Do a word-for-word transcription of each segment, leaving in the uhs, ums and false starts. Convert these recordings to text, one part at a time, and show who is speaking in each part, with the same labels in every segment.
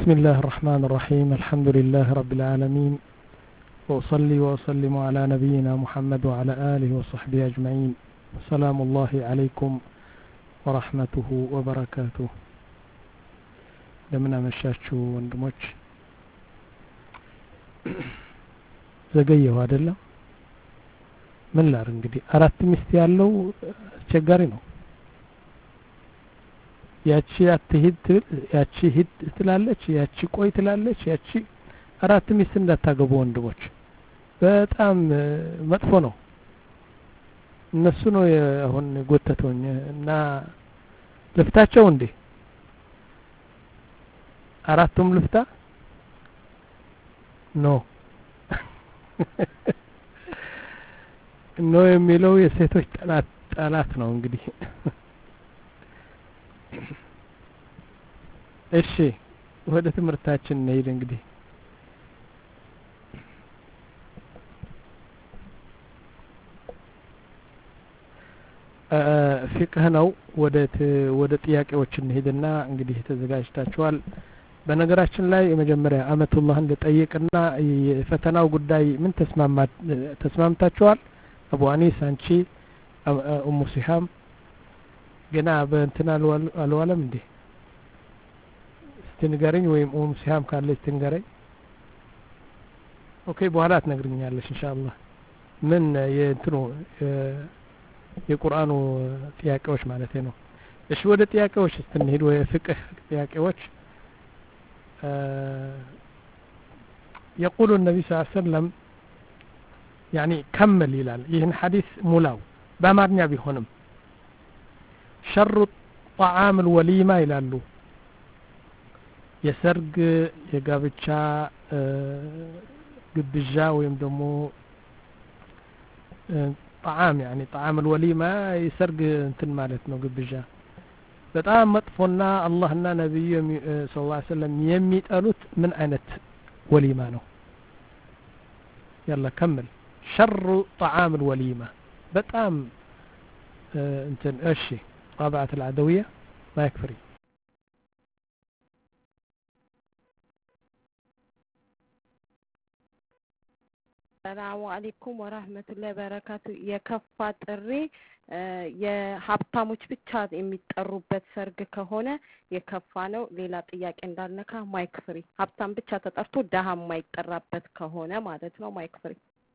Speaker 1: بسم الله الرحمن الرحيم الحمد لله رب العالمين وأصلي وأسلم على نبينا محمد وعلى آله وصحبه أجمعين سلام الله عليكم ورحمته وبركاته لمن أمشاشو وندموش زقيه هذا من لا رنقدي أردت مستيالو تشجري ነው ያቺ አትሂድ ያቺ ሂድ ትላለች ያቺ ቆይ ትላለች ያቺ አራት ሚስት እንዳታገቡ ወንድሞች በጣም መጥፎ ነው እነሱ ነው አሁን ጎተቶኝ እና ልፍታቸው እንዴ አራቱም ልፍታ ኖ ኖ የሚለው የሴቶች ጠላት ጠላት ነው እንግዲህ እሺ ወደ ትምርታችን እንሄድ እንግዲህ ፍቅህ ነው ወደ ወደ ጥያቄዎች እንሄድና እንግዲህ ተዘጋጅታችኋል በነገራችን ላይ የመጀመሪያ አመቱላህን ልጠይቅና የፈተናው ጉዳይ ምን ተስማማ ተስማምታችኋል አቡ አኒስ አንቺ ኡሙ ሲሃም ገና በእንትና አልዋለም እንዴ ስትንገረኝ ወይም ኡሙ ሲሃም ካለች ትንገረኝ ኦኬ በኋላ ትነግሪኛለሽ ኢንሻአላህ ምን የእንትኑ የቁርአኑ ጥያቄዎች ማለት ነው እሺ ወደ ጥያቄዎች ስትንሄድ ወይ ፍቅህ ጥያቄዎች يقول النبي صلى الله عليه وسلم يعني كمل ይላል ይህን ሐዲስ ሙላው በአማርኛ ቢሆንም شر طعام الوليمة ይላሉ የሰርግ የጋብቻ ግብዣ ወይም ደግሞ طعام يعني طعام الوليمة የሰርግ እንትን ማለት ነው ግብዣ በጣም መጥፎና አላህና ነብዩ ሰለላሁ ዐለይሂ ወሰለም የሚጠሉት ምን አይነት ወሊማ ነው يلا كمل شر طعام الوليمة በጣም እንትን እሺ طابعة العدوية ما يكفري
Speaker 2: السلام عليكم ورحمة الله وبركاته የከፋ ጥሪ የሀብታሞች ብቻ የሚጠሩበት ሰርግ ከሆነ የከፋ ነው ሌላ ጥያቄ እንዳልነካ ማይክ ፍሪ ሀብታም ብቻ ተጠርቶ ደሃ የማይጠራበት ከሆነ ማለት ነው ማይክ ፍሪ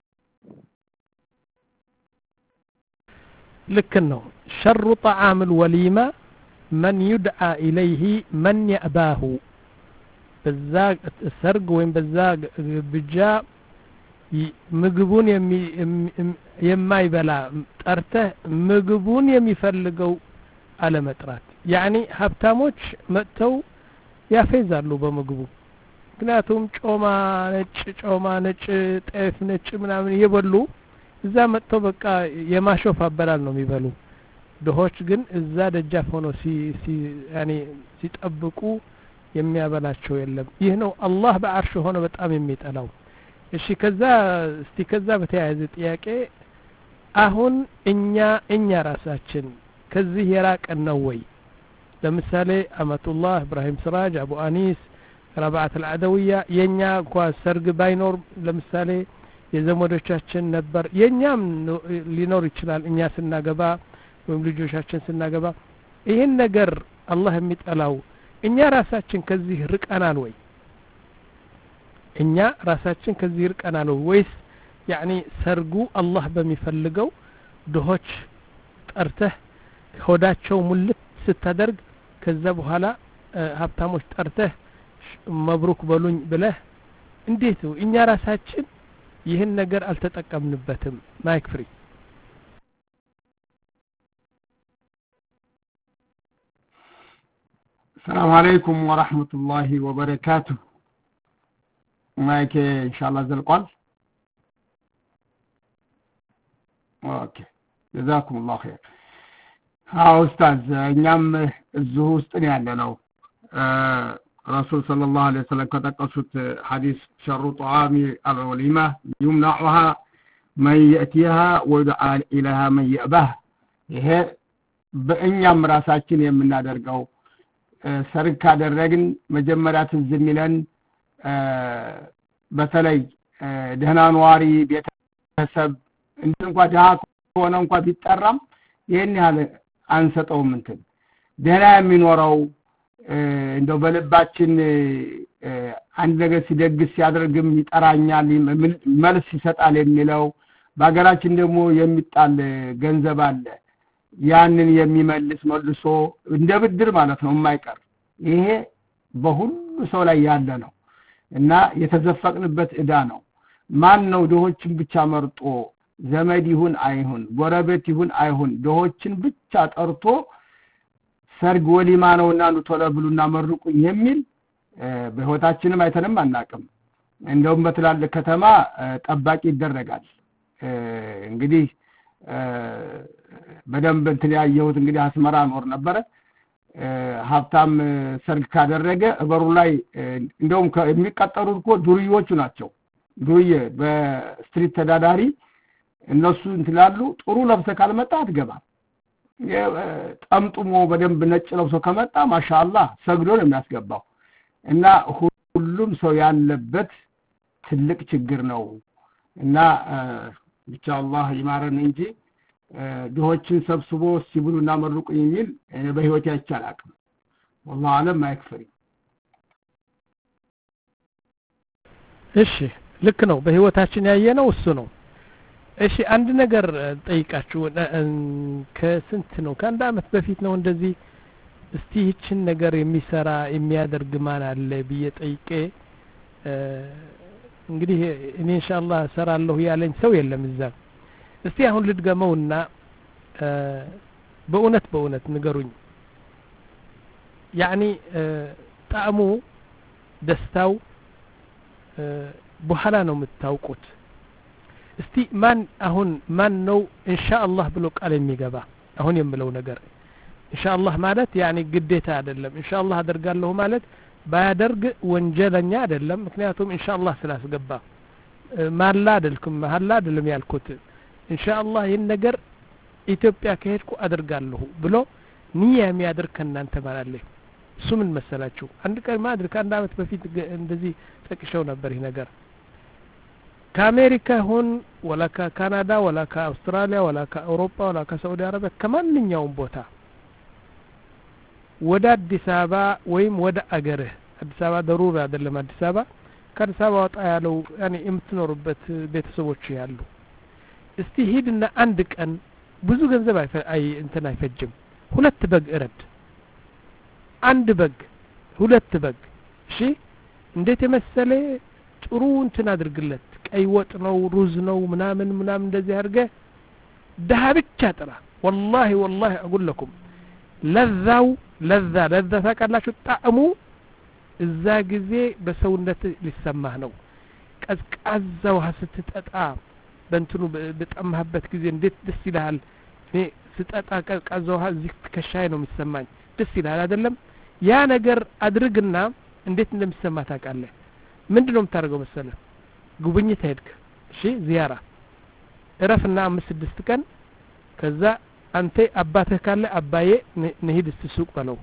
Speaker 1: لكنه شر طعام الوليمة من يدعى إليه من يأباه بزاق السرق وين بزاق بجاء ምግቡን የማይበላ ጠርተህ ምግቡን የሚፈልገው አለመጥራት يعني ሀብታሞች መጥተው ያፈዛሉ በምግቡ ምክንያቱም ጮማ ነጭ ጮማ ነጭ ጤፍ ነጭ ምናምን እየበሉ እዛ መጥተው በቃ የማሾፍ አበላል ነው የሚበሉ ድሆች ግን እዛ ደጃፍ ሆኖ ሲ ሲ يعني ሲጠብቁ የሚያበላቸው የለም ይህ ነው አላህ በአርሽ ሆኖ በጣም የሚጠላው እሺ ከዛ እስቲ ከዛ በተያያዘ ጥያቄ አሁን እኛ እኛ ራሳችን ከዚህ የራቀን ነው ወይ ለምሳሌ አመቱላህ ኢብራሂም ስራጅ አቡ አኒስ ረባዓት العدوية የኛ እንኳን ሰርግ ባይኖር ለምሳሌ የዘመዶቻችን ነበር የኛም ሊኖር ይችላል እኛ ስናገባ ወይም ልጆቻችን ስናገባ ይሄን ነገር አላህ የሚጠላው እኛ ራሳችን ከዚህ ርቀናል ወይ እኛ ራሳችን ከዚህ ርቀናል ወይስ يعني ሰርጉ አላህ በሚፈልገው ድሆች ጠርተህ ሆዳቸው ሙልት ስታደርግ ከዛ በኋላ ሀብታሞች ጠርተህ መብሩክ በሉኝ ብለህ እንዴት እኛ ራሳችን ይህን ነገር አልተጠቀምንበትም ማይክ ፍሪ
Speaker 3: السلام عليكم ورحمة الله وبركاته ማይክ ኢንሻአላህ ዘልቋል ኦኬ جزاكم الله خير አው ኡስታዝ እኛም እዚሁ ውስጥ ነው ያለነው رسول صلى الله عليه وسلم كتقصت حديث شر طعام الوليمة يمنعها من يأتيها ويدعى إليها من يأباه ይሄ በእኛም ራሳችን የምናደርገው ሰርግ ካደረግን መጀመሪያ ትዝ የሚለን በተለይ ደህና ኗሪ ቤተሰብ እንኳን ደሃ ሆነ እንኳን ቢጠራም ይሄን ያህል አንሰጠውም እንትን ደህና የሚኖረው እንደው በልባችን አንድ ነገር ሲደግስ ሲያደርግም ይጠራኛል መልስ ይሰጣል የሚለው በአገራችን ደግሞ የሚጣል ገንዘብ አለ ያንን የሚመልስ መልሶ እንደ ብድር ማለት ነው የማይቀር ይሄ በሁሉ ሰው ላይ ያለ ነው እና የተዘፈቅንበት እዳ ነው ማን ነው ድሆችን ብቻ መርጦ ዘመድ ይሁን አይሁን ጎረቤት ይሁን አይሁን ድሆችን ብቻ ጠርቶ ሰርግ ወሊማ ነውና ነው ተለብሉና መርቁኝ የሚል በህይወታችንም አይተንም አናቅም እንደውም በትላልቅ ከተማ ጠባቂ ይደረጋል እንግዲህ በደንብ እንትን ያየሁት እንግዲህ አስመራ ኖር ነበር ሀብታም ሰርግ ካደረገ በሩ ላይ እንደውም የሚቀጠሩት እኮ ዱርዮቹ ናቸው ዱርዬ በስትሪት ተዳዳሪ እነሱ እንትላሉ ጥሩ ለብሰ ካልመጣ አትገባ ጠምጥሞ በደንብ ነጭ ለብሶ ከመጣ ማሻአላህ ሰግዶ ነው የሚያስገባው እና ሁሉም ሰው ያለበት ትልቅ ችግር ነው እና ብቻ አላህ ይማረን እንጂ ድሆችን ሰብስቦ ሲብሉና መርቁ የሚል በህይወት ያቻላቅም والله ዓለም ማይክፈሪ
Speaker 1: እሺ ልክ ነው በህይወታችን ያየነው እሱ ነው እሺ አንድ ነገር ጠይቃችሁ ከስንት ነው ከአንድ አመት በፊት ነው እንደዚህ እስቲ ይችን ነገር የሚሰራ የሚያደርግ ማን አለ ብዬ ጠይቄ እንግዲህ እኔ ኢንሻአላህ ሰራለሁ ያለኝ ሰው የለም እዛ እስቲ አሁን ልድገመውና በእውነት በእውነት ንገሩኝ ያኒ ጣዕሙ ደስታው በኋላ ነው የምታውቁት እስቲ ማን አሁን ማን ነው ኢንሻአላህ ብሎ ቃል የሚገባ አሁን የምለው ነገር ኢንሻአላህ ማለት ያኒ ግዴታ አይደለም ኢንሻአላህ አደርጋለሁ ማለት ባያደርግ ወንጀለኛ አይደለም ምክንያቱም ኢንሻአላህ ስላስገባ ማላ አይደልኩም ማላ አይደለም ያልኩት ኢንሻአላህ ይሄን ነገር ኢትዮጵያ ከሄድኩ አደርጋለሁ ብሎ ንያ የሚያደርግ ከናንተ ማለት ነው እሱ ምን መሰላችሁ አንድ ቀን ማድረግ አንድ አመት በፊት እንደዚህ ጠቅሸው ነበር ይሄ ነገር ከአሜሪካ ሆን ወላ ከካናዳ ወላ ከአውስትራሊያ ወላ ከአውሮፓ ወላ ከሳዑዲ አረቢያ ከማንኛውም ቦታ ወደ አዲስ አበባ ወይም ወደ አገርህ አዲስ አበባ ደሩራ አይደለም አዲስ አበባ ከአዲስ አበባ ወጣ ያለው ያኔ የምትኖርበት ቤተሰቦች ያሉ እስቲ ሂድና አንድ ቀን ብዙ ገንዘብ አይ እንትን አይፈጅም ሁለት በግ እረድ አንድ በግ ሁለት በግ እሺ እንዴት የመሰለ ጥሩ እንትን አድርግለት ቀይ ወጥ ነው ሩዝ ነው ምናምን ምናምን እንደዚህ አድርገ ደሃ ብቻ ጥራ والله والله اقول لكم ለዛው ለዛ ለዛ ታቃላችሁ ጣዕሙ እዛ ጊዜ በሰውነት ሊሰማህ ነው ቀዝቃዛው ስትጠጣ በእንትኑ በጣምህበት ጊዜ እንዴት ደስ ይላል እኔ ስጠጣ ቀዝቃዛው እዚህ ከሻይ ነው የሚሰማኝ ደስ ይላል አይደለም ያ ነገር አድርግና እንዴት እንደሚሰማ ታውቃለህ ምንድነው የምታደርገው መሰለህ ጉብኝት ሄድክ እሺ ዚያራ እረፍና አምስት ስድስት ቀን ከዛ አንተ አባትህ ካለ አባዬ ነሂድ ሱቅ በለው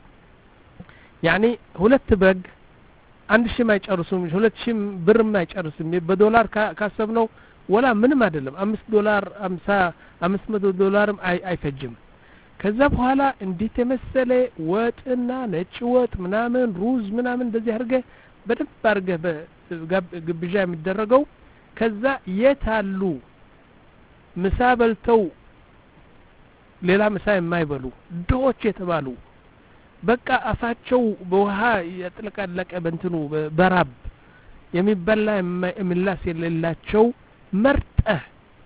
Speaker 1: ያኒ ሁለት በግ አንድ ሺህ ማይጨርሱም ሁለት ሺህ ብር ማይጨርስም በዶላር ካሰብነው ወላ ምንም አይደለም አምስት ዶላር አምሳ አምስት መቶ ዶላርም አይፈጅም ከዛ በኋላ እንዴት የመሰለ ወጥና ነጭ ወጥ ምናምን ሩዝ ምናምን እንደዚህ አድርገ በደንብ አድርገ በግብዣ የሚደረገው ከዛ የታሉ ምሳ በልተው ሌላ ምሳ የማይበሉ ድሆች የተባሉ በቃ አፋቸው በውሃ ያጥለቀለቀ በእንትኑ በራብ የሚበላ ምላስ የሌላቸው መርጠህ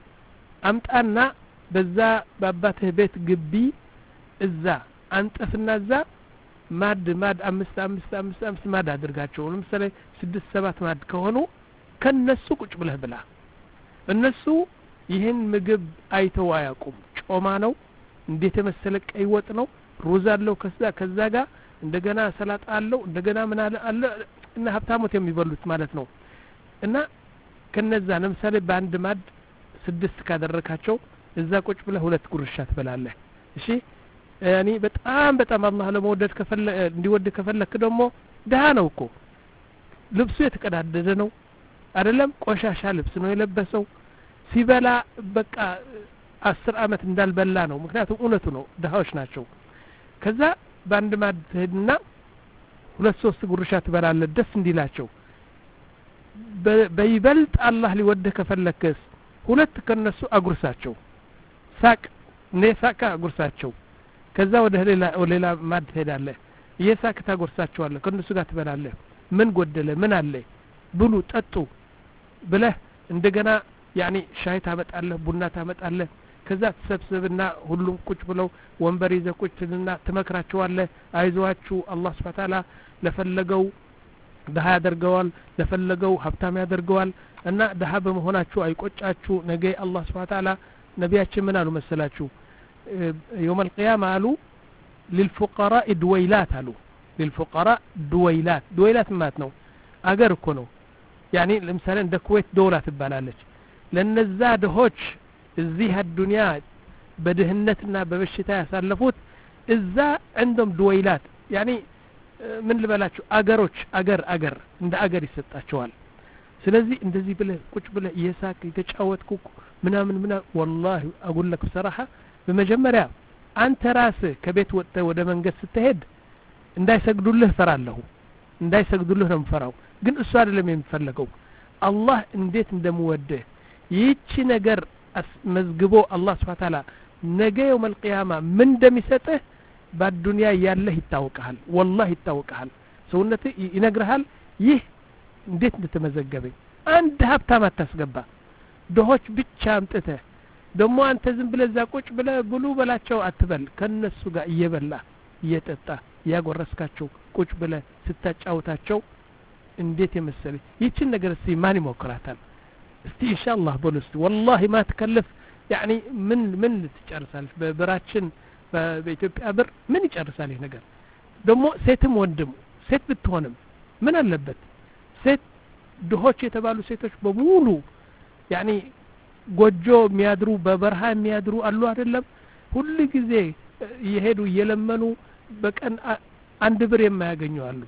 Speaker 1: አምጣና በዛ በአባትህ ቤት ግቢ እዛ አንጠፍና እዛ ማድ ማድ አምስት አምስት አምስት አምስት ማድ አድርጋቸው ለምሳሌ ስድስት ሰባት ማድ ከሆኑ ከነሱ ቁጭ ብለህ ብላ እነሱ ይሄን ምግብ አይተው አያውቁም ጮማ ነው እንዴት የመሰለ ቀይ ወጥ ነው ሩዝ አለው ከዛ ከዛ ጋር እንደገና ሰላጣ አለው እንደገና ምን አለ አለ እና ሀብታሞት የሚበሉት ማለት ነው እና ከነዛ ለምሳሌ በአንድ ማድ ስድስት ካደረካቸው እዛ ቁጭ ብለህ ሁለት ጉርሻ ትበላለህ እሺ ያኒ በጣም በጣም አላህ ለመውደድ ከፈለ እንዲወድ ከፈለክ ደግሞ ደሃ ነው እኮ ልብሱ የተቀዳደደ ነው አይደለም ቆሻሻ ልብስ ነው የለበሰው ሲበላ በቃ አስር አመት እንዳልበላ ነው ምክንያቱም እውነቱ ነው ደሃዎች ናቸው ከዛ ባንድ ማድና ሁለት ሶስት ጉርሻ ትበላለህ ደስ እንዲላቸው በይበልጥ አላህ ሊወድህ ከፈለከስ ሁለት ከነሱ አጉርሳቸው ሳቅ ነሳካ አጉርሳቸው ከዛ ወደ ሌላ ወደ ሌላ ማድ ሄዳለህ የሳቅ ታጉርሳቸዋለህ ከነሱ ጋር ትበላለህ ምን ጎደለ ምን አለ ብሉ ጠጡ ብለህ እንደገና ያኒ ሻይ ታመጣለህ ቡና ታመጣለህ ከዛ ተሰብስብና ሁሉም ቁጭ ብለው ወንበር ይዘው ቁጭ ትልና ትመክራቸዋለህ አይዟችሁ አላህ Subhanahu Wa Ta'ala ለፈለገው ደሃ ያደርገዋል ለፈለገው ሀብታም ያደርገዋል እና ደሃ በመሆናችሁ አይቆጫችሁ ነገ አላህ Subhanahu Wa Ta'ala ነቢያችን ምን አሉ መሰላችሁ يوم القيامة አሉ للفقراء دويلات አሉ للفقراء دويلات دويلات ማለት ነው አገር እኮ ነው يعني ለምሳሌ እንደ ኩዌት ዶላ ትባላለች ለነዛ ደሆች እዚህ አዱንያ በድህነትና በበሽታ ያሳለፉት እዛ እንደም دويلات يعني ምን ልበላችሁ አገሮች አገር አገር እንደ አገር ይሰጣቸዋል ስለዚህ እንደዚህ ብለህ ቁጭ ብለህ እየሳቅ እየተጫወትኩ ምናምን ምና والله اقول لك بصراحه በመጀመሪያ አንተ ራስህ ከቤት ወጥተህ ወደ መንገድ ስትሄድ እንዳይሰግዱልህ ፈራለሁ እንዳይሰግዱልህ ነው ፈራው ግን እሱ አይደለም የሚፈልገው አላህ እንዴት እንደምወደህ ይህች ነገር መዝግቦ አላህ Subhanahu Wa Ta'ala ነገ يوم القيامه ምን እንደሚሰጥህ በዱንያ ያለህ ይታወቃል والله ይታወቃል ሰውነት ይነግርሃል ይህ እንዴት እንደተመዘገበ አንድ ሀብታም አታስገባ ደሆች ብቻ አምጥተህ ደሞ አንተ ዝም ብለህ እዛ ቁጭ ብለህ ብሉ በላቸው አትበል ከነሱ ጋር እየበላ እየጠጣ ያጎረስካቸው ቁጭ ብለህ ስታጫውታቸው እንዴት የመሰለ ይችን ነገር እስቲ ማን ይሞክራታል እስቲ ኢንሻአላህ በሉስቲ والله ما تكلف يعني ምን ምን ትጨርሳለህ በብራችን በኢትዮጵያ ብር ምን ይጨርሳል ይሄ ነገር ደሞ ሴትም ወንድም ሴት ብትሆንም ምን አለበት ሴት ድሆች የተባሉ ሴቶች በሙሉ يعني ጎጆ የሚያድሩ በበረሃ የሚያድሩ አሉ አይደለም ሁሉ ጊዜ ይሄዱ እየለመኑ በቀን አንድ ብር የማያገኙ አሉ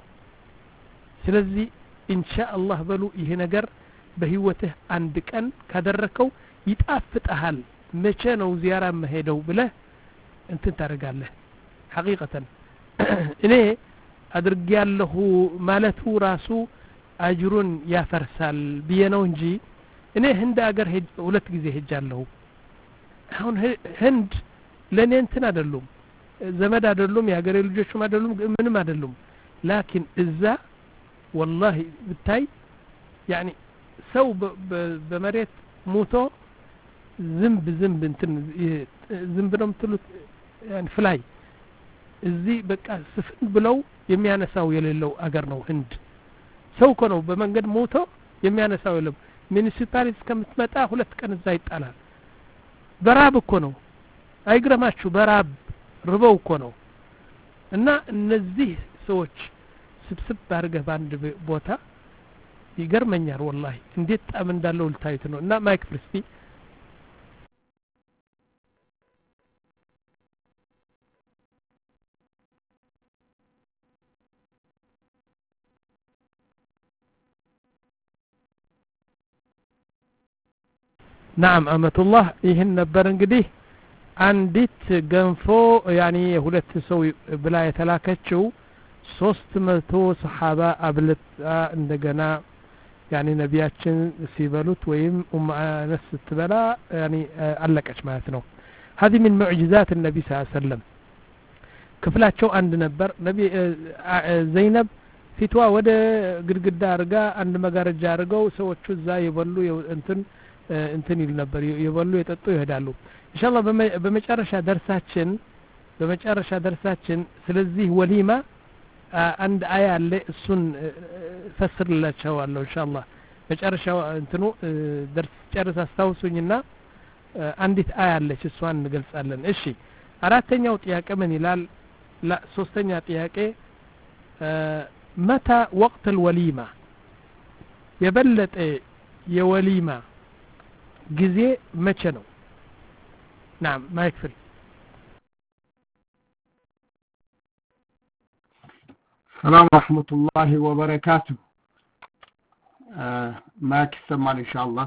Speaker 1: ስለዚህ ኢንሻአላህ በሉ ይሄ ነገር በህይወትህ አንድ ቀን ካደረከው ይጣፍጣል መቼ ነው ዚያራ መሄደው ብለህ እንትን ታረጋለህ ሐቂቀተን እኔ አድርጊያለሁ ማለቱ ራሱ አጅሩን ያፈርሳል በየነው እንጂ እኔ ህንድ አገር ሁለት ጊዜ ሄጃለሁ አሁን ህንድ ለኔ እንትን አይደሉም ዘመድ አይደሉም ያገሬ ልጆችም አይደሉም ምንም አይደሉም ላኪን እዛ والله ብታይ يعني ሰው በመሬት ሞቶ ዝምብ ዝምብ እንትን ዝምብ ነው የምትሉት يعني ፍላይ እዚህ በቃ ስፍን ብለው የሚያነሳው የሌለው አገር ነው ህንድ ሰው እኮ ነው በመንገድ ሞቶ የሚያነሳው የለም ሚኒሲፓሊቲ እስከምትመጣ ሁለት ቀን እዛ ይጣላል በራብ እኮ ነው አይግረማችሁ በራብ ርበው እኮ ነው እና እነዚህ ሰዎች ስብስብ አድርገህ ባንድ ቦታ ይገርመኛል والله እንዴት ጣም እንዳለው ልታዩት ነው እና ማይክ ፍርስቲ نعم أمة الله ይህን ነበር እንግዲህ አንዲት ገንፎ يعني ሁለት ሰው ብላ የተላከችው ሶስት መቶ ሰሃባ አብለት እንደገና يعني ነቢያችን ሲበሉት ወይም ኡም አነስ ስትበላ يعني አለቀች ማለት ነው هذه من معجزات النبي صلى الله عليه وسلم ክፍላቸው አንድ ነበር ነቢ ዘይነብ ፊቷ ወደ ግድግዳ አርጋ አንድ መጋረጃ አርገው ሰዎቹ እዛ ይበሉ እንትን እንትን ይል ነበር ይበሉ የጠጡ ይሄዳሉ ኢንሻአላህ በመጨረሻ ደርሳችን በመጨረሻ ደርሳችን ስለዚህ ወሊማ አንድ አያ አለ እሱን ፈስርላችኋለሁ ኢንሻአላህ መጨረሻው እንትኑ ደርስ ጨርስ አስተውሱኝና አንዲት አያ አለች እሷን እንገልጻለን እሺ አራተኛው ጥያቄ ምን ይላል لا ሶስተኛ ጥያቄ متى وقت الوليمة የበለጠ የወሊማ ጊዜ መቼ ነው نعم ما يكفي
Speaker 3: ሰላም ወራህመቱላሂ ወበረካቱ ማክ ሰማል ኢንሻአላህ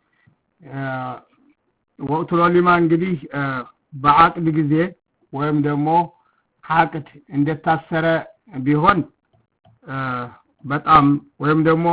Speaker 3: ወቅቱ ወሊማ እንግዲህ በአቅድ ጊዜ ወይም ደግሞ አቅድ እንደታሰረ ቢሆን በጣም ወይም ደግሞ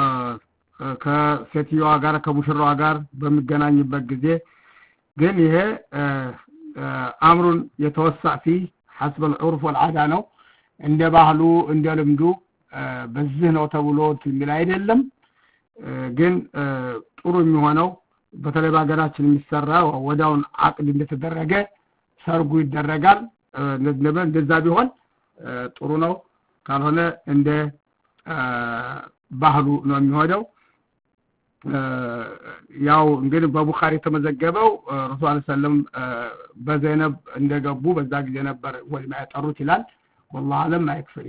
Speaker 3: ከሴትዮዋ ጋር ከሙሽራዋ ጋር በሚገናኝበት ጊዜ ግን ይሄ አምሩን የተወሰዐ فيه حسب العرف والعاده ነው እንደ ባህሉ እንደ ልምዱ በዚህ ነው ተብሎ የሚል አይደለም ግን ጥሩ የሚሆነው በተለይ በአገራችን የሚሰራ ወዳውን አቅድ እንደተደረገ ሰርጉ ይደረጋል እንደዛ ቢሆን ጥሩ ነው ካልሆነ እንደ ባህሉ ነው የሚሆነው ያው እንግዲህ በቡኻሪ ተመዘገበው ረሱል ሰለላሁ በዘይነብ እንደገቡ በዛ ጊዜ ነበር ወልማ ያጠሩት ይላል والله አለም አይክፈሪ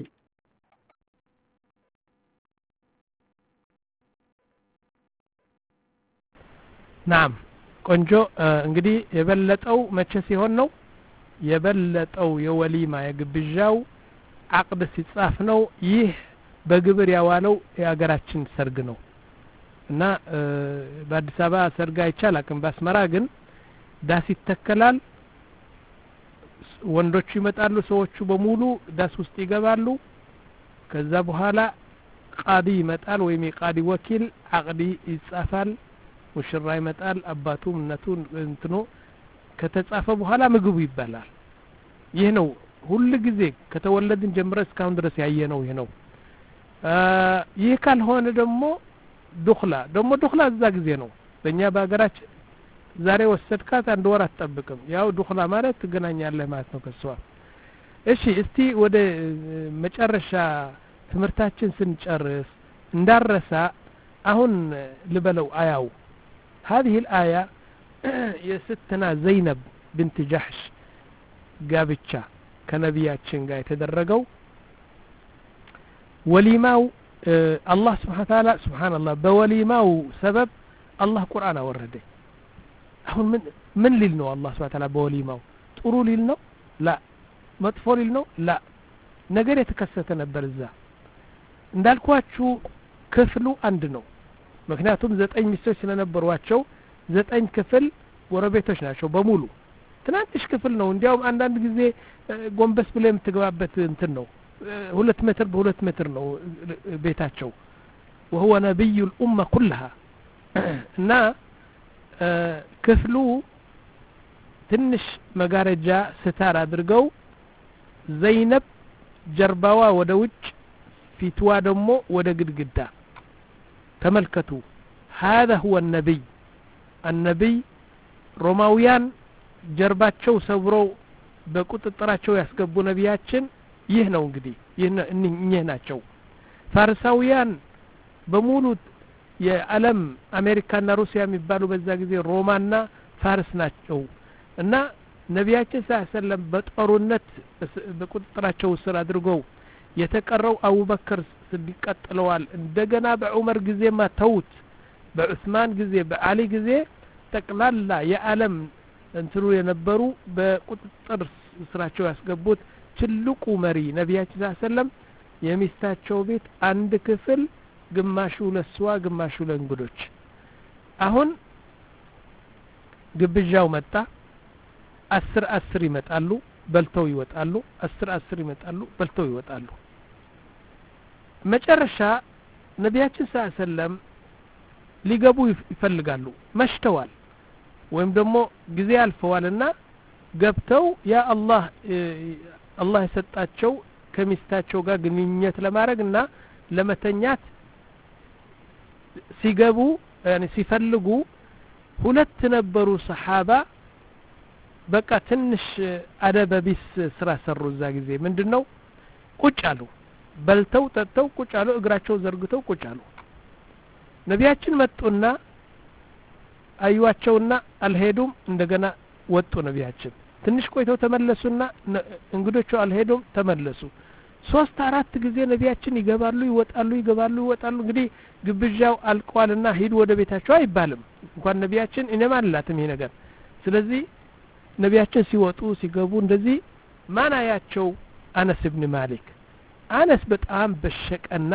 Speaker 1: ናም ቆንጆ እንግዲህ የበለጠው መቼ ሲሆን ነው የበለጠው የወሊማ የግብዣው አቅድ ሲጻፍ ነው ይህ በግብር ያዋለው የአገራችን ሰርግ ነው እና በአዲስ አበባ ሰርግ አይቻልም በአስመራ ግን ዳስ ይተከላል ወንዶቹ ይመጣሉ ሰዎቹ በሙሉ ዳስ ውስጥ ይገባሉ ከዛ በኋላ ቃዲ ይመጣል ወይም የቃዲ ወኪል አቅዲ ይጻፋል ሙሽራ ይመጣል አባቱም እናቱን እንትኑ ከተጻፈ በኋላ ምግቡ ይበላል ይህ ነው ሁሉ ጊዜ ከተወለድን ጀምሮ እስካሁን ድረስ ያየነው ይህ ነው ይህ ካልሆነ ደግሞ ዱኽላ ደግሞ ዱኽላ እዛ ጊዜ ነው በእኛ በአገራችን ዛሬ ወሰድካት አንድ ወር አትጠብቅም ያው ዱኽላ ማለት ትገናኛለህ ማለት ነው ከሷ እሺ እስቲ ወደ መጨረሻ ትምርታችን ስንጨርስ እንዳረሳ አሁን ልበለው አያው هذه الآية የስትنا ዘይነብ بنت جحش ጋብቻ ከነቢያችን ጋር የተደረገው ወሊማው الله سبحانه وتعالى سبحان الله بوليماو سبب الله قرآن አወረደ አሁን ምን ምን ሊል ነው الله سبحانه وتعالى በወሊማው ጥሩ ሊል ነው لا መጥፎ ሊል ነው لا ነገር የተከሰተ ነበር እዛ እንዳልኳችሁ ክፍሉ አንድ ነው ምክንያቱም ዘጠኝ ሚስቶች ስለነበሯቸው ዘጠኝ ክፍል ወረቤቶች ናቸው በሙሉ ትናንሽ ክፍል ነው እንዲያውም አንዳንድ ጊዜ ጎንበስ ብለ የምትገባበት እንትን ነው ሁለት ሜትር በሁለት ሜትር ነው ቤታቸው وهو نبي الأمة كلها እና ክፍሉ ትንሽ መጋረጃ ስታር አድርገው ዘይነብ ጀርባዋ ወደ ውጭ ፊትዋ ደግሞ ወደ ግድግዳ ተመልከቱ هذا هو النبي النبي ሮማውያን ጀርባቸው ሰብረው በቁጥጥራቸው ያስገቡ ነቢያችን ይህ ነው እንግዲህ ይህ ናቸው ፋርሳውያን በሙሉ የዓለም አሜሪካና ሩሲያ የሚባሉ በዛ ጊዜ ሮማና ፋርስ ናቸው እና ነቢያችን ሰለላሁ በጦርነት በቁጥጥራቸው ስር አድርገው የተቀረው አቡበከር ስዲቅ ቀጥለዋል እንደገና በዑመር ጊዜ ማተውት በዑስማን ጊዜ በአሊ ጊዜ ጠቅላላ የዓለም እንትሩ የነበሩ በቁጥጥር ስራቸው ያስገቡት ትልቁ መሪ ነቢያችን ሰለላሁ የሚስታቸው ቤት አንድ ክፍል ግማሹ ለስዋ ግማሹ ለእንግዶች አሁን ግብዣው መጣ አስር አስር ይመጣሉ በልተው ይወጣሉ አስር አስር ይመጣሉ በልተው ይወጣሉ መጨረሻ ነቢያችን ሰለላሁ ሊገቡ ይፈልጋሉ መሽተዋል ወይም ደግሞ ጊዜ አልፈዋልና ገብተው ያ አላህ አላህ የሰጣቸው ከሚስታቸው ጋር ግንኙነት ለማድረግና ለመተኛት ሲገቡ يعني ሲፈልጉ ሁለት ነበሩ ሰሃባ በቃ ትንሽ አደበቢስ ስራ ሰሩ እዛ ጊዜ ምንድነው ቁጭ አሉ በልተው ተተው ቁጭ አሉ እግራቸው ዘርግተው ቁጭ አሉ ነቢያችን መጡና አዩዋቸውና አልሄዱም እንደገና ወጡ ነቢያችን ትንሽ ቆይተው ተመለሱና እንግዶቹ አልሄዱም ተመለሱ ሶስት አራት ጊዜ ነቢያችን ይገባሉ ይወጣሉ ይገባሉ ይወጣሉ እንግዲህ ግብዣው አልቋልና ሂድ ወደ ቤታቸው አይባልም እንኳን ነቢያችን እነማ አላትም ይሄ ነገር ስለዚህ ነቢያችን ሲወጡ ሲገቡ እንደዚህ ማናያቸው አነስ ኢብኑ ማሊክ አነስ በጣም በሸቀና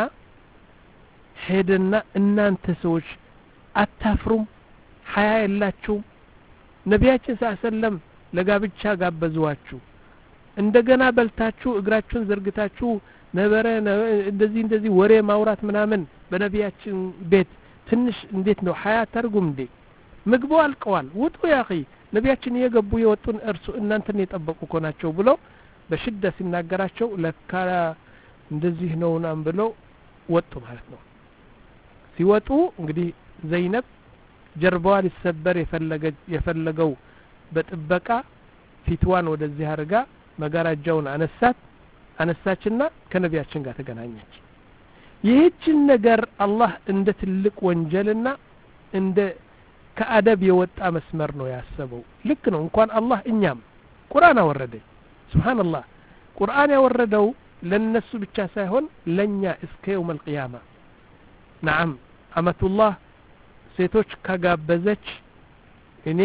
Speaker 1: ሄደና እናንተ ሰዎች አታፍሩም ሐያ የላችሁም ነቢያችን ሰለላሁ ዐለይሂ ወሰለም ለጋብቻ ጋበዟችሁ እንደገና በልታችሁ እግራችሁን ዘርግታችሁ ነበረ እንደዚህ እንደዚህ ወሬ ማውራት ምናምን በነቢያችን ቤት ትንሽ እንዴት ነው ሐያ ታርጉም እንዴ ምግቡ አልቀዋል ውጡ ያኺ ነቢያችን እየገቡ የወጡን እርሱ እናንተን የጠበቁ ኮናቸው ብሎ በሽዳ ሲናገራቸው ለካ እንደዚህ ነውና ብለው ወጡ ማለት ነው ሲወጡ እንግዲህ ዘይነብ ጀርባዋ ሊሰበር የፈለገ የፈለገው በጥበቃ ፊትዋን ወደዚህ አርጋ መጋራጃውን አነሳት አነሳችና ከነቢያችን ጋር ተገናኘች ይህችን ነገር አላህ እንደ ትልቅ ወንጀልና እንደ ከአደብ የወጣ መስመር ነው ያሰበው ልክ ነው እንኳን አላህ እኛም ቁርአን አወረደ ሱብሃንአላህ ቁርአን ያወረደው ለነሱ ብቻ ሳይሆን ለኛ እስከ يوم القيامه نعم አመቱላህ ሴቶች ከጋበዘች እኔ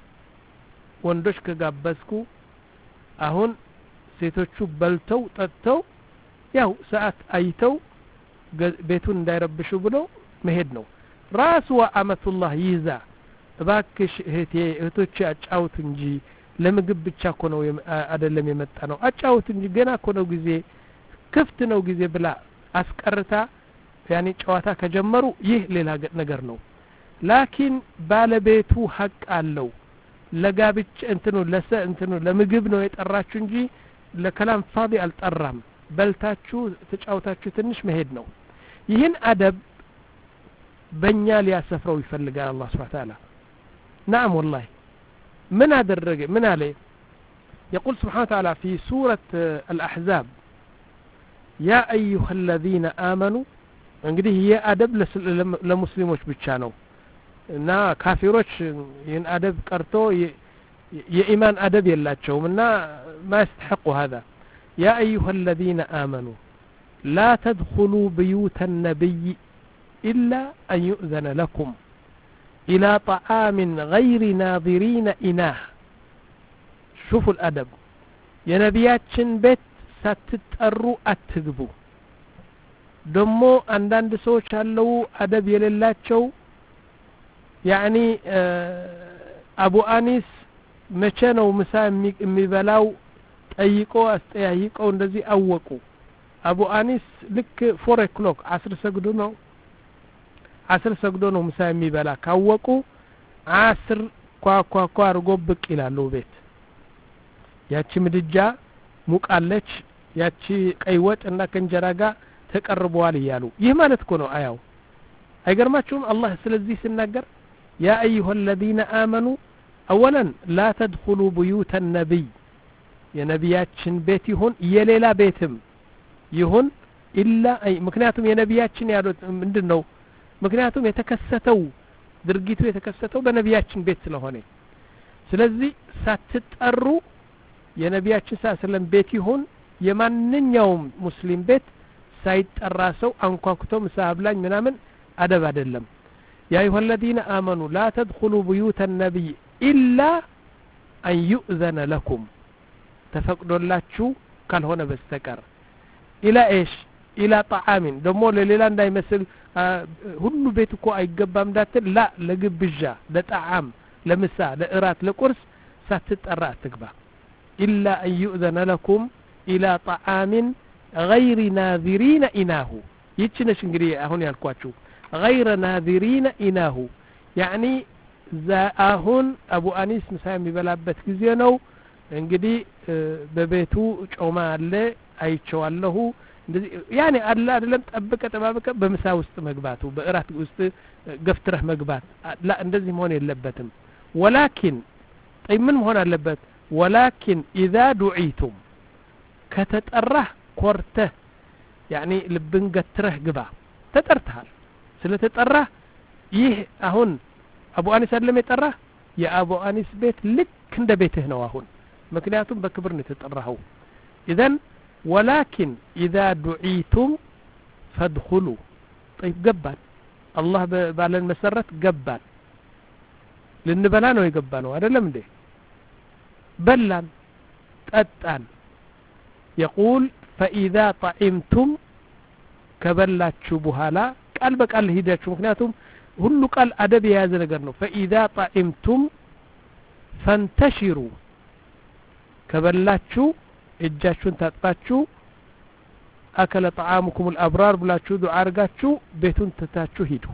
Speaker 1: ወንዶች ከጋበዝኩ አሁን ሴቶቹ በልተው ጠጥተው ያው ሰዓት አይተው ቤቱን እንዳይረብሹ ብሎ መሄድ ነው ራሱ አመቱላህ ይዛ እባክሽ እህቴ እህቶች አጫውት እንጂ ለምግብ ብቻ እኮ ነው አይደለም የመጣ ነው አጫውት እንጂ ገና እኮ ነው ጊዜ ክፍት ነው ጊዜ ብላ አስቀርታ ያኔ ጨዋታ ከጀመሩ ይህ ሌላ ነገር ነው ላኪን ባለቤቱ ሐቅ አለው ለጋብቻ እንትኑ ለሰ እንትኑ ለምግብ ነው የጠራችሁ እንጂ ለከላም ፋዲ አልጠራም በልታችሁ ተጫውታችሁ ትንሽ መሄድ ነው ይህን አደብ በእኛ ሊያሰፍረው ይፈልጋል አላህ Subhanahu Wa Ta'ala نعم والله من أدرج من عليه يقول سبحانه وتعالى في سورة الأحزاب يا أيها الذين آمنوا እንግዲህ ይሄ አደብ ለሙስሊሞች ብቻ ነው እና ካፊሮች ይህን አደብ ቀርቶ የኢማን አደብ የላቸውም እና ما يستحق هذا يا أيها الذين آمنوا لا تدخلوا بيوت النبي إلا أن يؤذن لكم إلى طعام غير ناظرين إناه شوفوا الأدب يا نبياتشن بيت ستتقروا أتقبوا دمو عندند سوچ አለው አደብ የሌላቸው ያኒ አቡ አኒስ መቼ ነው ምሳ የሚበላው ጠይቆ አስጠያይቀው እንደዚህ አወቁ አቡ አኒስ ልክ four o'clock አስር ሰግዶ ነው አስር ሰግዶ ነው ምሳ የሚበላ ካወቁ አስር ኳኳኳ አርጎ ብቅ ይላሉ ቤት ያቺ ምድጃ ሙቃለች ያቺ ቀይ ወጥ እና ከንጀራ ጋር ተቀርበዋል ይያሉ ይህ ማለት እኮ ነው አያው አይገርማችሁም አላህ ስለዚህ ሲናገር يا أيها الذين آمنوا أولا لا تدخلوا بيوت النبي يا نبياتشن بيت يهون يليلا بيتم يهون إلا أي مكنياتهم يا نبياتشن يالو ምንድነው ምክንያቱም የተከሰተው ድርጊቱ የተከሰተው በነቢያችን ቤት ስለሆነ ስለዚህ ሳትጠሩ የነቢያችን ሰለላሁ ቤት ይሁን የማንኛውም ሙስሊም ቤት ሳይጠራ ሰው አንኳኩቶ ምሳ አብላኝ ምናምን አደብ አይደለም يا أيها الذين آمنوا لا تدخلوا بيوت النبي إلا أن يؤذن لكم تفقدوا ካልሆነ በስተቀር إلى إيش إلى طعام دمو ለሌላ እንዳይመስል ሁሉ ቤት እኮ አይገባም ዳትል لا ለግብዣ ለጣዓም ለምሳ ለእራት ለቁርስ ሳትጠራ አትግባ إلا أن يؤذن لكم إلى طعام غير ناظرين إناه ይችነሽ እንግዲህ አሁን ያልኳችሁ غير ناظرين إناه يعني አሁን አቡ አኒስ ምሳ የሚበላበት ጊዜ ነው እንግዲህ በቤቱ ጮማ አለ አይቼዋለሁ እንደዚህ ያኔ አለ አይደለም ጠብቀ ተባበቀ በምሳ ውስጥ መግባቱ በእራት ውስጥ ገፍትረህ መግባት لا እንደዚህ መሆን የለበትም ولكن طيب ምን መሆን አለበት ولكن إذا دعيتم ከተጠራህ ኮርተህ يعني ልብን ገትረህ ግባ ተጠርተሃል ስለተጠራህ ይህ አሁን አቡ አኒስ አይደለም የጠራህ የአቡ አኒስ ቤት ልክ እንደ ቤትህ ነው አሁን ምክንያቱም በክብር ነው የተጠራኸው اذا ولكن إذا دعيتم فادخلوا طيب ገባን አላህ ባለን መሰረት ገባን ልንበላ ነው የገባነው አይደለም እንዴ በላን ጠጣን يقول فإذا طعمتم كبلاችሁ በኋላ ቃል በቃል ሄዳችሁ ምክንያቱም ሁሉ ቃል አደብ የያዘ ነገር ነው فإذا طعمتم فانتشروا ከበላችሁ እጃችሁን ታጥባችሁ أكل طعامكم الأبرار ብላችሁ ዱዓ አርጋችሁ ቤቱን ተታችሁ ሂዱ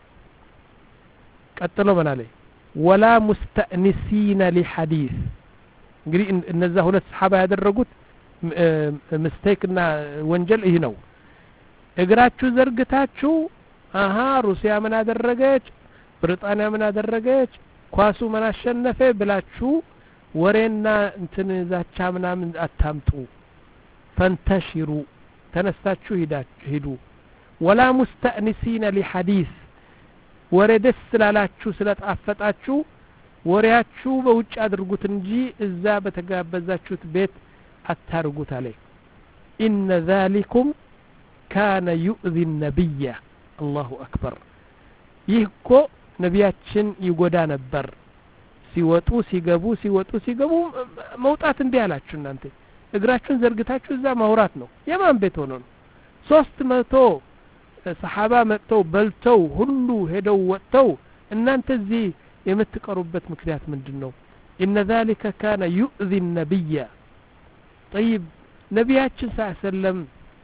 Speaker 1: ቀጥሎ በናለይ ولا مستأنسين لحديث እንግዲህ እነዛ ሁለት ሰሃባ ያደረጉት ሚስቴክና ወንጀል ይሄ ነው እግራችሁ ዘርግታችሁ አሃ ሩሲያ ምን አደረገች ብሪጣንያ ምን አደረገች ኳሱ ምን አሸነፈ ብላችሁ ወሬና እንትን ዛቻ ምናምን አታምጡ ፈንተሽሩ ተነስታችሁ ሂዱ ولا مستأنسين لحديث ወሬ ደስ ስላላችሁ ስለጣፈጣችሁ ወሬያችሁ በውጭ አድርጉት እንጂ እዛ በተጋበዛችሁት ቤት አታርጉት አለ إن ذلكم كان يؤذي النبي الله أكبر ይህኮ ነቢያችን ይጎዳ ነበር ሲወጡ ሲገቡ ሲወጡ ሲገቡ መውጣት እንዴ ያላችሁ እናንተ እግራችሁን ዘርግታችሁ እዛ ማውራት ነው የማን ቤት ሆኖ ነው ሶስት መቶ ሰሃባ መጥተው በልተው ሁሉ ሄደው ወጥተው እናንተ እዚህ የምትቀሩበት ምክንያት ምንድነው إن ذلك كان يؤذي النبي طيب ነቢያችን ሰለላሁ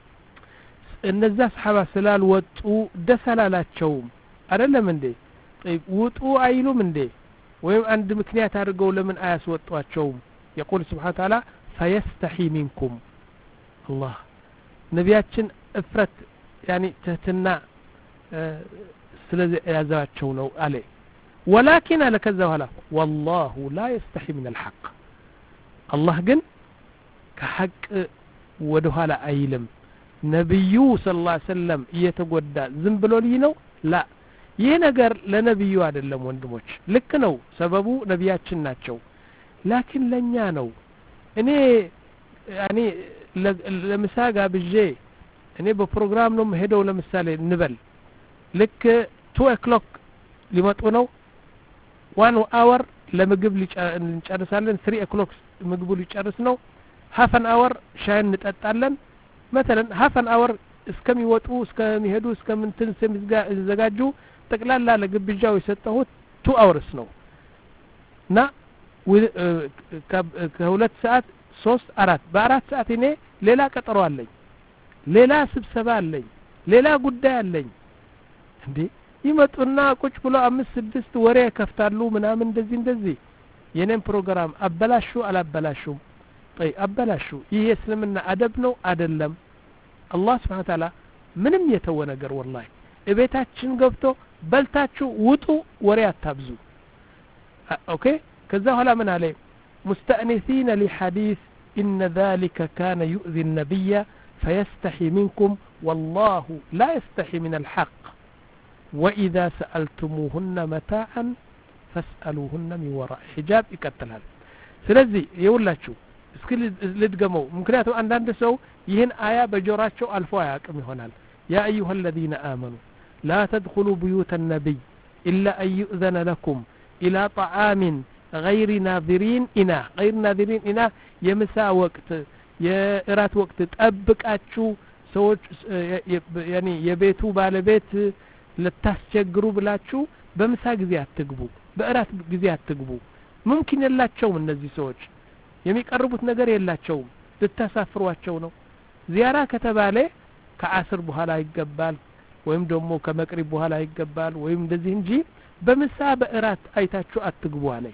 Speaker 1: እነዛ ሰሃባ ስላልወጡ ደሰላላቸው አይደለም እንዴ طيب ውጡ አይሉም እንዴ ወይም አንድ ምክንያት አድርገው ለምን አያስወጧቸው يقول سبحانه وتعالى فيستحي منكم الله ነቢያችን እፍረት يعني تهتنا ስለዚህ ያዛቸው ነው አለ ولكن على كذا ولا والله لا يستحي من الحق الله ግን ከሐቅ ወደ ኋላ አይልም ነብዩ ሰለላሁ ዐለይሂ ወሰለም እየተጎዳ ዝም ብሎ ልይ ነው ላ ይሄ ነገር ለነብዩ አይደለም ወንድሞች ልክ ነው ሰበቡ ነብያችን ናቸው ላኪን ለኛ ነው እኔ ያኒ ለምሳጋ ብጄ እኔ በፕሮግራም ነው ሄደው ለምሳሌ እንበል ልክ two o'clock ሊመጡ ነው one hour ለምግብ ሊጨርሳለን three o'clock ምግቡ ሊጨርስ ነው half an hour ሻይ እንጠጣለን مثلا half an hour እስከሚወጡ እስከሚሄዱ እስከምንትን ሲዘጋጁ ጠቅላላ ለግብዣው የሰጠሁት two hours ነው እና ከሁለት ሰዓት ሶስት አራት በአራት ሰዓት እኔ ሌላ ቀጠሮ አለኝ ሌላ ስብሰባ አለኝ ሌላ ጉዳይ አለኝ እንዴ ይመጡና ቁጭ ብሎ አምስት ስድስት ወሬ ከፍታሉ ምናምን እንደዚህ እንደዚህ የኔን ፕሮግራም አበላሹ አላበላሹም طيب አበላሹ ይሄ እስልምና አደብ ነው አይደለም አላህ Subhanahu Ta'ala ምንም የተወ ነገር ወላሂ እቤታችን ገብቶ በልታችሁ ውጡ ወሬ አታብዙ ኦኬ ከዛ ኋላ ምን አለ مستأنسين لحديث إن ذلك كان يؤذي النبي فيستحي منكم والله لا يستحي من الحق وإذا سألتموهن متاعا فاسألوهن من وراء حجاب يكتلها ስለዚህ ይውላችሁ እስኪ ልድገመው ምክንያቱም አንዳንድ ሰው ይህን አያ በጆራቸው አልፎ አያቅም ይሆናል يا أيها الذين آمنوا لا تدخلوا بيوت النبي إلا أن يؤذن لكم إلى طعام غير ناظرين إناه غير ناظرين إناه يمسا وقت የእራት ወቅት ጠብቃችሁ ሰዎች ያኒ የቤቱ ባለቤት ለታስቸግሩ ብላችሁ በምሳ ጊዜ አትግቡ በእራት ጊዜ አትግቡ ممكن የላቸውም እነዚህ ሰዎች የሚቀርቡት ነገር የላቸውም ልታሳፍሯቸው ነው ዚያራ ከተባለ ከአስር በኋላ ይገባል ወይም ደግሞ ከመቅሪብ በኋላ ይገባል ወይም እንደዚህ እንጂ በምሳ በእራት አይታችሁ አትግቡ አለ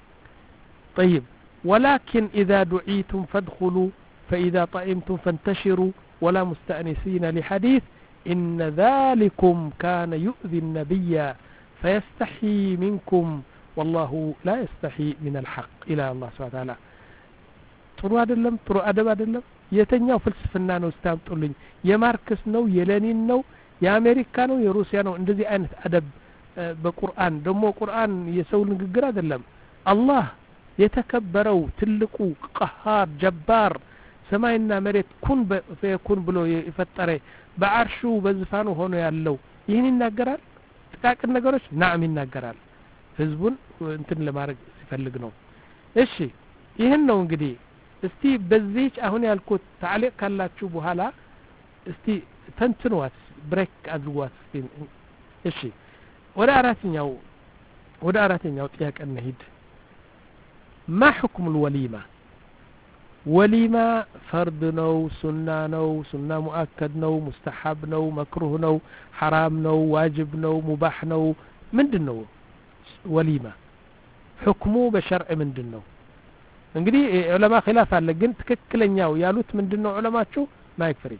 Speaker 1: طيب ولكن إذا دعيتم فادخلوا فإذا طعمتم فانتشروا ولا مستأنسين لحديث إن ذلكم كان يؤذي النبي فيستحي منكم والله لا يستحي من الحق إلى الله سبحانه وتعالى ጥሩ አይደለም ጥሩ አደብ አይደለም የተኛው ፍልስፍና ነው ስታምጡልኝ የማርክስ ነው የሌኒን ነው የአሜሪካ ነው የሩሲያ ነው እንደዚህ አይነት አደብ በቁርአን ደግሞ ቁርአን የሰው ንግግር አይደለም አላህ የተከበረው ትልቁ ቀሃር ጀባር ሰማይና መሬት ኩን በኩን ብሎ የፈጠረ በአርሹ በዝፋኑ ሆኖ ያለው ይህን ይናገራል ጥቃቅን ነገሮች ናም ይናገራል ህዝቡን እንትን ለማድረግ ሲፈልግ ነው እሺ ይሄን ነው እንግዲህ እስቲ በዚህች አሁን ያልኩት ታሊቅ ካላችሁ በኋላ እስቲ ተንትኗት ብሬክ አድርጓት እስቲ እሺ ወደ አራተኛው ወደ አራተኛው ጥያቄ እንሂድ ما حكم الوليمة وليمة فرض نو سنة نو سنة مؤكد نو مستحب نو مكروه نو حرام نو واجب نو مباح نو من دنو وليمة حكمه بشرع من دنو እንግዲህ ዑለማ ኺላፍ አለ ግን ትክክለኛው ያሉት ምንድነው ዑለማችሁ ማይክፍሪ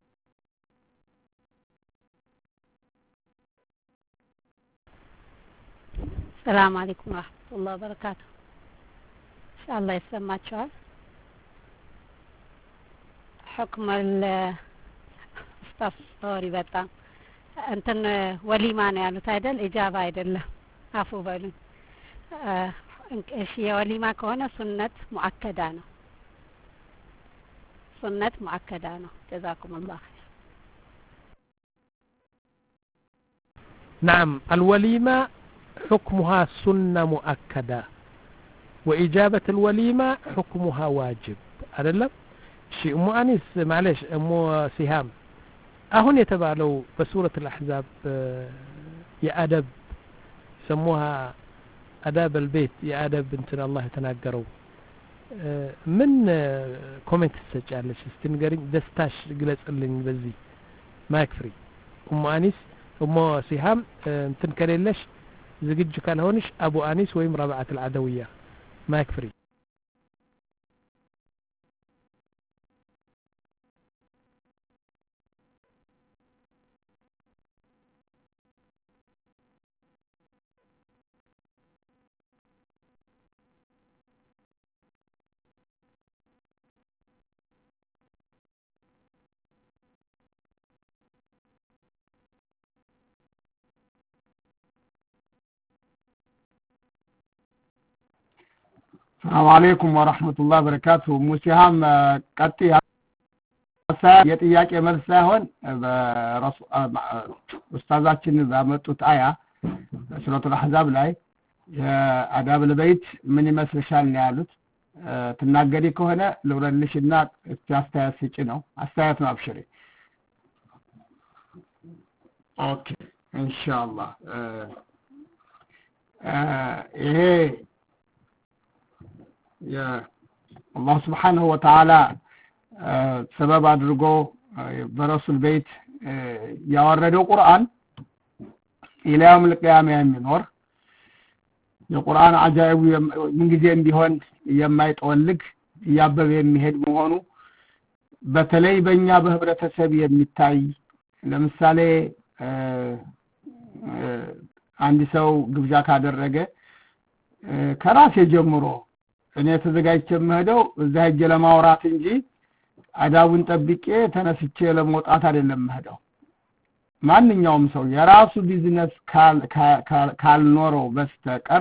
Speaker 4: ሰላም አለይኩም ወራህመቱላሂ ወበረካቱ ኢንሻአላህ ይሰማችኋል حكم استفساري በጣም እንትን ወሊማ ነው ያሉት አይደል ኢጃባ አይደለም አፉ በሉኝ እሺ የወሊማ ከሆነ ሱነት ሙአከዳ ነው ሱነት ሙአከዳ ነው جزاكم الله خير
Speaker 1: نعم الوليمة حكمها سنة مؤكدة وإجابة الوليمة حكمها واجب أدلم شيء أم أنيس معلش أم سهام أهون يتبعلو بسورة الأحزاب يا أدب سموها أداب البيت يا أدب بنتنا الله تناقروا من كومنت السجالش استنقرين دستاش قلت اللي بزي ما يكفري أم أنيس أم سهام تنكريلش زقج كان هونش أبو أنيس ويم ربعة العدوية ما يكفري
Speaker 3: السلام عليكم ورحمة الله وبركاته مسيهم قطي የጥያቄ መልስ ሳይሆን ኡስታዛችን ባመጡት አያ ሱረቱል አህዛብ ላይ የአዳብ ለበይት ምን ይመስልሻል ነው ያሉት ትናገሪ ከሆነ ልውረልሽና አስተያየት ስጪ ነው አስተያየት ነው አብሽሪ ኦኬ ኢንሻአላህ ይሄ ያ አላህ Subhanahu Wa Ta'ala ሰበብ አድርጎ በረሱል ቤት ያወረደው ቁርአን ኢላም ለቂያማ የሚኖር የቁርአን አጃኢብ ምን ጊዜም ቢሆን የማይጠወልግ ያበበ የሚሄድ መሆኑ በተለይ በእኛ በህብረተሰብ የሚታይ ለምሳሌ አንድ ሰው ግብዣ ካደረገ ከራሴ ጀምሮ እኔ ተዘጋጅቼ መሄደው እዛ ሄጄ ለማውራት እንጂ አዳቡን ጠብቄ ተነስቼ ለመውጣት አይደለም መሄደው ማንኛውም ሰው የራሱ ቢዝነስ ካልኖረው በስተቀር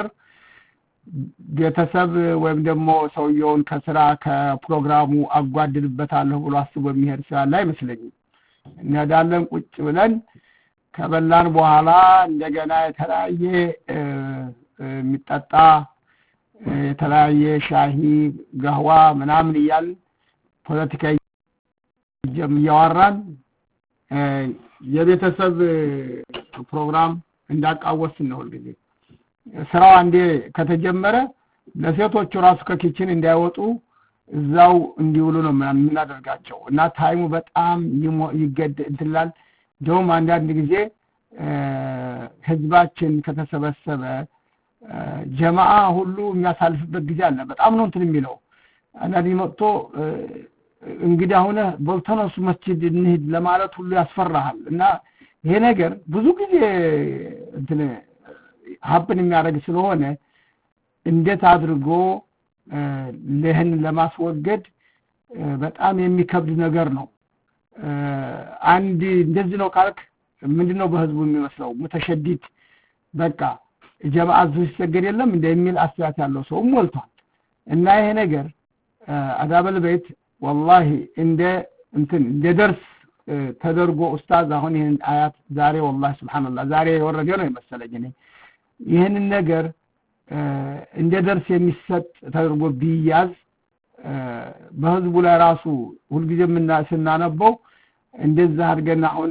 Speaker 3: ቤተሰብ ወይም ደግሞ ሰውየውን ከስራ ከፕሮግራሙ አጓድልበታለሁ ብሎ አስቦ የሚሄድ ሰው ላይ አይመስለኝም እንሄዳለን ቁጭ ብለን ከበላን በኋላ እንደገና የተለያየ የሚጠጣ የተለያየ ሻሂ ጋህዋ ምናምን ይያል ፖለቲካ ያወራን የቤተሰብ ፕሮግራም እንዳቃወስ ነው እንግዲህ ስራው አንዴ ከተጀመረ ለሴቶቹ ራሱ ከኪችን እንዳይወጡ እዛው እንዲውሉ ነው የምናደርጋቸው እና ታይሙ በጣም ይገድ እንትላል ደም አንዳንድ ጊዜ ህዝባችን ከተሰበሰበ ጀማዓ ሁሉ የሚያሳልፍበት ጊዜ አለ በጣም ነው እንትን የሚለው አንዳንድ መጥቶ እንግዲህ አሁን በተነሱ መስጂድ እንሂድ ለማለት ሁሉ ያስፈራሃል እና ይሄ ነገር ብዙ ጊዜ እንትን ሀብን የሚያደርግ ስለሆነ እንዴት አድርጎ ለህን ለማስወገድ በጣም የሚከብድ ነገር ነው አንድ እንደዚህ ነው ካልክ ምንድነው በህዝቡ የሚመስለው ሙተሸዲድ በቃ ጀማዓ ዝሰገድ የለም እንደሚል አስተያየት ያለው ሰው ሞልቷል እና ይሄ ነገር አዳበል ቤት والله እንደ እንትን እንደ ደርስ ተደርጎ ኡስታዝ አሁን ይሄን አያት ዛሬ والله ሱብሃንአላህ ዛሬ ወረደው ነው መሰለኝ እኔ ይሄን ነገር እንደ ደርስ የሚሰጥ ተደርጎ ቢያዝ በህዝቡ ላይ ራሱ ሁልጊዜ ምን ስናነበው እንደዛ አድርገን አሁን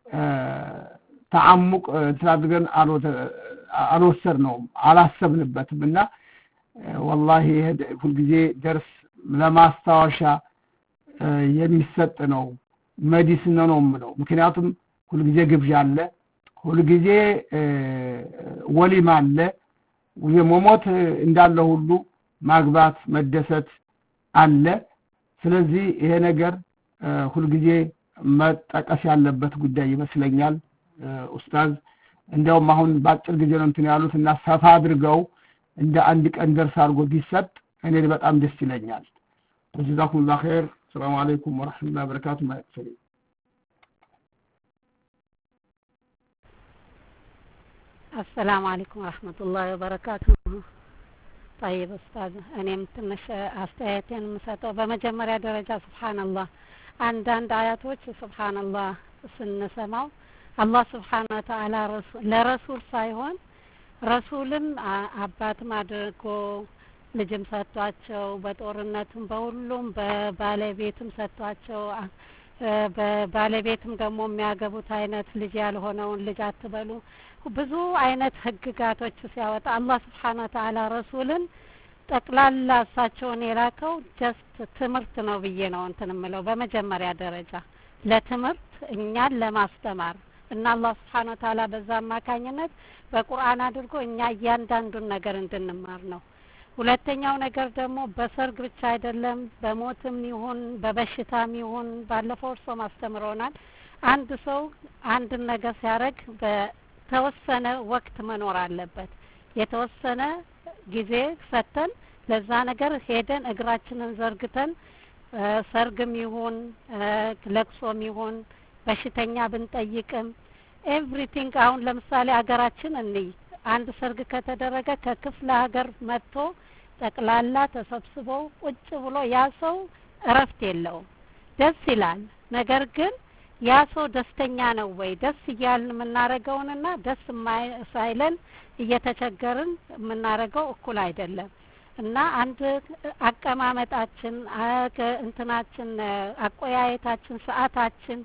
Speaker 3: ተዓሙቅ ተአድርገን አልወሰድ ነው አላሰብንበትምና والله ሁልጊዜ ደርስ ለማስታወሻ የሚሰጥ ነው ሜዲሲን ነው ነው ምክንያቱም ሁልጊዜ ግብዣ አለ ሁልጊዜ ወሊማ አለ የሞሞት እንዳለ ሁሉ ማግባት መደሰት አለ ስለዚህ ይሄ ነገር ሁልጊዜ መጠቀስ ያለበት ጉዳይ ይመስለኛል ኡስታዝ እንደውም አሁን ባጭር ጊዜ ነው እንትን ያሉት እና ሰፋ አድርገው እንደ አንድ ቀን ደርስ አድርጎ ቢሰጥ እኔ በጣም ደስ ይለኛል ጀዛኩሙላህ ኸይር ሰላም አለይኩም ወራህመቱላሂ ወበረካቱ ማይክፈሪ
Speaker 4: السلام عليكم ورحمة الله وبركاته طيب أستاذ أنا متنش أستاذين مساتو بمجمرة درجة سبحان الله عندنا آياتوች سبحان الله ስንሰማው አላህ Subhanahu Wa Ta'ala ለረሱል ሳይሆን ረሱልን አባትም አድርጎ ልጅም ሰጥቷቸው በጦርነትም በሁሉም በባለቤትም ሰጥቷቸው በባለቤትም ደግሞ የሚያገቡት አይነት ልጅ ያልሆነውን ልጅ አትበሉ ብዙ አይነት ህግጋቶች ሲያወጣ አላህ Subhanahu Wa Ta'ala ረሱልን ጠቅላላ እሳቸውን የላከው ጀስት ትምህርት ነው ብዬ ነው እንትንምለው በመጀመሪያ ደረጃ ለትምህርት እኛን ለማስተማር እና አላህ Subhanahu Wa Ta'ala በዛ ማካኝነት በቁርአን አድርጎ እኛ እያንዳንዱን ነገር እንድንማር ነው ሁለተኛው ነገር ደግሞ በሰርግ ብቻ አይደለም በሞትም ይሁን በበሽታም ይሁን ባለፈው እርሶ ማስተምሮናል አንድ ሰው አንድ ነገር ሲያረግ በተወሰነ ወቅት መኖር አለበት የተወሰነ ጊዜ ሰተን ለዛ ነገር ሄደን እግራችንን ዘርግተን ሰርግም ይሁን ለቅሶም ይሁን በሽተኛ ብንጠይቅም ኤቭሪቲንግ አሁን ለምሳሌ አገራችን እንይ አንድ ሰርግ ከተደረገ ከክፍለ ሀገር መጥቶ ጠቅላላ ተሰብስበው ቁጭ ብሎ ያ ሰው እረፍት የለው ደስ ይላል ነገር ግን ያ ሰው ደስተኛ ነው ወይ ደስ ይያልን ምናረገውንና ደስ ሳይለን እየተቸገርን ምናረገው እኩል አይደለም እና አንድ አቀማመጣችን እንትናችን አቆያየታችን ሰዓታችን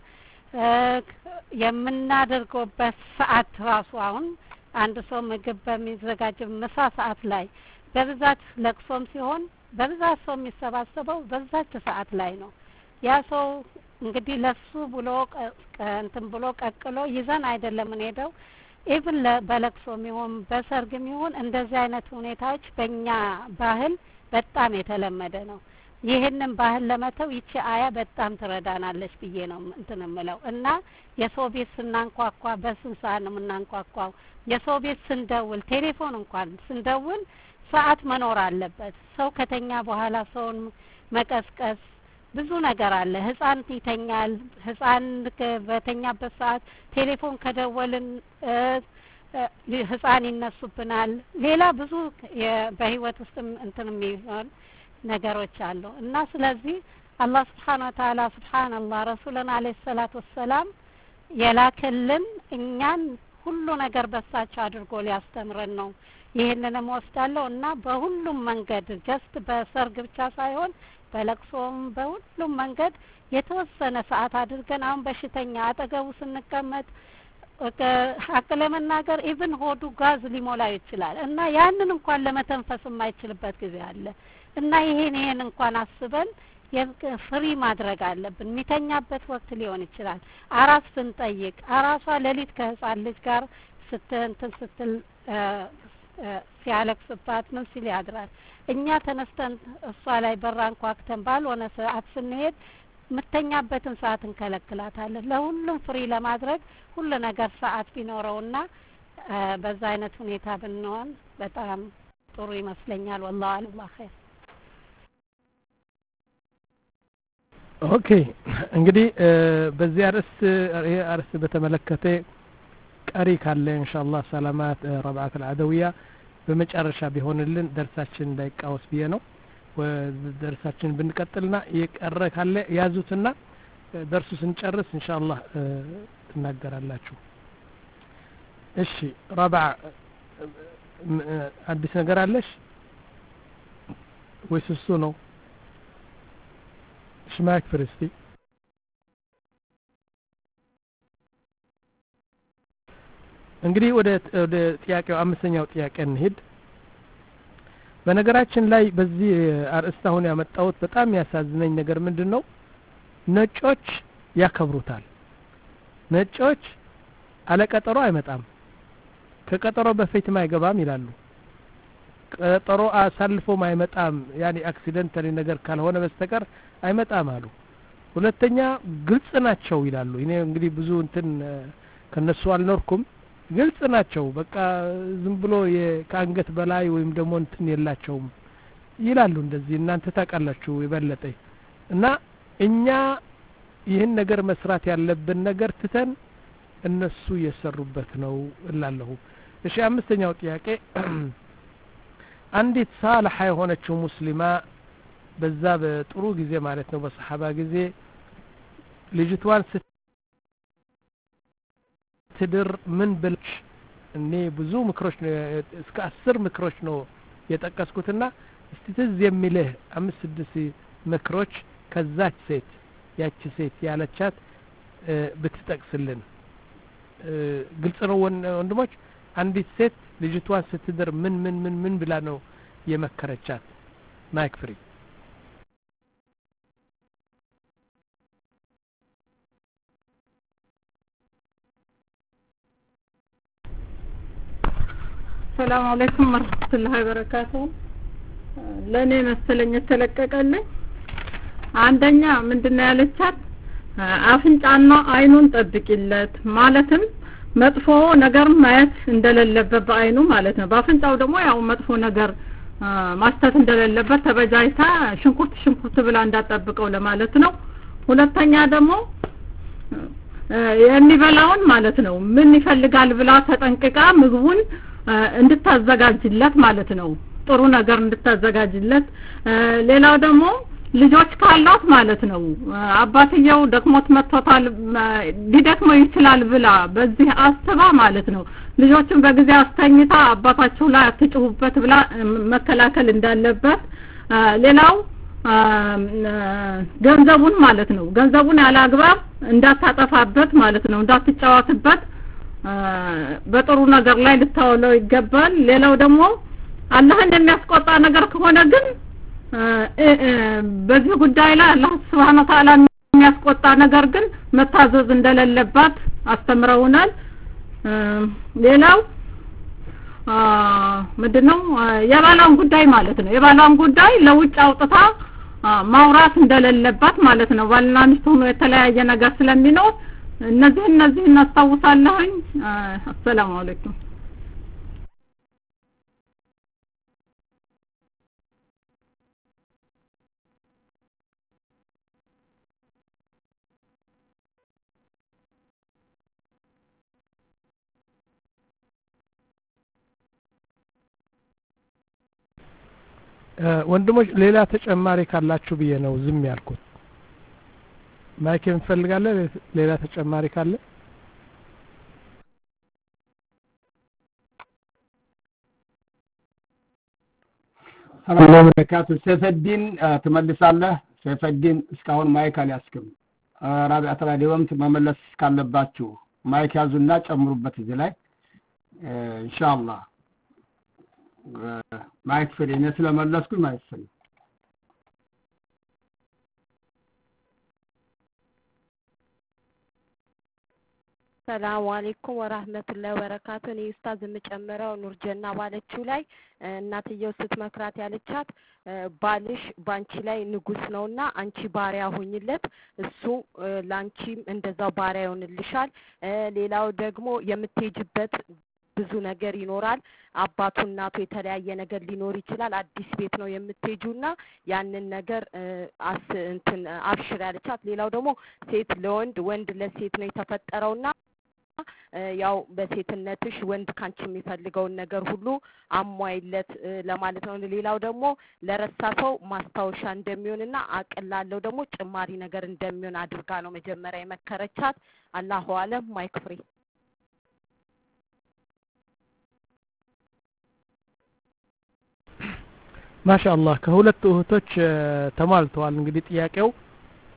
Speaker 4: የምናደርገውበት ሰዓት ራሱ አሁን አንድ ሰው ምግብ በሚዘጋጅ ምሳ ሰዓት ላይ በብዛት ለቅሶም ሲሆን በብዛት ሰው የሚሰባሰበው በዛች ሰዓት ላይ ነው ያ ሰው እንግዲህ ለሱ ብሎ እንትን ብሎ ቀቅሎ ይዘን አይደለም እንሄደው ኢቭን በለቅሶም ይሁን በሰርግም ይሁን እንደዚህ አይነት ሁኔታዎች በእኛ ባህል በጣም የተለመደ ነው ይሄንን ባህል ለመተው ይቺ አያ በጣም ትረዳናለች ብዬ ነው እንትን እምለው እና የሰው ቤት ስናንኳኳ በስንት ሰዓት ነው የምናንኳኳው የሰው ቤት ስንደውል ቴሌፎን እንኳን ስንደውል ሰዓት መኖር አለበት ሰው ከተኛ በኋላ ሰውን መቀስቀስ ብዙ ነገር አለ ህፃን ይተኛል ህፃን በተኛበት ሰዓት ቴሌፎን ከደወልን ህፃን ይነሱብናል ሌላ ብዙ በህይወት ውስጥ እንትን የሚሆን ነገሮች አሉ እና ስለዚህ አላህ Subhanahu Wa Ta'ala Subhanallah ረሱላን አለይሂ ሰላቱ ወሰለም የላከልን እኛን ሁሉ ነገር በሳቸው አድርጎ ሊያስተምረን ነው ይሄንንም ወስዳለው እና በሁሉም መንገድ ጀስት በሰርግ ብቻ ሳይሆን በለቅሶም በሁሉም መንገድ የተወሰነ ሰዓት አድርገን አሁን በሽተኛ አጠገቡ ስንቀመጥ አቀለመናገር ኢቭን ሆዱ ጋዝ ሊሞላ ይችላል እና ያንን እንኳን ለመተንፈስ የማይችልበት ጊዜ አለ እና ይሄን ይሄን እንኳን አስበን ፍሪ ማድረግ አለብን ሚተኛበት ወቅት ሊሆን ይችላል አራስ ስንጠይቅ አራሷ ለሊት ከህፃን ልጅ ጋር ስትንትን ስትል ሲያለቅስባት ምን ሲል ያድራል እኛ ተነስተን እሷ ላይ በራን ኳክተን ባልሆነ ሰዓት ስንሄድ ምተኛበትን ሰዓት እንከለክላታለን ለሁሉም ፍሪ ለማድረግ ሁሉ ነገር ሰዓት ቢኖረውና በዛ አይነት ሁኔታ ብንሆን በጣም ጥሩ ይመስለኛል والله አላህ ኸይር
Speaker 1: ኦኬ እንግዲህ በዚህ አርስ ይሄ አርስ በተመለከተ ቀሪ ካለ ኢንሻአላህ ሰላማት ረብዓት العدوية በመጨረሻ ቢሆንልን ደርሳችን እንዳይቃወስ ብዬ ነው ወደርሳችን ብንቀጥልና የቀረ ካለ ያዙትና ደርሱ ስንጨርስ ኢንሻአላህ ትናገራላችሁ እሺ ረብዓ አዲስ ነገር አለሽ ወይስ እሱ ነው ሽማክ ፍርስቲ እንግዲህ ወደ ወደ ጥያቄው አምስተኛው ጥያቄ እንሂድ። በነገራችን ላይ በዚህ አርእስት አሁን ያመጣሁት በጣም ያሳዝነኝ ነገር ምንድነው? ነጮች ያከብሩታል። ነጮች አለቀጠሮ አይመጣም፣ ከቀጠሮ በፊትም አይገባም ይላሉ። ቀጠሮ አሳልፎም አይመጣም፣ ያኒ አክሲደንታሊ ነገር ካልሆነ በስተቀር አይመጣም አሉ። ሁለተኛ ግልጽ ናቸው ይላሉ። እኔ እንግዲህ ብዙ እንትን ከነሱ አልኖርኩም፣ ግልጽ ናቸው። በቃ ዝም ብሎ ከአንገት በላይ ወይም ደግሞ እንትን የላቸውም ይላሉ። እንደዚህ እናንተ ታውቃላችሁ የበለጠ እና እኛ ይህን ነገር መስራት ያለብን ነገር ትተን እነሱ እየሰሩበት ነው እላለሁ። እሺ አምስተኛው ጥያቄ አንዲት ሳልሐ የሆነችው ሙስሊማ በዛ በጥሩ ጊዜ ማለት ነው በሰሃባ ጊዜ ልጅቷን ስትድር ምን ብልሽ እኔ ብዙ ምክሮች ነው እስከ አስር ምክሮች ነው የጠቀስኩትና እስቲ ትዝ የሚልህ አምስት ስድስት ምክሮች ከዛች ሴት ያቺ ሴት ያለቻት ብትጠቅስልን ግልጽ ነው ወንድሞች። አንዲት ሴት ልጅቷን ስትድር ምን ምን ምን ምን ብላ ነው የመከረቻት? ማይክ ፍሪ።
Speaker 5: ሰላም አለይኩም ወራህመቱላሂ ወበረካቱሁ። ለኔ መሰለኝ ተለቀቀልኝ። አንደኛ ምንድነው ያለቻት? አፍንጫና አይኑን ጠብቂለት ማለትም መጥፎ ነገር ማየት እንደሌለበት በአይኑ ማለት ነው። በአፍንጫው ደግሞ ያው መጥፎ ነገር ማስተት እንደሌለበት ተበጃይታ ሽንኩርት ሽንኩርት ብላ እንዳጠብቀው ለማለት ነው። ሁለተኛ ደግሞ የሚበላውን ማለት ነው ምን ይፈልጋል ብላ ተጠንቅቃ ምግቡን እንድታዘጋጅለት ማለት ነው። ጥሩ ነገር እንድታዘጋጅለት። ሌላው ደግሞ ልጆች ካሏት ማለት ነው አባትየው ደክሞት መጥቶታል ሊደክመው ይችላል ብላ በዚህ አስባ ማለት ነው ልጆችን በጊዜ አስተኝታ አባታቸው ላይ አትጭሁበት ብላ መከላከል እንዳለበት። ሌላው ገንዘቡን ማለት ነው ገንዘቡን ያላግባብ እንዳታጠፋበት ማለት ነው እንዳትጫወትበት በጥሩ ነገር ላይ ልታውለው ይገባል። ሌላው ደግሞ አላህን የሚያስቆጣ ነገር ከሆነ ግን በዚህ ጉዳይ ላይ አላህ Subhanahu Wa Ta'ala የሚያስቆጣ ነገር ግን መታዘዝ እንደሌለባት አስተምረውናል። ሌላው ምንድነው የባሏን ጉዳይ ማለት ነው የባሏን ጉዳይ ለውጭ አውጥታ ማውራት እንደሌለባት ማለት ነው። ባልና ሚስት ሆኖ የተለያየ ነገር ስለሚኖር እነዚህ እነዚህ እናስታውሳለሁኝ። አሰላሙ አለይኩም።
Speaker 1: ወንድሞች ሌላ ተጨማሪ ካላችሁ ብዬ ነው ዝም ያልኩት። ማይክ እንፈልጋለን ሌላ ተጨማሪ ካለ?
Speaker 3: ሰላም አለይኩም ሰይፈዲን ትመልሳለህ? ሰይፈዲን እስካሁን ማይክ አልያዝክም። ራቢዓት ራዲዮም መመለስ ካለባችሁ ማይክ ያዙና ጨምሩበት እዚህ ላይ ኢንሻአላህ። ማይክ ፍሪ ነው ስለመለስኩ ማይክ ፍሪ።
Speaker 2: ሰላም አለይኩም ወራህመቱላሂ ወበረካቱ። እኔ ኡስታዝ የምጨምረው ኑርጀና ባለችው ላይ እናትየው ስትመክራት ያለቻት ባልሽ ባንቺ ላይ ንጉስ ነውና አንቺ ባሪያ ሆኝለት እሱ ላንቺም እንደዛው ባሪያ ይሆንልሻል። ሌላው ደግሞ የምትሄጅበት ብዙ ነገር ይኖራል። አባቱ እናቱ የተለያየ ነገር ሊኖር ይችላል። አዲስ ቤት ነው የምትሄጁና ያንን ነገር አስ እንትን አብሽር ያለቻት። ሌላው ደግሞ ሴት ለወንድ ወንድ ለሴት ነው የተፈጠረውና ያው በሴትነትሽ ወንድ ካንቺ የሚፈልገውን ነገር ሁሉ አሟይለት ለማለት ነው። ሌላው ደግሞ ለረሳ ሰው ማስታወሻ እንደሚሆንና አቀላለው ደግሞ ጭማሪ ነገር እንደሚሆን አድርጋ ነው መጀመሪያ የመከረቻት። አላሁ አለም። ማይክ ፍሪ።
Speaker 1: ማሻአላህ ከሁለት እህቶች ተሟልተዋል። እንግዲህ ጥያቄው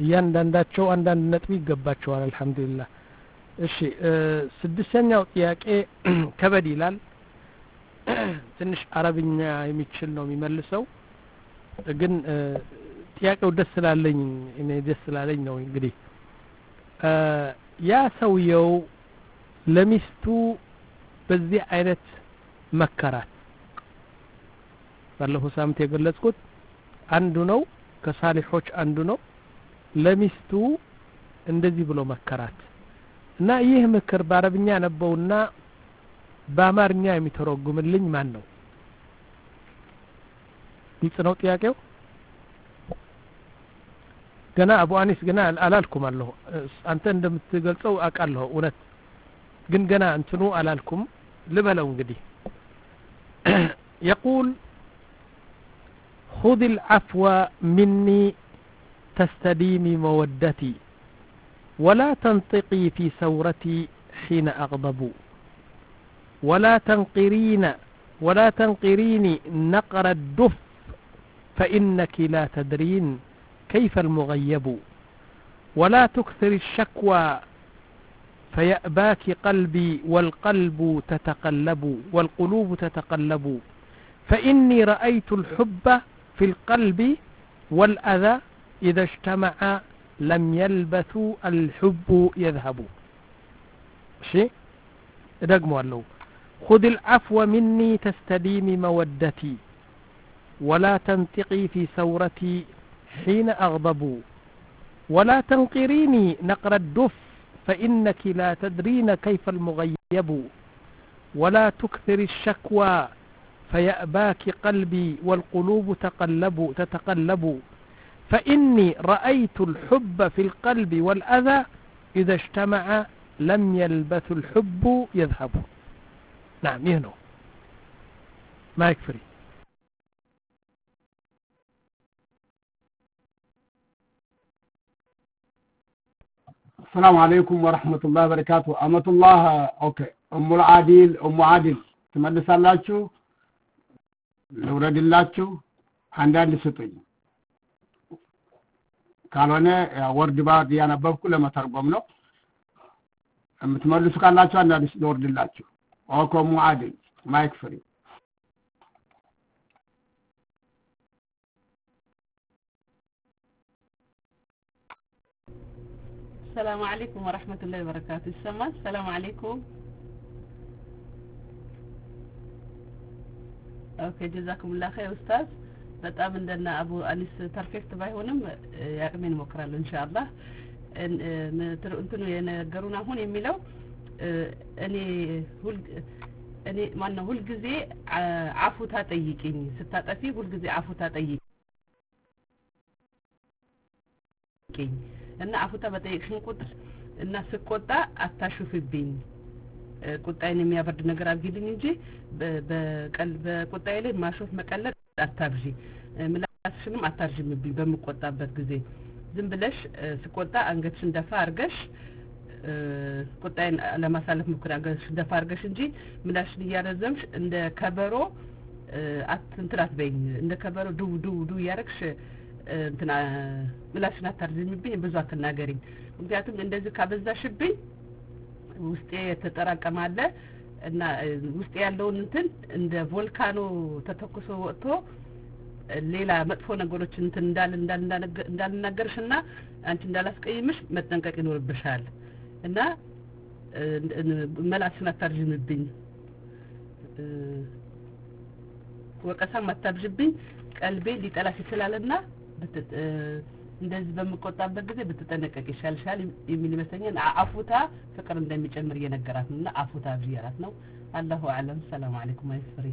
Speaker 1: እያንዳንዳቸው አንዳንድ ነጥብ ይገባቸዋል አልহামዱሊላህ እሺ ስድስተኛው ጥያቄ ከበድ ይላል ትንሽ አረብኛ የሚችል ነው የሚመልሰው ግን ጥያቄው ደስ ስላለኝ እኔ ደስ ስላለኝ ነው እንግዲህ ያ ሰውየው ለሚስቱ በዚህ አይነት መከራት ባለፈው ሳምንት የገለጽኩት አንዱ ነው ከሳሊሖች አንዱ ነው ለሚስቱ እንደዚህ ብሎ መከራት እና ይህ ምክር በአረብኛ ነበውና በአማርኛ የሚተረጉምልኝ ማን ነው ግልጽ ነው ጥያቄው ገና አቡ አኒስ ገና አላልኩም አለሁ አንተ እንደምትገልጸው አቃለሁ እውነት ግን ገና እንትኑ አላልኩም ልበለው እንግዲህ يقول خذ العفو مني تستديمي مودتي ولا تنطقي في ثورتي حين أغضب ولا تنقرين ولا تنقريني نقر الدف فإنك لا تدرين كيف المغيب ولا تكثر الشكوى فيأباك قلبي والقلب تتقلب والقلوب تتقلب فإني رأيت الحب في القلب والأذى إذا اجتمع لم يلبث الحب يذهب شيء رقموا له خذ العفو مني تستديم مودتي ولا تنتقي في ثورتي حين أغضب ولا تنقريني نقر الدف فإنك لا تدرين كيف المغيب ولا تكثر الشكوى فيأباك قلبي والقلوب تقلب تتقلب فإني رأيت الحب في القلب والأذى إذا اجتمع لم يلبث الحب يذهب نعم يهنو ما يكفري
Speaker 3: السلام عليكم ورحمة الله وبركاته أمة الله أوكي أم العادل أم عادل تمدس اللاتشو لورد اللاتشو عندها لسطي ካልሆነ ወርድ ባድ ያነበብኩ ለመተርጎም ነው የምትመልሱ ካላችሁ አንዳንድ ልወርድላችሁ ኦኮ ሙአድል ማይክ ፍሪ
Speaker 6: السلام عليكم ورحمة الله وبركاته السماء السلام عليكم اوكي جزاكم الله خير استاذ በጣም እንደና አቡ አኒስ ፐርፌክት ባይሆንም ያቅሜን ሞክራለሁ ኢንሻአላህ እንትኑ የነገሩን አሁን የሚለው እኔ ሁል እኔ ማን ነው ሁል ጊዜ አፉታ ጠይቂኝ ስታጠፊ ሁል ጊዜ አፉታ ጠይቂኝ እና አፉታ በጠይቅሽን ቁጥር እና ስቆጣ አታሹፍብኝ ቁጣዬን የሚያበርድ ነገር አድርጊልኝ እንጂ በቀል በቁጣዬ ላይ ማሾፍ መቀለድ አታብጂ ምላስሽንም አታርጅምብኝ በመቆጣበት ጊዜ ዝም ብለሽ ስቆጣ አንገትሽን ደፋ አርገሽ ቁጣዬን ለማሳለፍ ሙከራ አንገትሽ ደፋ አርገሽ እንጂ ምላስሽን ያረዘምሽ እንደ ከበሮ አትንትራት በይኝ እንደ ከበሮ ዱ ዱ ዱ ያረክሽ እንትና ምላስሽን አታርጅምብኝ ብዙ አትናገሪኝ ምክንያቱም እንደዚህ ካበዛሽብኝ ውስጤ ተጠራቀማለ እና ውስጥ ያለውን እንትን እንደ ቮልካኖ ተተኩሶ ወጥቶ ሌላ መጥፎ ነገሮች እንትን እንዳል እንዳል እንዳልናገርሽና አንቺ እንዳላስቀይምሽ መጠንቀቅ ይኖርብሻል እና መላስና ታርጅምብኝ ወቀሳ ማታብጅብኝ ቀልቤ ሊጠላሽ ይችላልና እንደዚህ በመቆጣበት ጊዜ ብትጠነቀቅ ይሻልሻል የሚል ይመስለኛል አፉታ ፍቅር እንደሚጨምር እየነገራት ነውና አፉታ ቢያራት ነው አላሁ አለም ሰላም አለይኩም አይፍሪ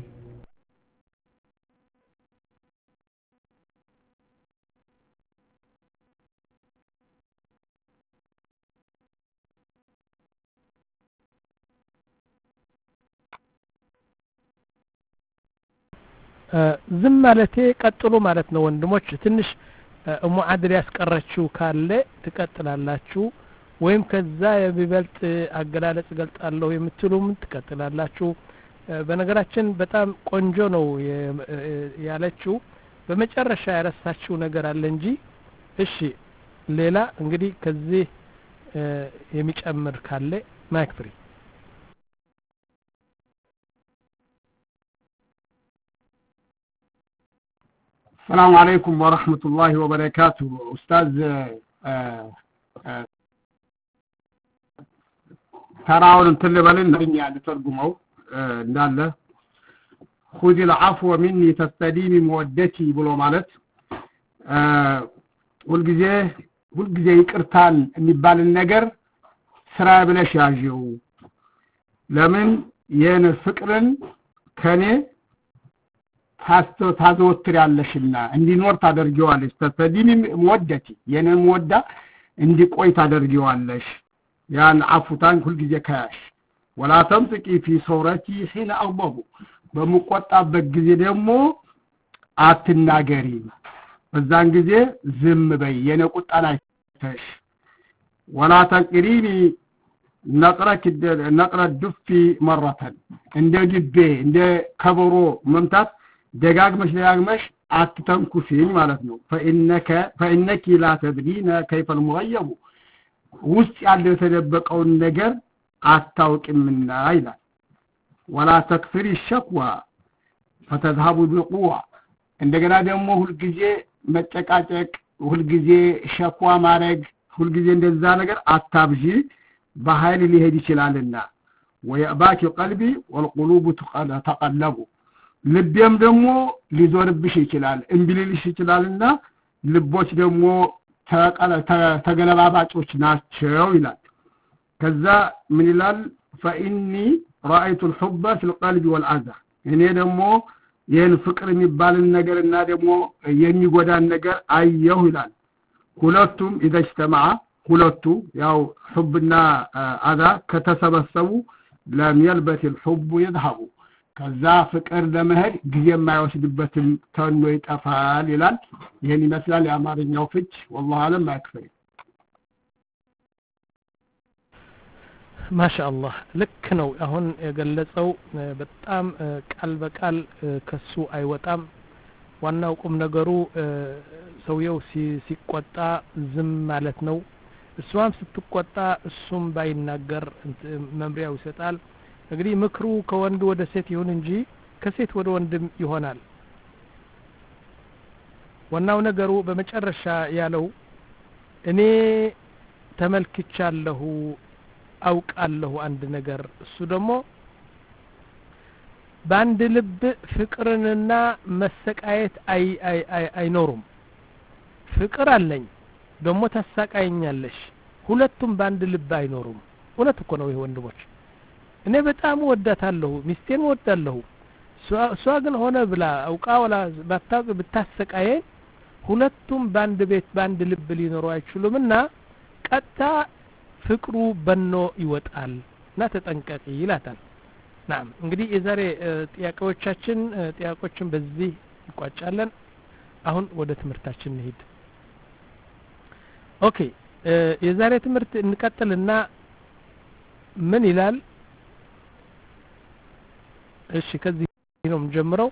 Speaker 1: ዝም ማለቴ ቀጥሉ ማለት ነው ወንድሞች ትንሽ እሙ አድር ያስቀረችው ካለ ትቀጥላላችሁ ወይም ከዛ የሚበልጥ አገላለጽ ገልጣለሁ የምትሉም ትቀጥላላችሁ በነገራችን በጣም ቆንጆ ነው ያለችው በመጨረሻ ያረሳችው ነገር አለ እንጂ እሺ ሌላ እንግዲህ ከዚህ የሚጨምር ካለ ማይክ ፍሪ
Speaker 3: السلام عليكم ورحمة الله وبركاته أستاذ تراون تلبلن دنيا لترجمه እንዳለ خذ العفو مني تستديم مودتي ብሎ ማለት ሁልጊዜ ሁልጊዜ ይቅርታን የሚባልን ነገር ስራ ብለሽ ያዥው ለምን የነ ፍቅርን ከኔ ታስቶ ታዘወትር ያለሽና እንዲኖር ታደርጊዋለሽ ተስተዲም መወደቲ የነ መወዳ እንዲቆይ ታደርጊዋለሽ ያን አፉታን ሁልጊዜ ካሽ ولا تمسكي في صورتي حين أغضب በመቆጣበት ጊዜ ደግሞ አትናገሪ በዛን ጊዜ ዝም በይ የነ ቁጣን አይተሽ ولا تنقريني نقرك نقر الدف مرة እንደ ግቤ እንደ ከበሮ መምታት ደጋግመሽ ደጋግመሽ አትተንኩሽኝ ማለት ነው فإنك فإنك لا تدرين كيف المغيب ውስጥ ያለ የተደበቀውን ነገር አታውቂምና ይላል ولا تكثري الشكوى فتذهب بقوة እንደገና ደግሞ ሁሉ ጊዜ መጨቃጨቅ ሁሉ ጊዜ ሸኳ ማረግ ሁሉ ጊዜ እንደዛ ነገር አታብጂ በኃይል ሊሄድ ይችላልና ويأباك قلبي والقلوب تقلب ልቤም ደግሞ ሊዞርብሽ ይችላል እንብልልሽ ይችላልና ልቦች ደግሞ ተገለባባጮች ናቸው ይላል ከዛ ምን ይላል فإني رأيت الحب في القلب والأذى እኔ ደግሞ ይሄን ፍቅር የሚባልን ነገርና ደግሞ የሚጎዳን ነገር አየሁ ይላል ሁለቱም اذا اجتمع ሁለቱ ያው حبና አذى ከተሰበሰቡ لم يلبث الحب يذهب ከዛ ፍቅር ለመሄድ ጊዜ የማይወስድበትም ተኖ ይጠፋል ይላል ይሄን ይመስላል የአማርኛው ፍች والله አለም ማክፈይ
Speaker 1: ማሻአላህ ልክ ነው አሁን የገለጸው በጣም ቃል በቃል ከሱ አይወጣም ዋናው ቁም ነገሩ ሰውየው ሲቆጣ ዝም ማለት ነው እሷም ስትቆጣ እሱም ባይናገር መምሪያው ይሰጣል እንግዲህ ምክሩ ከወንድ ወደ ሴት ይሁን እንጂ ከሴት ወደ ወንድም ይሆናል ዋናው ነገሩ በመጨረሻ ያለው እኔ ተመልክቻለሁ አውቃለሁ አንድ ነገር እሱ ደግሞ በአንድ ልብ ፍቅርንና መሰቃየት አይ አይ አይ አይኖርም ፍቅር አለኝ ደግሞ ተሰቃየኛለሽ ሁለቱም በአንድ ልብ አይኖሩም እውነት እኮ ነው ይሄ ወንድሞች እኔ በጣም ወዳታለሁ ሚስቴን ወዳለሁ እሷ ግን ሆነ ብላ አውቃ ወላ ባታውቅ ብታሰቃየ ሁለቱም በአንድ ቤት በአንድ ልብ ሊኖሩ አይችሉምና ቀጣ ፍቅሩ በኖ ይወጣል እና ተጠንቀቂ ይላታል ናም እንግዲህ የዛሬ ጥያቄዎቻችን ጥያቄዎችን በዚህ እንቋጫለን አሁን ወደ ትምህርታችን እንሂድ ኦኬ የዛሬ ትምህርት እንቀጥልና ምን ይላል እሺ ከዚህ ነው የምንጀምረው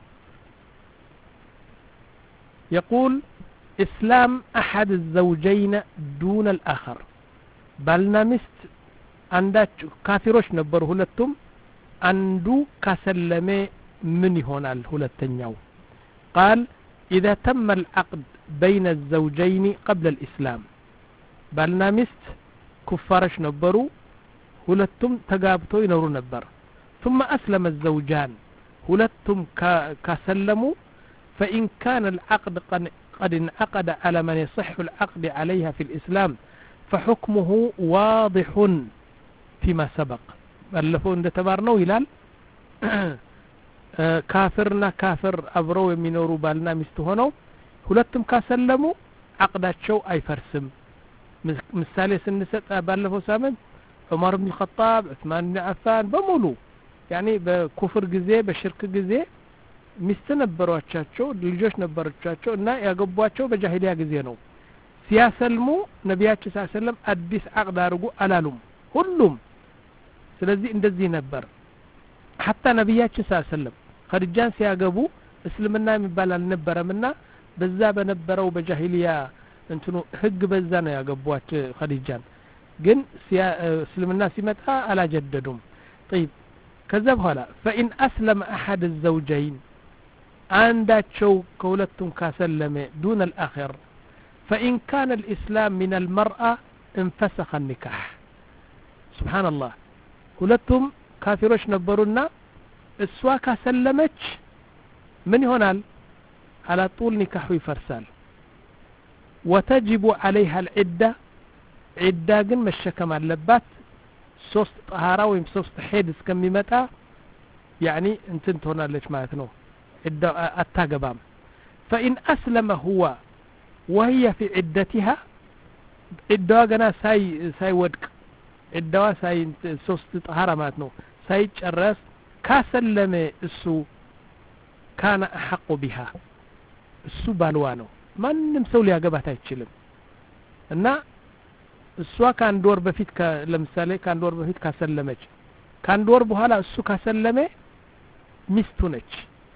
Speaker 1: يقول إسلام أحد الزوجين دون الآخر ባልና ሚስት አንዳቸው ካፊሮች ነበሩ ሁለቱም አንዱ ካሰለመ ምን ይሆናል ሁለተኛው قال إذا تم العقد بين الزوجين قبل الإسلام ባልና ሚስት ኩፋሮች ነበሩ ሁለቱም ተጋብተው ይኖሩ ነበር ثم أسلم الزوجان ሁለቱም كسلموا فإن كان العقد قد انعقد على من يصح العقد عليها في الإسلام فحكمه واضح فيما سبق ባለፈው እንደተባርነው ይላል ካፍርና ካፍር አብረው የሚኖሩ ባልና ሚስት ሆነው ሁለቱም ካሰለሙ عقዳቸው አይፈርስም ምሳሌ ስንሰጥ ባለፈው ሳምንት ዑመር ኢብኑ ኸጣብ ዑስማን ኢብኑ አፋን በሙሉ ያኒ በኩፍር ጊዜ በሽርክ ጊዜ ሚስት ነበሯቸው ልጆች ነበሯቸው እና ያገቧቸው በጃሂሊያ ጊዜ ነው ሲያሰልሙ ነብያችን ሰለላሁ አዲስ አቅድ አድርጉ አላሉም ሁሉም ስለዚህ እንደዚህ ነበር حتى ነብያችን ሰለላሁ ኸዲጃን ሲያገቡ እስልምና የሚባል አልነበረምና በዛ በነበረው በጃሂሊያ እንትኑ ህግ በዛ ነው ያገቧት ኸዲጃን ግን እስልምና ሲመጣ አላጀደዱም طيب ከዛ በኋላ فإن أسلم أحد الزوجين አንዳቸው ከሁለቱም ካሰለመ دون الآخر فإن كان الإسلام من المرأة انفسخ النكاح سبحان الله ሁለቱም ካፊሮች ነበሩና እሷ ካሰለመች ምን ይሆናል على طول نكاحه يفرسال وتجب عليها العدة عدة ግን መሸከም አለባት ሶስት طهارة ወይም ሶስት ሄድ እስከሚመጣ يعني እንትን ትሆናለች ማለት ነው عدة አታገባም فإن أسلم هو وهي في عدتها عدة ገና ሳይ ሳይወድቅ عدة ሳይ ሶስት طهارة ማለት ነው ሳይጨረስ ካሰለመ እሱ كان أحق بها እሱ ባልዋ ነው ማንንም ሰው ሊያገባት አይችልም እና እሷ ከአንድ ወር በፊት ለምሳሌ ከአንድ ወር በፊት ካሰለመች ከአንድ ወር በኋላ እሱ ካሰለመ ሚስቱ ነች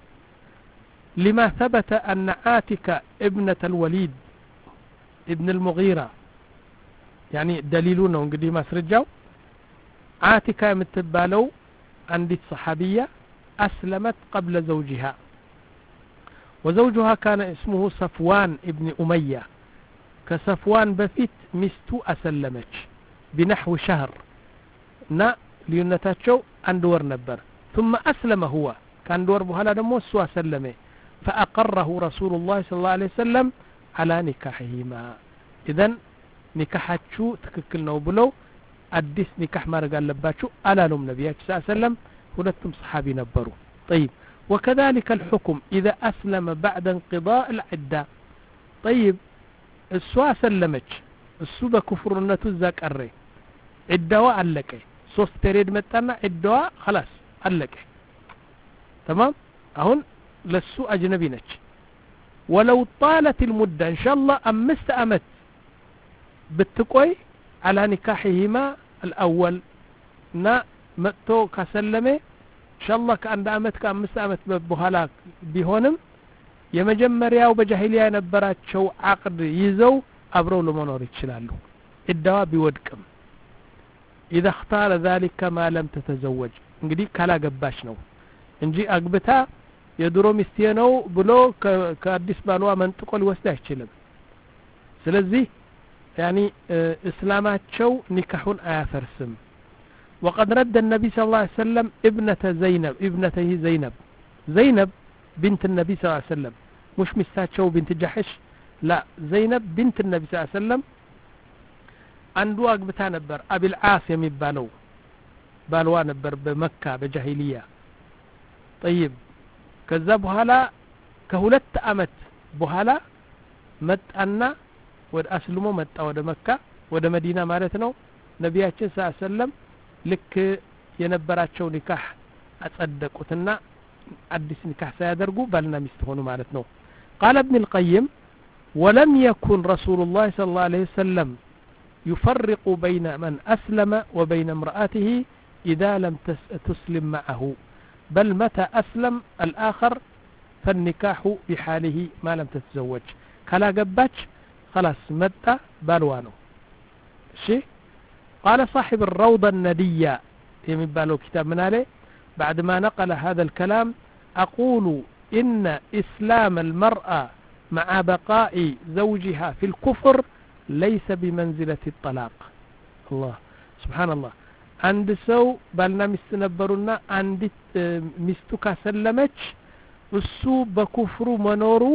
Speaker 1: لما ثبت أن عاتكة ابنة الوليد ابن المغيرة يعني دليلونه እንግዲህ ማስረጃው عاتكة የምትባለው አንዲት صحابية أسلمت قبل زوجها وزوجها كان اسمه صفوان ابن أمية كصفوان بفيت مستو أسلمت بنحو شهر نا ليونتاتشو اندور نبر ثم أسلم هو كان دور بهلا دمو سو أسلمه فأقره رسول الله صلى الله عليه وسلم على نكاحهما إذن نكاحاتشو تككلنا وبلو أديس نكاح ما رقال لباتشو ألا لهم نبيك صلى الله عليه وسلم هلتم صحابي نبروا طيب وكذلك الحكم إذا أسلم بعد انقضاء العدة طيب السوا سلمت السوبة كفر النتو الزاك الري الدواء علك صوص تريد متنا الدواء خلاص علك تمام أهون للسوء أجنبي نج ولو طالت المدة إن شاء الله أمست أمت بالتقوي على نكاحهما الأول نا متو كسلمه إن شاء الله كأن دامت كأمست أمت ببهلا بهونم የመጀመሪያው በጃሂሊያ የነበራቸው አቅድ ይዘው አብረው ለመኖር ይችላሉ እዳዋ ቢወድቅም اذا اختار ذلك ما لم تتزوج እንግዲህ ካላገባች ነው እንጂ አግብታ የድሮ ሚስቴ ነው ብሎ ከአዲስ ባሏ መንጥቆ ሊወስድ አይችልም ስለዚህ يعني اسلاماቸው ኒካሁን አያፈርስም وقد رد النبي صلى الله عليه وسلم ابنة زينب ابنته زينب زينب بنت النبي صلى الله عليه وسلم مش مستاتشو بنت جحش لا زينب بنت النبي صلى الله عليه وسلم عنده أقبتا نبر أبي العاص يمبالو بالوا نبر بمكة بجاهلية طيب كذا بهلا كهولت أمت بهلا مت أنا ود أسلموا مت ود مكة ود مدينة مالتنا نبياتنا صلى الله عليه وسلم لك ينبراتشو نكاح أتصدقوتنا أدس نكاح سيادرقوا بالنا مستهونوا مالتنا قال ابن القيم ولم يكن رسول الله صلى الله عليه وسلم يفرق بين من أسلم وبين امرأته إذا لم تسلم معه بل متى أسلم الآخر فالنكاح بحاله ما لم تتزوج كلا قباتش خلاص متى بالوانو شيء قال صاحب الروضة الندية يمين بالو كتاب من عليه بعد ما نقل هذا الكلام أقول إن إسلام المرأة مع بقاء زوجها في الكفر ليس بمنزلة الطلاق الله سبحان الله عند سو بالنا مستنبرنا عند مستكا سلمتش السو بكفر منورو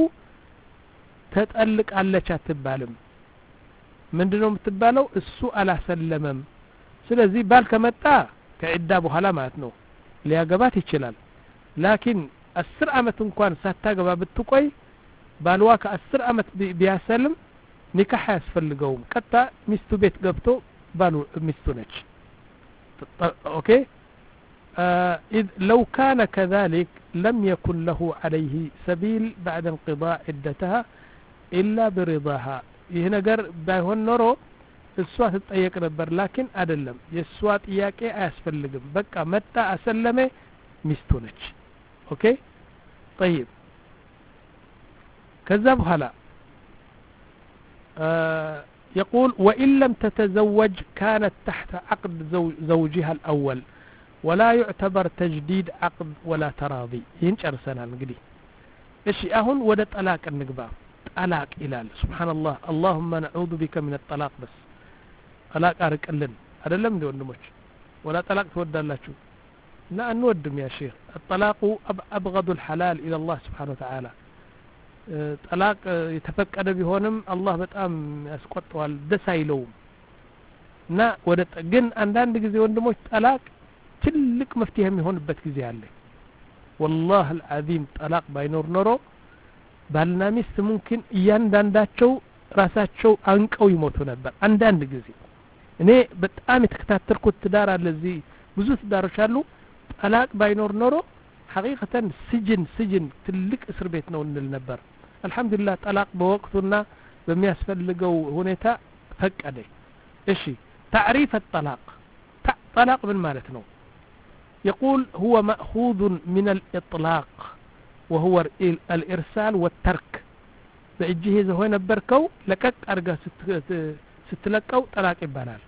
Speaker 1: تتألق على تبالم من دونهم تبالو السو على سلمم سلازي بالك متى كعدابو هلامات نو ሊያገባት ይችላል ላኪን አስር አመት እንኳን ሳታገባ ብትቆይ ባልዋ ከአስር አመት ቢያሰልም ኒካህ ያስፈልገውም ቀጣ ሚስቱ ቤት ገብቶ ባሉ ሚስቱ ነች اوكي اذ لو كان كذلك لم يكن له عليه سبيل بعد انقضاء عدتها الا برضاها ይህ ነገር ባይሆን ኖሮ እሷ ትጠየቅ ነበር ላኪን አይደለም የሷ ጥያቄ አያስፈልግም በቃ መጣ አሰለመ ሚስቱ ነች ኦኬ طيب ከዛ በኋላ آه يقول وإن لم تتزوج كانت تحت عقد زوجها الأول ولا يعتبر تجديد عقد ولا تراضي ينشر سنة نقدي إيش أهون ودا طلاق النقبة طلاق إلال سبحان الله اللهم نعوذ بك من الطلاق بس طلاق أرك ألن هذا لم دون نموش ولا طلاق تودى الله شو لا نودم يا شيخ الطلاق أبغض الحلال إلى الله سبحانه وتعالى طلاق يتفقد بهونم الله በጣም ያስቆጣዋል ደስ አይለውም እና ወደ ግን አንዳንድ ጊዜ ወንድሞች ጠላቅ ትልቅ መፍትሄ የሚሆንበት ጊዜ አለ والله العظيم ጠላቅ ባይኖር ኖሮ ባልና ሚስት ሙምኪን እያንዳንዳቸው ራሳቸው አንቀው ይሞቱ ነበር አንዳንድ ጊዜ እኔ በጣም የተከታተልኩት ትዳር አለ እዚህ ብዙ ትዳሮች አሉ ጠላቅ ባይኖር ኖሮ حقيقة سجن سجن ትልቅ እስር ቤት ነው እንል ነበር الحمد لله طلاق بوقتنا بمياسفلقوا هنيتا فقده اشي تعريف الطلاق طلاق من مالتنا يقول هو مأخوذ من الإطلاق وهو الإرسال والترك بأجيه إذا هو نبركو لكك أرقى ستلقوا طلاق بلال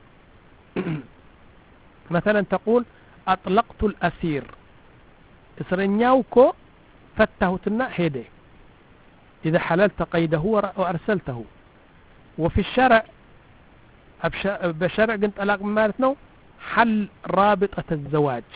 Speaker 1: مثلا تقول أطلقت الأسير إسرنياوكو فتهتنا هيدي إذا حللت قيده وأرسلته وفي الشرع بشرع قلت طلاق مالتنا حل رابطة الزواج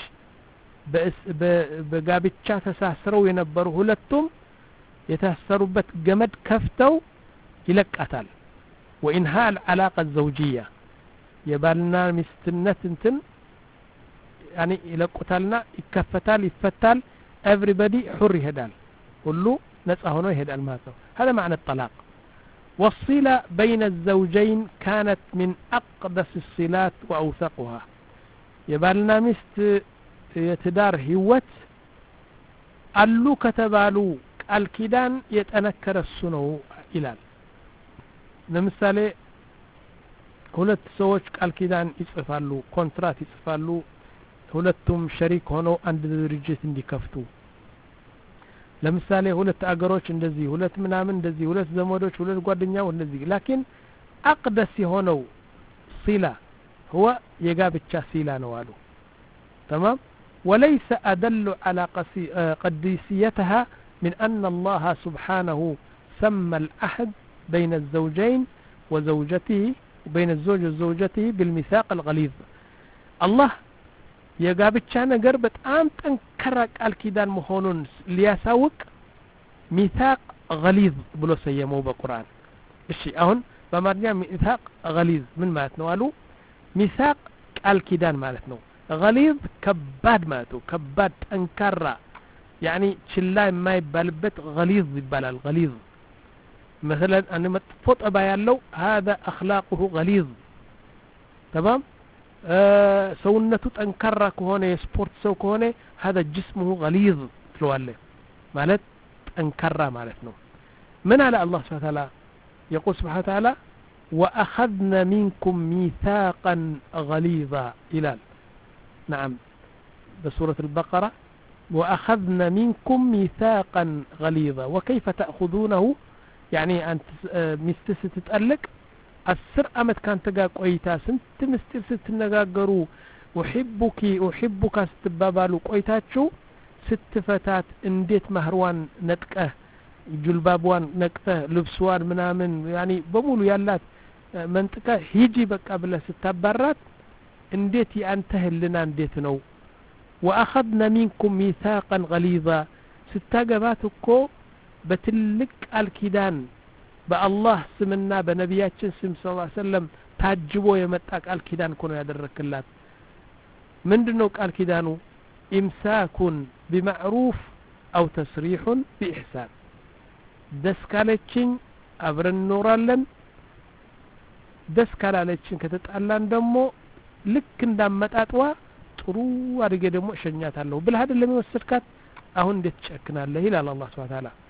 Speaker 1: بقابتشا تساسروا ينبروا هلتم يتساسروا بت جمد كفتو يلك أتال وإنهاء العلاقة الزوجية يبالنا مستنة انتن يعني إلى قتالنا يكفتال يفتال everybody حر يهدال كله نسأهونه يهدال ماتو هذا معنى الطلاق والصلة بين الزوجين كانت من أقدس الصلات وأوثقها يبالنا مست يتدار هوت ألو كتبالو الكيدان يتنكر السنو إلال لمثالي ሁለት ሰዎች ቃል ኪዳን ይጽፋሉ ኮንትራት ይጽፋሉ ሁለቱም ሸሪክ ሆነው አንድ ድርጅት እንዲከፍቱ ለምሳሌ ሁለት አገሮች እንደዚህ ሁለት ምናምን እንደዚህ ሁለት ዘመዶች ሁለት ጓደኛው እንደዚህ ላኪን አቅደስ የሆነው ሲላ هو የጋብቻ ሲላ ነው አሉ تمام وليس أدل على قديسيتها من أن الله سبحانه سمى العهد بين الزوجين وزوجته بين الزوج وزوجته بالميثاق الغليظ الله የጋብቻ ነገር በጣም ጠንካራ ቃል ኪዳን መሆኑን ሊያሳውቅ ሚثاق غليظ ብሎ ሰየመው በቁርአን እሺ አሁን በአማርኛ ሚثاق غليظ ምን ማለት ነው አሉ ሚثاق ቃል ኪዳን ማለት ነው غليظ ከባድ ማለት ነው ከባድ ጠንካራ يعني ችላ የማይባልበት غليظ ይባላል غليظ مثلا أن مطفوط أبا يالو هذا أخلاقه غليظ تمام آه سونته تنكر كهونه سبورت سو كهونه هذا جسمه غليظ تلوالله مالت تنكر مالتنا من على الله سبحانه وتعالى يقول سبحانه وتعالى وأخذنا منكم ميثاقا غليظا إلى نعم بسورة البقرة وأخذنا منكم ميثاقا غليظا وكيف تأخذونه يعني أنت مستر ستتألق السر أمت كان تقا قويتا سنت مستر ستنقاقروا أحبك أحبك ستبابالو قويتاتشو ست فتات انديت مهروان نتكه جلبابوان نكته لبسوان منامن يعني بمولو يالات منطقة هيجي بك قبل ستبارات انديت ينتهي لنا انديت نو وأخذنا منكم ميثاقا غليظا ستاقباتكو بتلك الكيدان بالله سمنا بنبياتنا سم صلى الله عليه وسلم ታጅቦ የመጣ ቃል ኪዳን ኮኖ ያደረክላት ምንድነው ቃል ኪዳኑ ኢምሳኩን ቢማዕሩፍ አው ተስሪሑን ቢኢሕሳን ደስ ካለችኝ አብረን እንኖራለን ደስ ካላለችኝ ከተጣላን ደግሞ ልክ እንዳመጣጥዋ ጥሩ አድርጌ ደግሞ እሸኛታለሁ ብለህ አይደለም የወሰድካት አሁን እንዴት ትጨክናለህ ይላል አላህ Subhanahu Wa Ta'ala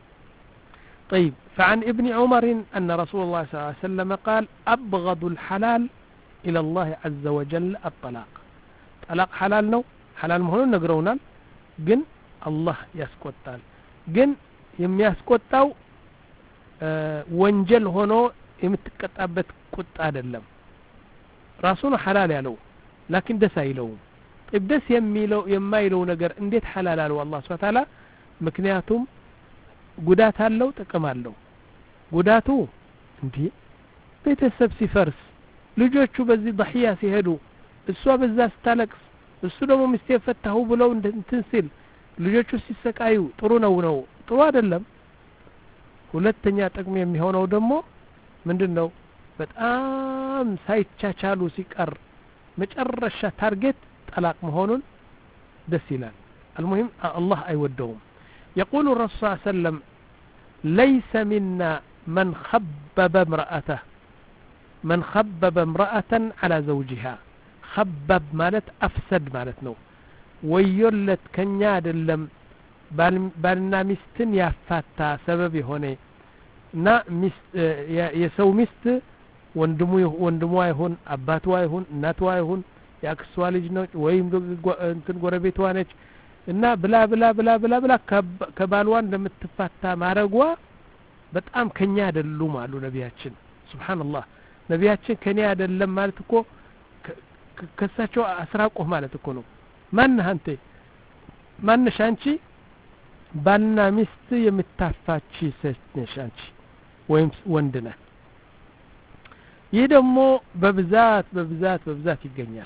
Speaker 1: طيب فعن ابن عمر أن رسول الله صلى الله عليه وسلم قال أبغض الحلال إلى الله عز وجل الطلاق طلاق حلال نو حلال مهون نقرونا جن الله يسكتال جن يم يسكتاو أه وانجل هونو የምትቀጣበት ቁጣ አይደለም ራሱ ነው ሐላል ያለው ላኪን ደስ አይለውም طيب ደስ የሚለው የማይለው ነገር እንዴት ሐላል አለው አላህ Subhanahu Wa Ta'ala ምክንያቱም ጉዳት አለው ጥቅም አለው ጉዳቱ እንዴ ቤተሰብ ሲፈርስ ልጆቹ በዚህ ضحያ ሲሄዱ እሷ በዛ ስታለቅስ እሱ ደግሞ ሚስቴ ፈታሁ ብለው እንትን ሲል ልጆቹ ሲሰቃዩ ጥሩ ነው ነው ጥሩ አይደለም ሁለተኛ ጥቅም የሚሆነው ደግሞ ምንድነው በጣም ሳይቻቻሉ ሲቀር መጨረሻ ታርጌት ጠላቅ መሆኑን ደስ ይላል المهم الله አይወደውም يقول الرسول صلى الله عليه وسلم ليس منا من خبب امرأته من خبب امرأة على زوجها خبب ማለት أفسد ማለት ነው ወዮለት ከኛ አይደለም ባልና ሚስትን ያፋታ ሰበብ የሆነ እና የሰው ሚስት ወንድሙ ወንድሙ አይሆን አባቱ አይሆን እናቱ አይሆን ያክሷ ልጅ ነው ወይም እንትን ጎረቤቷ ነች እና ብላ ብላ ብላ ብላ ብላ ከባልዋ እንደምትፋታ ማረጓ በጣም ከኛ አይደሉም አሉ ነቢያችን ሱብሃንአላህ ነቢያችን ከኛ አይደለም ማለት እኮ ከሳቸው አስራቆህ ማለት እኮ ነው ማን አንተ ማንሽ አንቺ ባልና ሚስት የምታፋቺ ነሽ አንቺ ወይም ወንድ ነህ ይህ ደግሞ በብዛት በብዛት በብዛት ይገኛል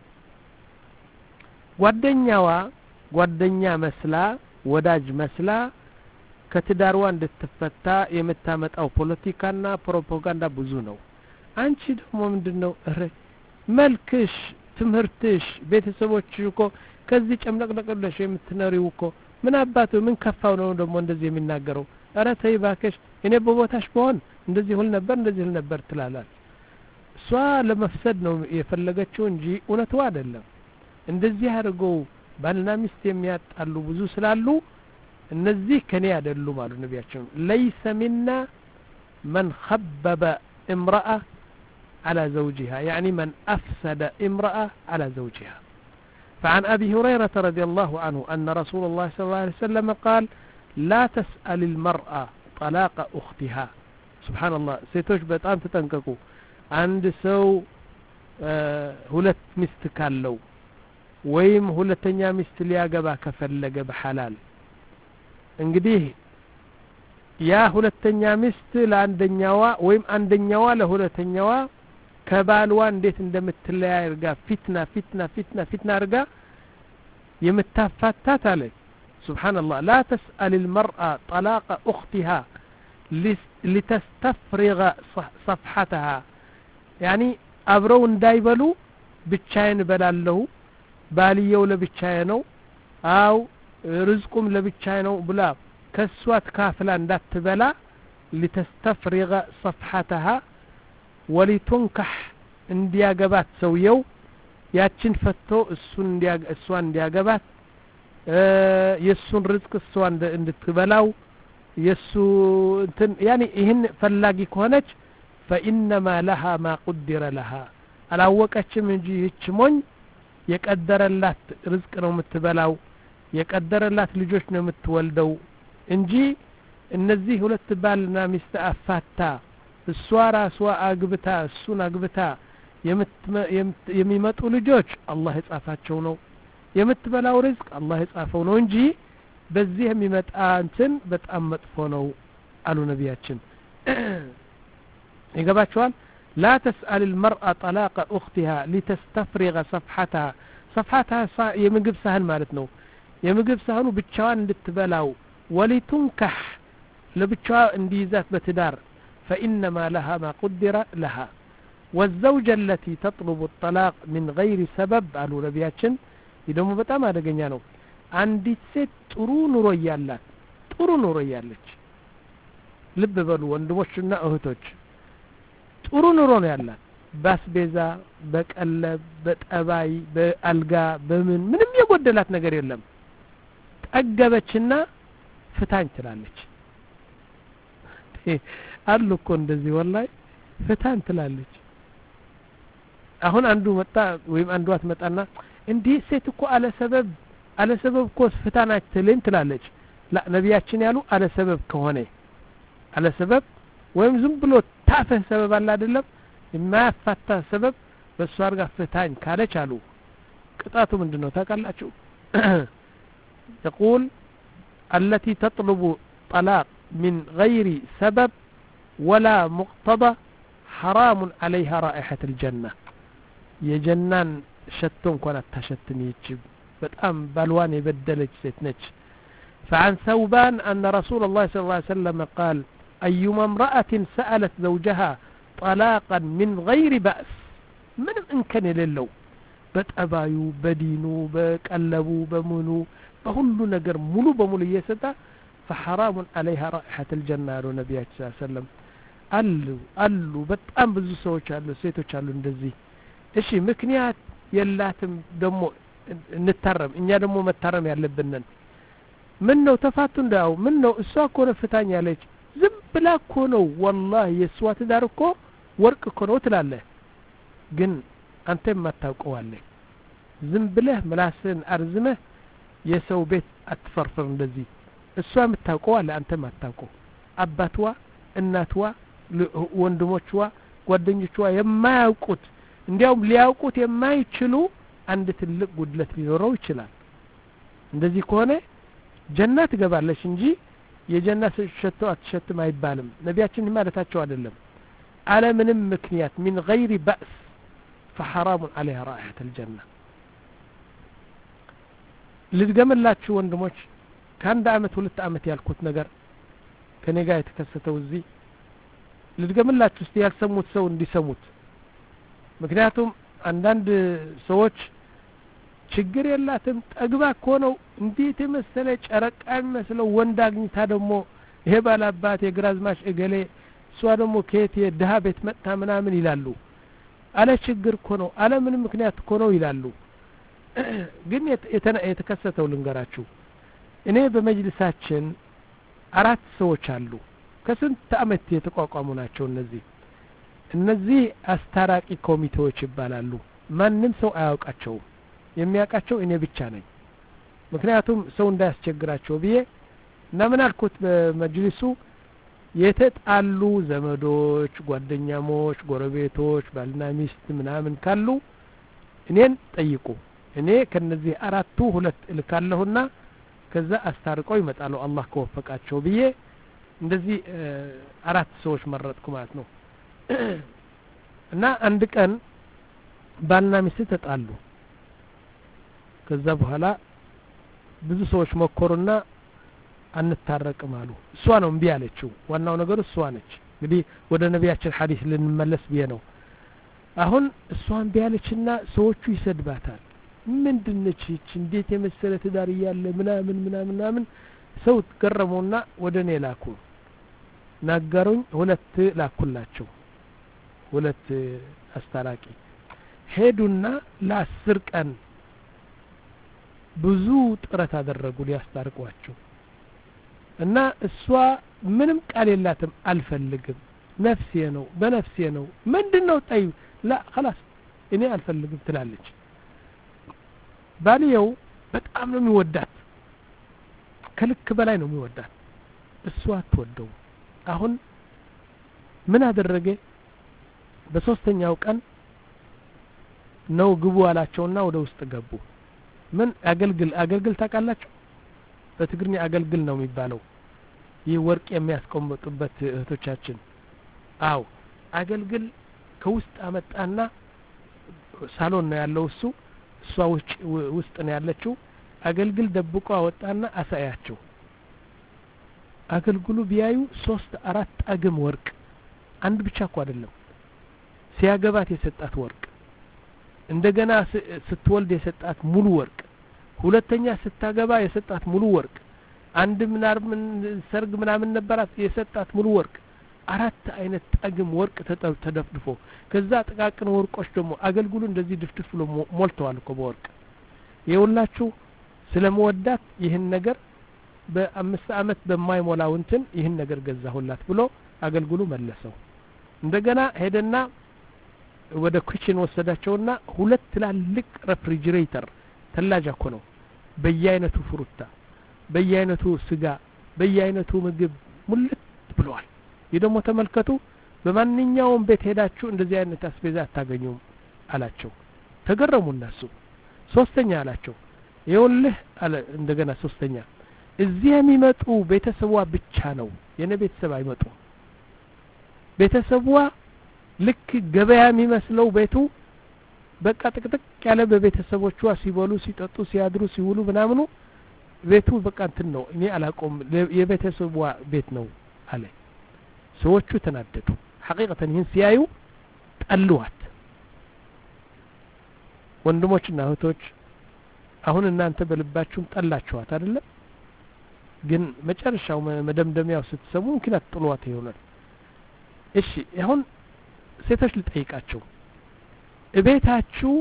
Speaker 1: ጓደኛዋ ጓደኛ መስላ ወዳጅ መስላ ከትዳርዋ እንድትፈታ የምታመጣው ፖለቲካና ፕሮፓጋንዳ ብዙ ነው አንቺ ደግሞ ምንድነው እረ መልክሽ ትምህርትሽ ቤተሰቦችሽ እኮ ከዚህ ጨምለቅለቅለሽ የምትነሪው እኮ ምን አባቱ ምን ከፋው ነው ደግሞ እንደዚህ የሚናገረው አረ ተይ ባከሽ እኔ በቦታሽ በሆን እንደዚህ ሁሉ ነበር እንደዚህ ሁሉ ነበር ትላላል እሷ ለመፍሰድ ነው የፈለገችው እንጂ እውነቱ አይደለም እንደዚህ አድርገው ባልና ሚስት የሚያጣሉ ብዙ ስላሉ እነዚህ ከኔ አይደሉም አሉ ነቢያችን ليس منا من خبب امرأة على زوجها يعني من أفسد امرأة على زوجها فعن أبي هريرة رضي الله عنه أن رسول الله صلى الله عليه وسلم قال لا تسأل المرأة طلاق أختها سبحان الله سيتوش بتام تتنككو عند سو ሁለት ሚስት ካለው ወይም ሁለተኛ ሚስት ሊያገባ ከፈለገ በሐላል እንግዲህ ያ ሁለተኛ ሚስት ለአንደኛዋ ወይም አንደኛዋ ለሁለተኛዋ ከባልዋ እንዴት እንደምትለያይ አርጋ ፊትና ፊትና ፊትና ፊትና አርጋ የምታፋታት አለ سبحان الله لا تسأل المرأة طلاق أختها لتستفرغ صفحتها يعني አብረው እንዳይበሉ ብቻዬን በላለሁ ባልየው ለብቻዬ ነው አው ርዝቁም ለብቻዬ ነው ብላ ከሷት ካፍላ እንዳትበላ لتستفرغ صفحتها ولتنكح እንዲያገባት ሰውየው ያችን ፈቶ እሱን እንዲያገ እሷን እንዲያገባት የሱን ርዝቅ እሷ እንድትበላው የሱ እንትን يعني ይሄን ፈላጊ ከሆነች فإنما لها ما قدر لها አላወቀችም እንጂ ይህች ሞኝ የቀደረላት ርዝቅ ነው የምትበላው የቀደረላት ልጆች ነው የምትወልደው እንጂ እነዚህ ሁለት ባልና ሚስት አፋታ እሷ ራሷ አግብታ እሱን አግብታ የሚመጡ ልጆች አላህ የጻፋቸው ነው የምትበላው ርዝቅ አላህ የጻፈው ነው እንጂ በዚህ የሚመጣ እንትን በጣም መጥፎ ነው አሉ ነቢያችን يقباتشوان لا تسأل المرأة طلاق أختها لتستفرغ صفحتها صفحتها يمقب سهل مالتنو يمقب سهل بتشوان لتبلاو ولتنكح لبتشوان انديزات بتدار فإنما لها ما قدر لها والزوجة التي تطلب الطلاق من غير سبب قالوا نبياتشن يدوم بتاما دقنيانو عندي ست طرون ريالات طرون ريالات لب بلو وندموشنا اهتوش ጥሩ ኑሮ ነው ያላት ባስቤዛ በቀለብ በጠባይ በአልጋ በምን ምንም የጎደላት ነገር የለም ጠገበችና ፍታኝ ትላለች አሉ እኮ እንደዚህ ወላይ ፍታኝ ትላለች አሁን አንዱ መጣ ወይም አንዷ ትመጣና እንዲህ ሴት እኮ አለ ሰበብ አለ ሰበብ እኮ ፍታናች ትለኝ ትላለች ላ ነቢያችን ያሉ አለ ሰበብ ከሆነ አለ ሰበብ ወይም ዝም ብሎ ታፈህ ሰበብ አለ አይደለም የማያፋታ ሰበብ በሷ አርጋ ፍታኝ ካለች አሉ ቅጣቱ ምንድነው ታውቃላችሁ يقول التي تطلب طلاق من غير سبب ولا مقتضى حرام عليها رائحة الجنة يجنان شتون كانت تشتني يجب بتأم بالوان يبدلج ستنج فعن ثوبان أن رسول الله صلى الله عليه وسلم قال أيما امرأة سألت زوجها طلاقا من غير بأس من إمكان للو بتأبايو بدينو بقلبو بمنو بهلو نجر ملو بملو يستا فحرام عليها رائحة الجنة النبي صلى الله عليه وسلم قالوا قالوا بتأم بزو سوچ አሉ ሴቶች አሉ እንደዚህ እሺ ምክንያት የላትም ደሞ እንተረም እኛ ደሞ መተረም ያለብንን ምን ነው ተፋቱ እንዳው ምን ነው እሷ እኮ ነው ፍታኝ ያለች ዝም ብላ እኮ ነው والله የሷ ትዳር እኮ ወርቅ እኮ ነው ትላለህ ግን አንተ ማታውቀው አለ ዝም ብለህ ምላስን አርዝመህ የሰው ቤት አትፈርፍር እንደዚህ እሷ የምታውቀው አለ አንተ ማታውቀው አባቷ እናቷ ወንድሞቿ ጓደኞቿ የማያውቁት እንዲያውም ሊያውቁት የማይችሉ አንድ ትልቅ ጉድለት ሊኖረው ይችላል እንደዚህ ከሆነ ጀነት ትገባለሽ እንጂ የጀነት ሸቶ አትሸትም አይባልም ነቢያችን ማለታቸው አይደለም على ምንም ምክንያት من غير بأس فحرام عليها رائحة الجنة ልድገምላችሁ ወንድሞች ከአንድ አመት ሁለት አመት ያልኩት ነገር ከኔ ጋር የተከሰተው እዚህ ልድገምላችሁ እስቲ ያልሰሙት ሰው እንዲሰሙት ምክንያቱም አንዳንድ ሰዎች ችግር የላትም ጠግባ እኮ ነው እንዴት መሰለ ጨረቃ መስለው ወንድ አግኝታ ደግሞ ይሄ ባላባት የግራዝማች እገሌ እሷ ደግሞ ከየት የድሃ ቤት መጣ ምናምን ይላሉ አለ ችግር እኮ ነው አለ ምን ምክንያት እኮ ነው ይላሉ ግን የተከሰተው ልንገራችሁ እኔ በመጅልሳችን አራት ሰዎች አሉ ከስንት አመት የተቋቋሙ ናቸው እነዚህ እነዚህ አስታራቂ ኮሚቴዎች ይባላሉ ማንንም ሰው አያውቃቸው የሚያውቃቸው እኔ ብቻ ነኝ ምክንያቱም ሰው እንዳያስቸግራቸው ብዬ እና ምን አልኩት በመጅልሱ የተጣሉ ዘመዶች ጓደኛሞች ጎረቤቶች ባልና ሚስት ምናምን ካሉ እኔን ጠይቁ እኔ ከነዚህ አራቱ ሁለት ልካለሁና ከዛ አስታርቀው ይመጣሉ አላህ ከወፈቃቸው ብዬ እንደዚህ አራት ሰዎች መረጥኩ ማለት ነው እና አንድ ቀን ባልና ሚስት ተጣሉ ከዛ በኋላ ብዙ ሰዎች መከሩና አንታረቅም አሉ እሷ ነው እንቢ ያለችው ዋናው ነገር እሷ ነች እንግዲህ ወደ ነቢያችን ሐዲስ ልንመለስ ብዬ ነው አሁን እሷ እንቢ ያለችና ሰዎቹ ይሰድባታል ምንድነች እቺ እንዴት የመሰለ ትዳር ያለ ምናምን ምናምን ምናምን ሰው ገረመውና ወደኔ ላኩ ናገሩኝ ሁለት ላኩላቸው ሁለት አስታራቂ ሄዱና ለአስር ቀን ብዙ ጥረት አደረጉ ሊያስታርቋቸው እና እሷ ምንም ቃል የላትም አልፈልግም ነፍሴ ነው በነፍሴ ነው ምንድነው ጠይ لا خلاص እኔ አልፈልግም ትላለች ባልየው በጣም ነው የሚወዳት ከልክ በላይ ነው የሚወዳት እሷ አትወደው አሁን ምን አደረገ በሶስተኛው ቀን ነው ግቡ አላቸውና ወደ ውስጥ ገቡ ምን አገልግል አገልግል ታውቃላችሁ በትግርኛ አገልግል ነው የሚባለው ይህ ወርቅ የሚያስቀምጡበት እህቶቻችን አው አገልግል ከውስጥ አመጣና ሳሎን ነው ያለው እሱ እሷ ውስጥ ነው ያለችው አገልግል ደብቆ አወጣና አሳያቸው አገልግሉ ቢያዩ ሶስት አራት አግም ወርቅ አንድ ብቻ እኮ አይደለም ሲያገባት የሰጣት ወርቅ እንደገና ስትወልድ የሰጣት ሙሉ ወርቅ ሁለተኛ ስታገባ የሰጣት ሙሉ ወርቅ አንድ ምናምን ሰርግ ምናምን ነበራት የሰጣት ሙሉ ወርቅ አራት አይነት ጠግም ወርቅ ተደፍድፎ ከዛ ጥቃቅን ወርቆች ደግሞ አገልግሉ እንደዚህ ድፍድፍ ብሎ ሞልተዋል እኮ በወርቅ ይኸውላችሁ ስለመወዳት ይህን ነገር በአምስት አመት በማይሞላው እንትን ይህን ነገር ገዛሁላት ብሎ አገልግሉ መለሰው እንደገና ሄደና ወደ ኩቺን ወሰዳቸውና ሁለት ትላልቅ ሬፍሪጀሬተር ተላጃ እኮ ነው በየአይነቱ ፍሩታ በየአይነቱ ስጋ በየአይነቱ ምግብ ሙልት ብለዋል ይደሞ ተመልከቱ በማንኛውም ቤት ሄዳችሁ እንደዚህ አይነት አስቤዛ አታገኙም አላቸው ተገረሙ እነሱ ሶስተኛ አላቸው ይኸውልህ አለ እንደገና ሶስተኛ እዚህ የሚመጡ ቤተሰቧ ብቻ ነው የኔ ቤተሰብ አይመጡ ቤተሰቧ ልክ ገበያ የሚመስለው ቤቱ በቃ ጥቅጥቅ ያለ በቤተሰቦቿ ሲበሉ ሲጠጡ ሲያድሩ ሲውሉ ምናምኑ ቤቱ በቃ እንትን ነው እኔ አላቆም የቤተሰቧ ቤት ነው አለ ሰዎቹ ተናደዱ ሐቂቀተን ይህን ሲያዩ ጠሉዋት ወንድሞችና እህቶች አሁን እናንተ በልባችሁም ጠላችኋት አይደለ ግን መጨረሻው መደምደሚያው ስትሰሙ ምክንያት ጥሏት ይሆናል እሺ አሁን ሴቶች ልጠይቃቸው እቤታችሁ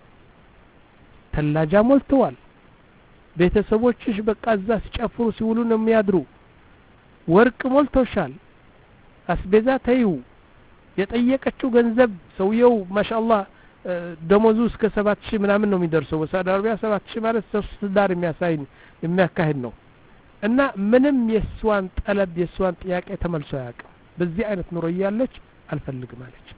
Speaker 1: ተላጃ ሞልተዋል ቤተሰቦችሽ በቃ እዛ ሲጨፍሩ ሲውሉ ነው የሚያድሩ ወርቅ ሞልቶሻል አስቤዛ ተይው የጠየቀችው ገንዘብ ሰውየው ማሻአላህ ደሞዙ እስከ ሰባት ሺህ ምናምን ነው የሚደርሰው በሳውዲ አረቢያ ሰባት ሺህ ማለት ሶስት ዳር የሚያሳይ የሚያካሂድ ነው እና ምንም የሷን ጠለብ የሷን ጥያቄ ተመልሶ ያውቃል በዚህ አይነት ኑሮ ያለች አልፈልግም አለች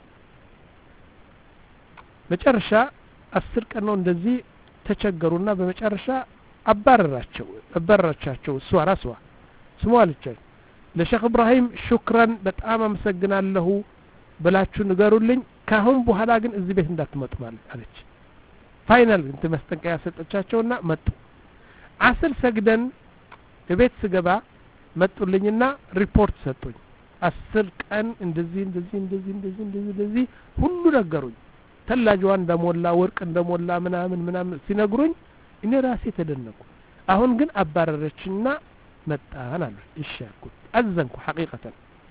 Speaker 1: መጨረሻ አስር ቀን ነው እንደዚህ ተቸገሩና በመጨረሻ አባረራቸው አባረራቻቸው እሷ ራሷ ስሙ አለቻቸው ለሼክ ኢብራሂም ሹክራን በጣም አመሰግናለሁ ብላችሁ ንገሩልኝ ካሁን በኋላ ግን እዚህ ቤት እንዳትመጡ ማለት አለች ፋይናል እንት መስጠንቀቂያ ሰጠቻቸውና መጡ አስር ሰግደን ቤት ስገባ መጡልኝና ሪፖርት ሰጡኝ አስር ቀን እንደዚህ እንደዚህ እንደዚህ እንደዚህ እንደዚህ እንደዚህ ሁሉ ነገሩኝ ተላጅዋ እንደሞላ ወርቅ እንደሞላ ምናምን ምናምን ሲነግሩኝ እኔ ራሴ ተደነቁ አሁን ግን አባረረችና መጣን አሉ እሺ አልኩት አዘንኩ ሐቂቀተን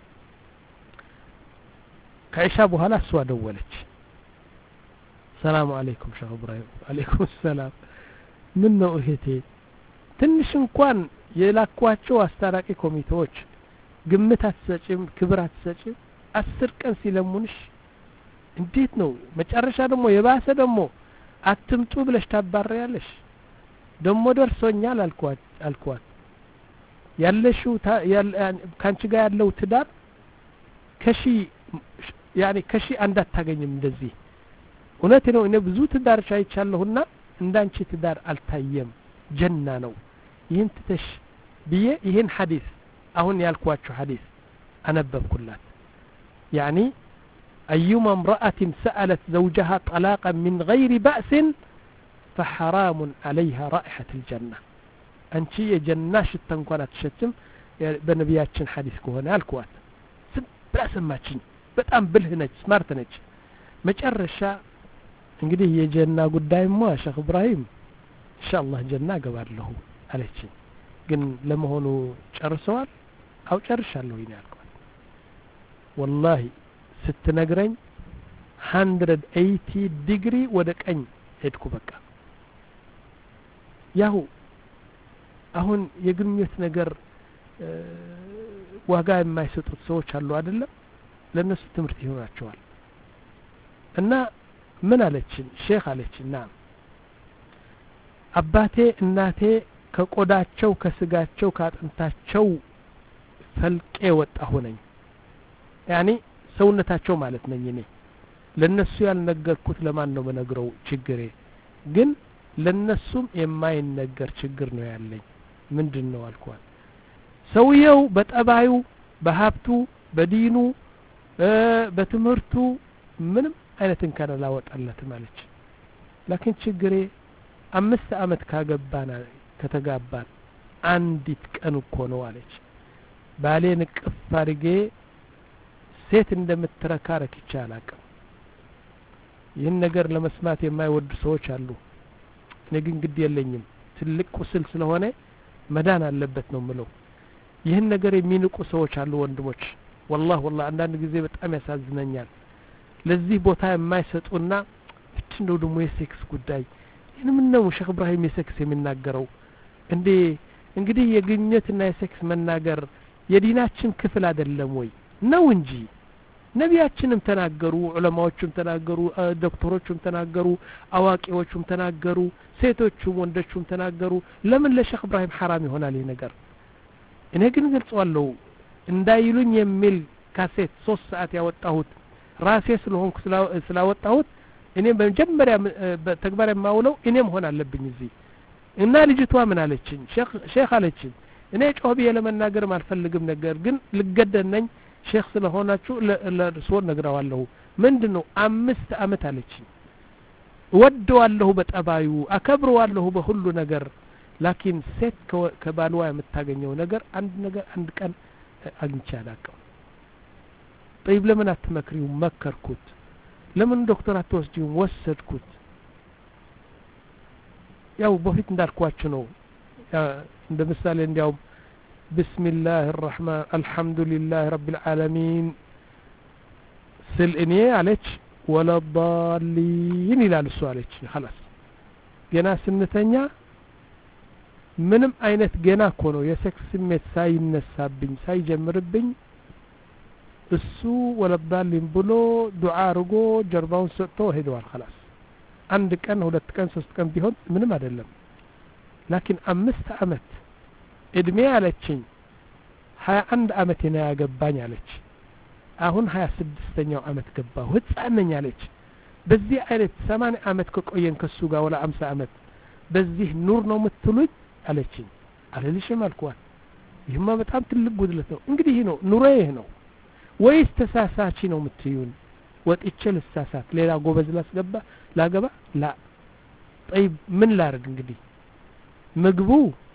Speaker 1: ከኢሻ በኋላ እሷ ደወለች ሰላም አለይኩም ሼክ ኢብራሂም አለይኩም ሰላም ምን ነው እህቴ ትንሽ እንኳን የላኳቸው አስታራቂ ኮሚቴዎች ግምት አትሰጪም ክብር አትሰጪም አስር ቀን ሲለሙንሽ እንዴት ነው መጨረሻ ደግሞ የባሰ ደግሞ አትምጡ ብለሽ ታባሪያለሽ ደሞ ደርሶኛል አልኳት አልኳት ያለሽው ካንቺ ጋር ያለው ትዳር ከሺ ያኒ ከሺ አንድ አታገኝም እንደዚህ እውነት ነው እኔ ብዙ ትዳር ሻይቻለሁና እንዳንቺ ትዳር አልታየም ጀና ነው ይህን ትተሽ ብዬ ይህን ሐዲስ አሁን ያልኳችሁ ሐዲስ አነበብኩላት ያኒ أيما امرأة سألت زوجها طلاقا من غير بأس فحرام عليها رائحة الجنة أنتي جناش التنقونات شتم بنبياتشن حديث كوهنا الكوات بلا سماتشن بتأم بلهنج سمارتنج مجرشا انقدي هي جنة قدام ما شيخ إبراهيم إن شاء الله جنة قبار له عليكي قن لما هونو شرسوال أو شرشا له هنا الكوات والله ስትነግረኝ one eighty ዲግሪ ወደ ቀኝ ሄድኩ በቃ ያው አሁን የግንኙነት ነገር ዋጋ የማይሰጡት ሰዎች አሉ አይደለም ለነሱ ትምህርት ይሆናቸዋል እና ምን አለችን ሼክ አለችና አባቴ እናቴ ከቆዳቸው ከስጋቸው ካጥንታቸው ፈልቄ ወጣሁ ነኝ ያኒ ሰውነታቸው ማለት ነኝ እኔ ለነሱ ያልነገርኩት ለማን ነው በነግረው ችግሬ ግን ለነሱም የማይነገር ችግር ነው ያለኝ ምንድነው አልኳት ሰውየው በጠባዩ በሀብቱ በዲኑ በትምህርቱ ምንም አይነት እንከን ላወጣለት ማለት ለኪን ችግሬ አምስት አመት ካገባና ከተጋባን አንዲት ቀን እኮ ነው አለች ባሌን ቅፍ አድርጌ ሴት እንደምትረካ ረክቻ አላቅም ይህን ነገር ለመስማት የማይወዱ ሰዎች አሉ እኔ ግን ግድ የለኝም ትልቅ ቁስል ስለሆነ መዳን አለበት ነው ምለው ይህን ነገር የሚንቁ ሰዎች አሉ ወንድሞች والله والله አንዳንድ ጊዜ በጣም ያሳዝነኛል ለዚህ ቦታ የማይሰጡና እቺው ደግሞ የሴክስ ጉዳይ ምን ነው ሼክ ኢብራሂም የሴክስ የሚናገረው እንዴ እንግዲህ የግንኙነትና የሴክስ መናገር የዲናችን ክፍል አይደለም ወይ ነው እንጂ ነቢያችንም ተናገሩ ዑለማዎችም ተናገሩ ዶክተሮችም ተናገሩ አዋቂዎችም ተናገሩ ሴቶችም ወንዶችም ተናገሩ ለምን ለሼክ ኢብራሂም حرام ይሆናል ይሄ ነገር እኔ ግን ገልጸዋለሁ እንዳይሉኝ የሚል ካሴት ሶስት ሰዓት ያወጣሁት ራሴ ስለሆንኩ ስላወጣሁት እኔ በመጀመሪያ በተግባር የማውለው እኔ መሆን አለብኝ እዚህ እና ልጅቷ ምን አለችኝ ሼክ ሼክ አለችኝ እኔ ጮህ ብዬ ለመናገር አልፈልግም ነገር ግን ልገደነኝ ሼክ ስለሆናችሁ ለርሶን ነግራዋለሁ ምንድነው አምስት አመት አለችኝ ወደዋለሁ በጠባዩ አከብረዋለሁ በሁሉ ነገር ላኪን ሴት ከባልዋ የምታገኘው ነገር አንድ ነገር አንድ ቀን አግኝቼ አላውቅም طيب ለምን አትመክሪው መከርኩት ለምን ዶክተር አትወስጂው ወሰድኩት ያው በፊት እንዳልኳችሁ ነው እንደ ምሳሌ እንዲያው ቢስሚላህ الرحمن الحمد لله رب العالمين ስል እኔ አለች ولا ضالين ይላል እሱ አለች خلاص ገና ስንተኛ ምንም አይነት ገና እኮ ነው የሴክስ ስሜት ሳይነሳብኝ ሳይጀምርብኝ እሱ ولا ضالين ብሎ ዱዓ አርጎ ጀርባውን ሰጥቶ ሄደዋል خلاص አንድ ቀን ሁለት ቀን ሶስት ቀን ቢሆን ምንም አይደለም ላኪን አምስት አመት እድሜ አለችኝ ሀያ አንድ አመት ነው ያገባኝ አለች አሁን ሀያ ስድስተኛው አመት ገባሁ ህፃን ነኝ አለች በዚህ አይነት ሰማንያ አመት ከቆየን ከሱ ጋር ወላ አምሳ አመት በዚህ ኑር ነው የምትሉኝ አለችኝ አለልሽም አልኳት ይህማ በጣም ትልቅ ጉድለት ነው እንግዲህ ነው ኑሬ ይሄ ነው ወይስ ተሳሳቺ ነው የምትዩን ወጥቼ ልሳሳት ሌላ ጎበዝ ላስገባ ላገባ ላ طيب ምን ላርግ እንግዲህ ምግቡ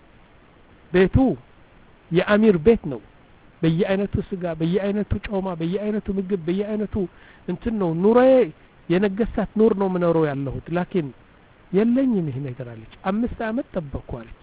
Speaker 1: ቤቱ የአሚር ቤት ነው በየአይነቱ ስጋ በየአይነቱ ጮማ በየአይነቱ ምግብ በየአይነቱ እንትን ነው ኑሬ የነገሳት ኑር ነው ምኖረው ያለሁት ላኪን የለኝም ይሄ ነገር አለች አምስት አመት ጠበቅኩ አለች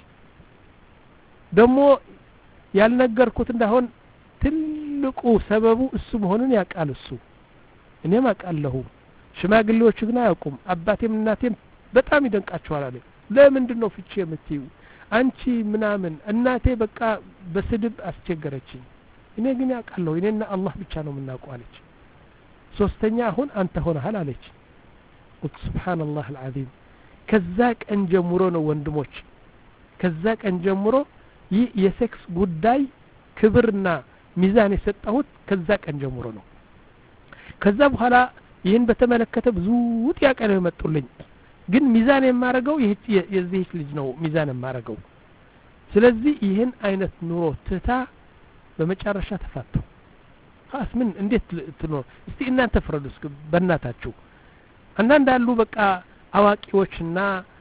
Speaker 1: ደሞ ያልነገርኩት እንዳሆን ትልቁ ሰበቡ እሱ መሆኑን ያቃል እሱ እኔም አቃለሁ ሽማግሌዎች ግን አያውቁም አባቴም እናቴም በጣም ይደንቃቸዋል አለ ለምንድነው ፍቺ የምትዩ አንቺ ምናምን እናቴ በቃ በስድብ አስቸገረችኝ እኔ ግን ያቃለሁ እኔና አላህ ብቻ ነው የምናውቀው አለች ሶስተኛ አሁን አንተ ሆነሃል አለች ሱብሃንአላህ العظيم ከዛ ቀን ጀምሮ ነው ወንድሞች ከዛ ቀን ጀምሮ ይህ የሴክስ ጉዳይ ክብርና ሚዛን የሰጠሁት ከዛ ቀን ጀምሮ ነው ከዛ በኋላ ይህን በተመለከተ ብዙ ጥያቄ ነው የመጡልኝ ግን ሚዛን የማረገው የዚህ ልጅ ነው ሚዛን የማረገው ስለዚህ ይህን አይነት ኑሮ ትታ በመጨረሻ ተፋቱ خلاص ምን እንዴት ትኖር እስቲ እናንተ ፍረዱስ በእናታችሁ አንዳንድ አሉ በቃ አዋቂዎችና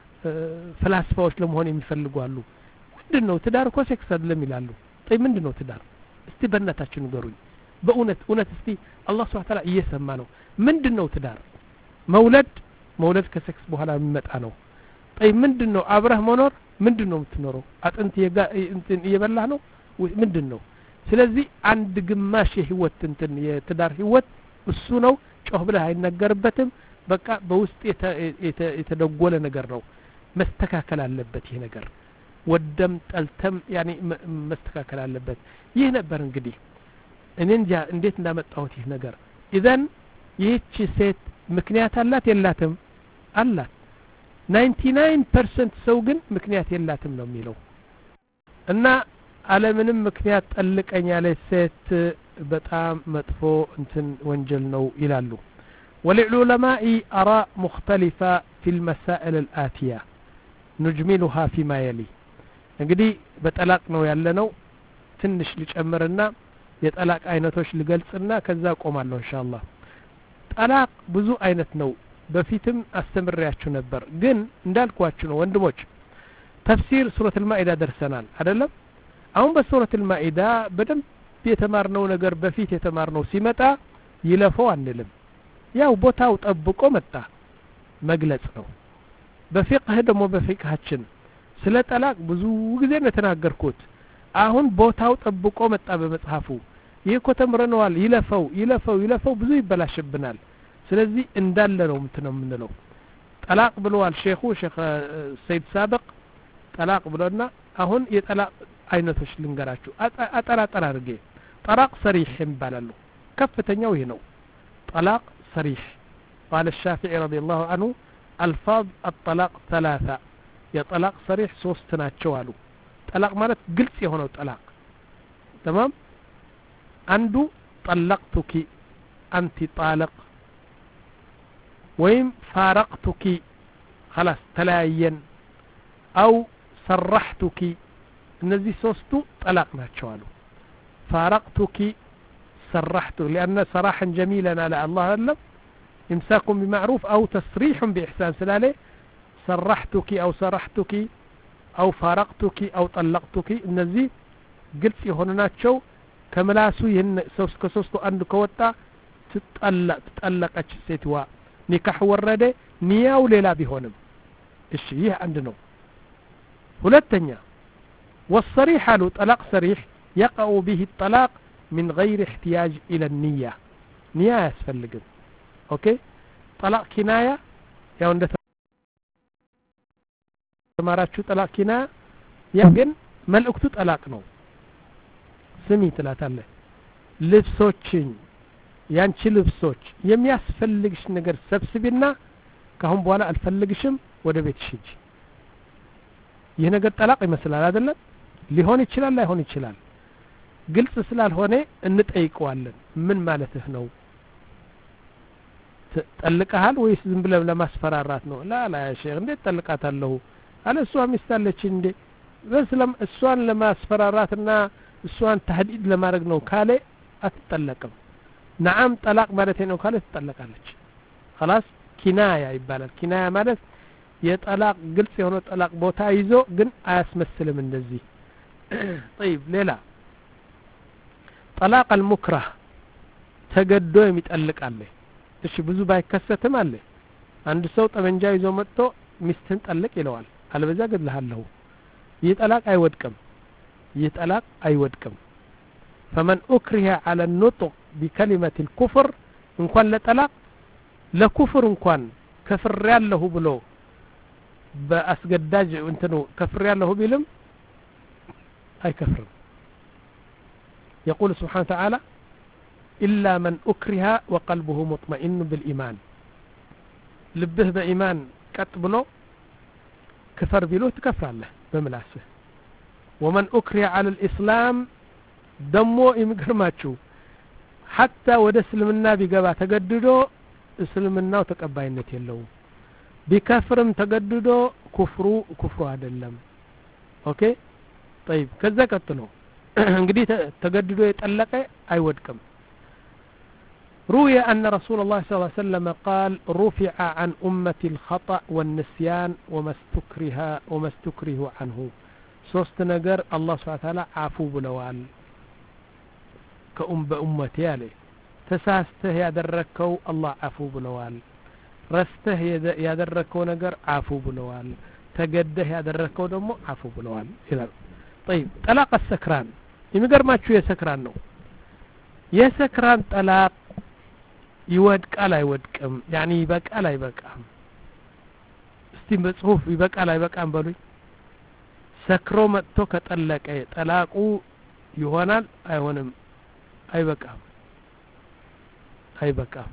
Speaker 1: ፍላስፋዎች ለመሆን የሚፈልጉ አሉ ምንድነው ትዳር እኮ ሴክስ አይደለም ይላሉ طيب ምንድነው ትዳር እስቲ በእናታችሁ ንገሩኝ በእውነት እውነት እስቲ አላህ Subhanahu Wa Ta'ala እየሰማ ነው ምንድነው ትዳር መውለድ መውለድ ከሴክስ በኋላ የሚመጣ ነው طيب ምንድነው አብረህ መኖር ምንድነው የምትኖረው አጥንት እንትን እየበላህ ነው ምንድነው ስለዚህ አንድ ግማሽ የህይወት እንትን የትዳር ህይወት እሱ ነው ጮህ ብለህ አይነገርበትም በቃ በውስጥ የተደጎለ ነገር ነው መስተካከል አለበት ይሄ ነገር ወደም ጠልተም ያኒ መስተካከል አለበት ይህ ነበር እንግዲህ እኔ እንጃ እንዴት እንዳመጣሁት ይህ ነገር ኢዘን ይህች ሴት ምክንያት አላት የላትም አላት ninety nine percent ሰው ግን ምክንያት የላትም ነው የሚለው እና አለምንም ምክንያት ጠልቀኝ ያለ ሴት በጣም መጥፎ እንትን ወንጀል ነው ይላሉ وللعلماء آراء مختلفة في المسائل الآتية نجملها فيما يلي እንግዲህ በጠላቅ ነው ያለነው ትንሽ ልጨምርና የጠላቅ አይነቶች ልገልጽና ከዛ ቆማለሁ ኢንሻአላህ ጠላቅ ብዙ አይነት ነው በፊትም አስተምሪያችሁ ነበር ግን እንዳልኳችሁ ነው ወንድሞች ተፍሲር ሱረቱል ማኢዳ ደርሰናል አይደለም አሁን በሱረቱል ማኢዳ በደም የተማርነው ነገር በፊት የተማርነው ሲመጣ ይለፈው አንልም ያው ቦታው ጠብቆ መጣ መግለጽ ነው በፊቅህ ደግሞ በፊቅሃችን ስለ ጠላቅ ብዙ ጊዜ ነው ተናገርኩት አሁን ቦታው ጠብቆ መጣ በመጽሐፉ ይሄ ተምረነዋል ይለፈው ይለፈው ይለፈው ብዙ ይበላሽብናል ስለዚህ እንዳለ ነው ምንተነው ምንለው ጠላቅ ብለዋል ሼኹ ሼኽ ሰይድ ሳበቅ ጠላቅ ብለውና አሁን የጠላቅ አይነቶች ልንገራችሁ አጠራጠር አድርጌ ጠላቅ ሰሪህ ይባላሉ ከፍተኛው ይሄ ነው ጠላቅ ሰሪህ قال الشافعي رضي الله عنه الفاظ الطلاق ثلاثه يا طلاق صريح ሶስት ናቸው አሉ ጠላቅ ማለት ግልጽ የሆነው ጠላቅ تمام አንዱ ጠለቅቱኪ አንቲ ጣልቅ ወይም ፋረቅቱኪ خلاص ተለያየን አው ሰረሕቱኪ እነዚህ ሶስቱ ጠላቅ ናቸው አሉ ፋረቅቱኪ ሰረሕቱ لأن صراحا جميلا على الله أعلم إمساك بمعروف أو تصريح بإحسان سلالة ሰረሕቱኪ أو ሰረሕቱኪ أو فارقتك أو طلقتك እነዚህ ግልጽ የሆኑ ናቸው ከመላሱ ይሄን ሶስት ከሶስቱ አንዱ ከወጣ ትጠለቅ ትጠለቀች ሴትዋ ኒካህ ወረደ ኒያው ሌላ ቢሆንም እሺ ይህ አንድ ነው ሁለተኛ والصريح له طلاق صريح يقع به الطلاق من غير احتياج إلى النية نية يسفلقن اوكي طلاق كناية ያው እንደ ተማራችሁ طلاق كناية ያ ግን መልእክቱ طلاق ነው ስሚ ትላታለህ ልብሶችን ያንቺ ልብሶች የሚያስፈልግሽ ነገር ሰብስቢና ካሁን በኋላ አልፈልግሽም ወደ ቤትሽ ሂጂ ይሄ ነገር طلاق ይመስላል አይደል ሊሆን ይችላል ላይሆን ይችላል ግልጽ ስላልሆነ እንጠይቀዋለን ምን ማለትህ ነው ተጠልቀሃል ወይስ ዝም ብለህ ለማስፈራራት ነው ላ ላ ያ ሼክ እንዴት ተጠልቃታለሁ አለ እሷ ሚስታለች እንዴ በስለም እሷን ለማስፈራራትና እሷን ተህዲድ ለማድረግ ነው ካለ አትጠለቅም نعم طلاق ማለት ነው ካለ ትጠለቃለች خلاص ኪናያ ይባላል ኪናያ ማለት የጠላቅ ግልጽ የሆነ ጠላቅ ቦታ ይዞ ግን አያስመስልም እንደዚህ طيب ሌላ طلاق المكره ተገዶ የሚጠልቅ አለ እሺ ብዙ ባይከሰትም አለ አንድ ሰው ጠመንጃ ይዞ መጥቶ ሚስትን ጠልቅ ይለዋል አለበዛ ገድልሃለሁ ይህ ጠላቅ አይወድቅም ይህ ጠላቅ አይወድቅም فمن أكره على النطق بكلمة الكفر إن كان لطلاق لكفر إن كان كفر ያለሁ ብሎ በአስገዳጅ እንትኑ كفر ያለሁ ቢልም አይከፍርም يقول سبحانه وتعالى إلا من أكره وقلبه مطمئن بالإيمان ልብህ በኢማን ቀጥ ብሎ كفر ቢሉ ትከፍራለህ በምላስህ ومن أكره على الإسلام ደሞ ይምገርማችሁ حتى ወደ እስልምና ቢገባ ተገድዶ እስልምናው ተቀባይነት የለውም ቢከፍርም ተገድዶ ኩፍሩ ኩፍሩ አይደለም ኦኬ طيب ከዛ ቀጥሎ እንግዲህ ተገድዶ የጠለቀ አይወድቅም روي أن رسول الله صلى الله عليه وسلم قال رفع عن أمة الخطأ والنسيان وما استكره وما استكره عنه ሶስት ነገር አላህ Subhanahu Wa Ta'ala አፉ ብለዋል ከኡም በኡመቴ ያለ ተሳስተህ ያደረከው አላህ አፉ ብለዋል ረስተህ ያደረከው ነገር አፉ ብለዋል ተገደህ ያደረከው ደግሞ አፉ ብለዋል ይላል طيب طلاق السكران የሚገርማችሁ የሰክራን ነው የሰክራን طلاق ይወድቃል አይወድቅም يعني ይበቃል አይበቃም እስቲ በጽሁፍ ይበቃል አይበቃም በሉኝ ሰክሮ መጥቶ ከጠለቀ ጠላቁ ይሆናል አይሆንም አይበቃም አይበቃም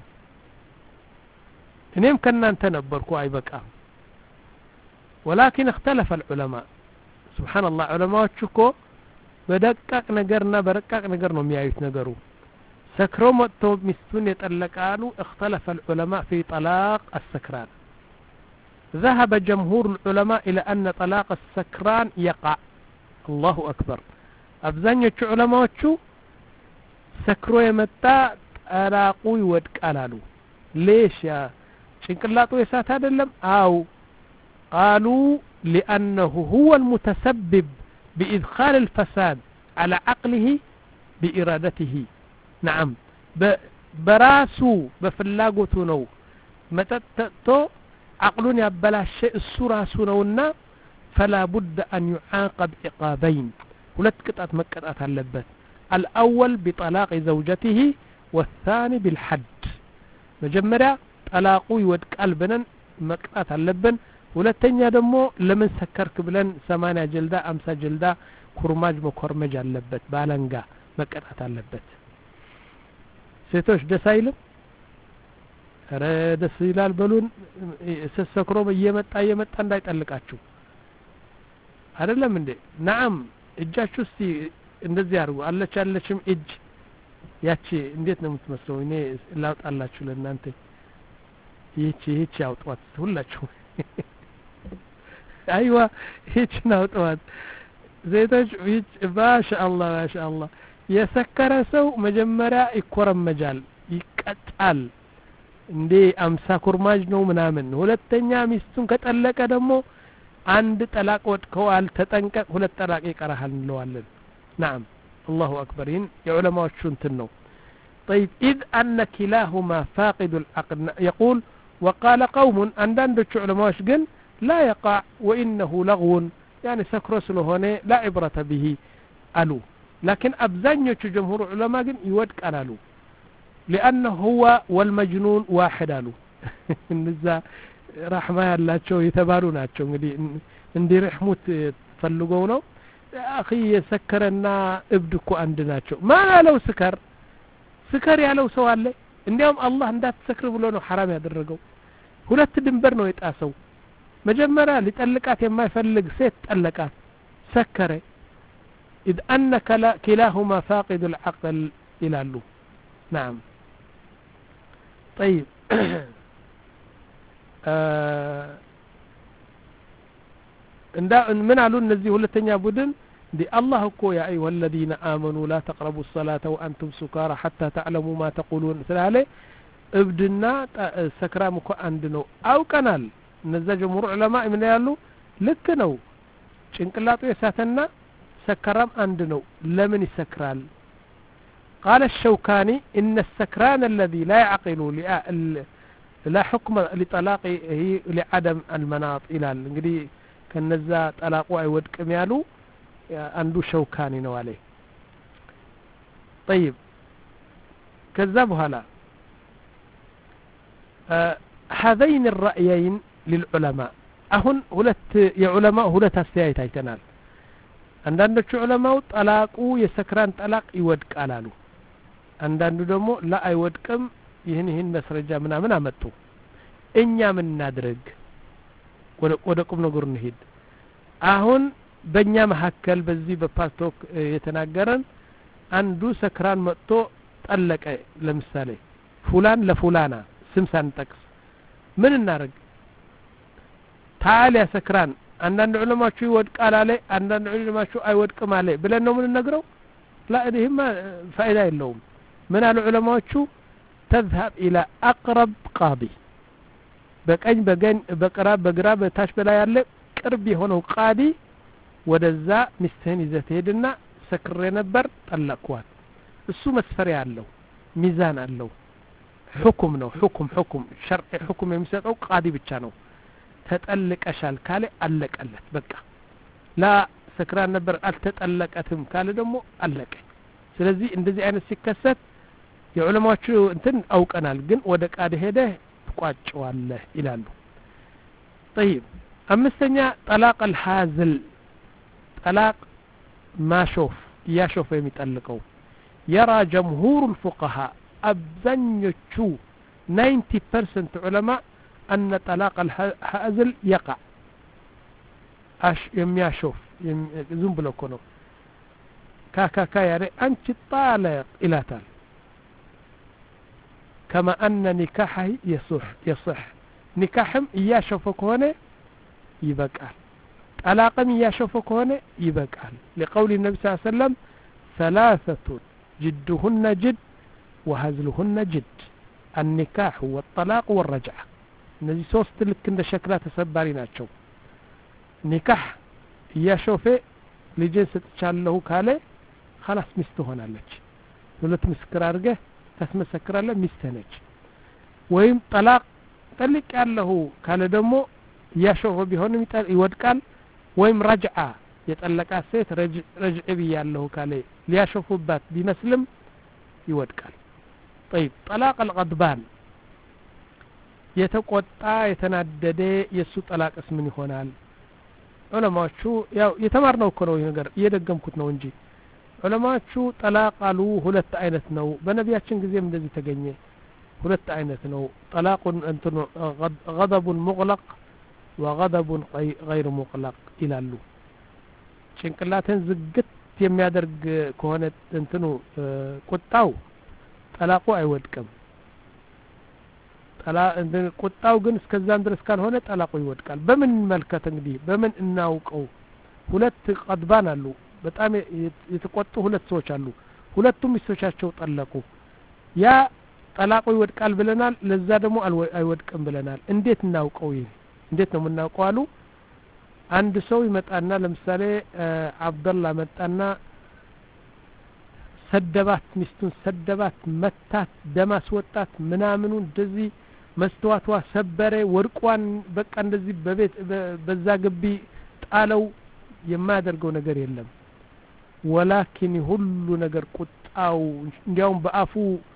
Speaker 1: እኔም ከናንተ ነበርኩ አይበቃም ولكن اختلف العلماء سبحان الله علماءዎቹ እኮ በደቃቅ ነገርና በረቃቅ ነገር ነው የሚያዩት ነገሩ ሰክሮ መጥቶ ሚስቱን የጠለቃሉ اختلف العلماء في طلاق السكران ذهب جمهور العلماء إلى أن طلاق السكران يقع الله أكبر أبزانيوቹ علماءዎቹ ሰክሮ የመጣ ጠላቁ ይወድቃሉ ليش يا ጭንቅላቱ የሳት አይደለም አው قالوا لأنه هو المتسبب بإدخال الفساد على عقله بإرادته نعم براسو بفلاغوتو ነው መጠጥቶ عقلون يبلاش السراسو ነውና فلا بد أن يعاقب عقابين ሁለት ቅጣት መቀጣት አለበት الأول بطلاق زوجته والثاني بالحد مجمرة طلاقو يودقال بنن مقطات አለብን ሁለተኛ ደግሞ ለምን ሰከርክ ብለን ሰማንያ ጀልዳ አምሳ ጀልዳ ኩርማጅ መኮርመጅ አለበት ባለንጋ መቀጣት አለበት ሴቶች ደስ አይልም ኧረ ደስ ይላል በሉን ሰሰክሮ በየመጣ የመጣ እንዳይጠልቃችሁ አይደለም እንዴ نعم እጃችሁ እስቲ እንደዚህ አርጉ አለች አለችም እጅ ያቺ እንዴት ነው የምትመስለው? እኔ ላውጣላችሁ ለእናንተ ይቺ ይቺ አውጧት ሁላችሁ አይዋ ይቺ አውጧት ዘይቶች ይቺ ማሻአላህ ማሻአላህ የሰከረ ሰው መጀመሪያ ይኮረመጃል ይቀጣል እንዴ አምሳ ኩርማጅ ነው ምናምን ሁለተኛ ሚስቱን ከጠለቀ ደግሞ አንድ ጠላቅ ወድቀዋል ተጠንቀቅ ሁለት ጠላቅ ይቀራል እንለዋለን نعم الله أكبر يعلماء الشنتن نو طيب إذ أن كلاهما فاقد العقل يقول وقال قوم أندان دوش علماء شقن لا يقع وإنه لغو يعني سكرس له هنا لا عبرة به ألو لكن أبزانيو جمهور علماء قن يودك ألو لأنه هو والمجنون واحد ألو النزا رحمة الله شو يتبارون شو اندي رحموت فلقونه أخي سكرنا ابدكو عندنا شو ما لو سكر سكر يا لو سوال لي اليوم الله اندات سكر بلونه حرام يدرجو ሁለት ድንበር ነው የጣሰው መጀመሪያ ሊጠልቃት የማይፈልግ ሴት ጠለቃት ሰከረ إذ أن كلاهما فاقد العقل إلى له نعم طيب من علو النزي ሁለተኛ ቡድን دي الله እኮ يا أيها الذين آمنوا لا تقربوا الصلاة وأنتم سكارى حتى تعلموا ما تقولون سلاله እብድና ሰክራም እኮ አንድ ነው አውቀናል እነዛ ጀምሩ ዑለማ ምን ያሉ ልክ ነው ጭንቅላቱ የሳተና ሰከራም አንድ ነው ለምን ይሰክራል قال الشوكاني إن السكران الذي لا يعقل لا حكم لطلاقه لعدم المناط إلى እንግዲህ ከነዛ ጠላቁ አይወድቅም ያሉ አንዱ ሸውካኒ ነው አለ طيب ከዛ በኋላ هذين الرأيين للعلماء أهن هلت يا علماء هلت استيايت አይተናል አንዳንዶቹ ዑለማው ጠላቁ የሰክራን ጠላቅ ይወድቅ አላሉ አንዳንዱ ደግሞ ላ አይወድቅም ይህን ይህን መስረጃ ምናምን አመጡ እኛ ምን እናድርግ ወደ ቁም ነገሩ እንሂድ አሁን በእኛ መሐከል በዚህ በፓስቶክ የተናገረን አንዱ ሰክራን መጥቶ ጠለቀ ለምሳሌ ፉላን ለፉላና ስም ሳንጠቅስ ምን እናርግ ታዓል ያ ሰክራን አንዳንድ ዑለማዎቹ ይወድቃል አለ አንዳንድ ዑለማዎቹ አይወድቅም አለ ብለን ነው ምን ነግረው لا ይሄማ ፋይዳ የለውም ምን አሉ ዑለማዎቹ تذهب الى اقرب قاضي በቀኝ በገኝ በቅራ በግራ በታች በላይ ያለ ቅርብ የሆነው ቃዲ ወደዛ ሚስትህን ይዘህ ሄድና ሰክሬ ነበር ጠለቅኳት እሱ መስፈሪያ አለው ሚዛን አለው حكم ነው حكم حكم شرع حكم የሚሰጠው ቃዲ ብቻ ነው ተጠልቀሻል ካለ አለቀለት በቃ ላ ሰክራን ነበር አልተጠለቀትም ካለ ደግሞ አለቀ ስለዚህ እንደዚህ አይነት ሲከሰት የዑለማዎቹ እንትን አውቀናል ግን ወደ ቃዲ ሄደ ቋጭዋለህ ይላሉ طيب አምስተኛ طلاق الحازل طلاق ማሾፍ ያሾፍ የሚጠልቀው يرى جمهور الفقهاء አብዛኞቹ ninety percent علماء أن طلاق الحازل يقع أش يمياشوف زوم بلوكونو كا كا كا يعني أنت طالق إلى تال كما أن نكاحه يصح يصح نكاحم ياشوفك هنا يبقى طلاقم ياشوفك هنا يبقى لقول النبي صلى الله عليه وسلم ثلاثة جدهن جد وهزلهن جد النكاح والطلاق والرجعة እነዚህ ሶስት ልክ እንደ ሸክላ ተሰባሪ ናቸው ኒካህ ያሾፈ ልጅን ሰጥቻለሁ ካለ خلاص ሚስት ሆናለች ሁለት ምስክር አድርገህ ታስመሰክራለህ ሚስት ነች ወይም ጠላቅ ጠልቅ ያለው ካለ ደግሞ ያሾፈ ቢሆንም ይወድቃል ወይም ረጅዓ የጠለቃት ሴት ረጅዕ ቢያለሁ ካለ ሊያሾፉባት ቢመስልም ይወድቃል طيب طلاق الغضبان የተቆጣ የተናደደ የሱ ጠላቅስ ምን ይሆናል ዑለማዎቹ ያው የተማርነው እኮ ነው ይሄ ነገር እየደገምኩት ነው እንጂ ዑለማዎቹ ጠላቃሉ ሁለት አይነት ነው በነቢያችን ጊዜም እንደዚህ ተገኘ ሁለት አይነት ነው ጠላቁን እንትን غضب مغلق وغضب غير مغلق ይላሉ ጭንቅላትን ዝግት የሚያደርግ ከሆነ እንትኑ ቁጣው ጠላቁ አይወድቅም ጠላ ቁጣው ግን እስከዛም ድረስ ካልሆነ ጠላቁ ይወድቃል በምን መልከት እንግዲህ በምን እናውቀው ሁለት ቀድባን አሉ በጣም የተቆጡ ሁለት ሰዎች አሉ ሁለቱም ሚስቶቻቸው ጠለቁ ያ ጠላቁ ይወድቃል ብለናል ለዛ ደግሞ አይወድቅም ብለናል እንዴት እናውቀው ይሄ እንዴት ነው የምናውቀው አሉ አንድ ሰው ይመጣና ለምሳሌ አብደላ መጣና ሰደባት ሚስቱን ሰደባት መታት ደማስ ወጣት ምናምኑ እንደዚህ መስተዋቷ ሰበረ ወርቋን በቃ እንደዚህ በቤት በዛ ግቢ ጣለው የማያደርገው ነገር የለም ወላኪን ሁሉ ነገር ቁጣው እንዲያውም በአፉ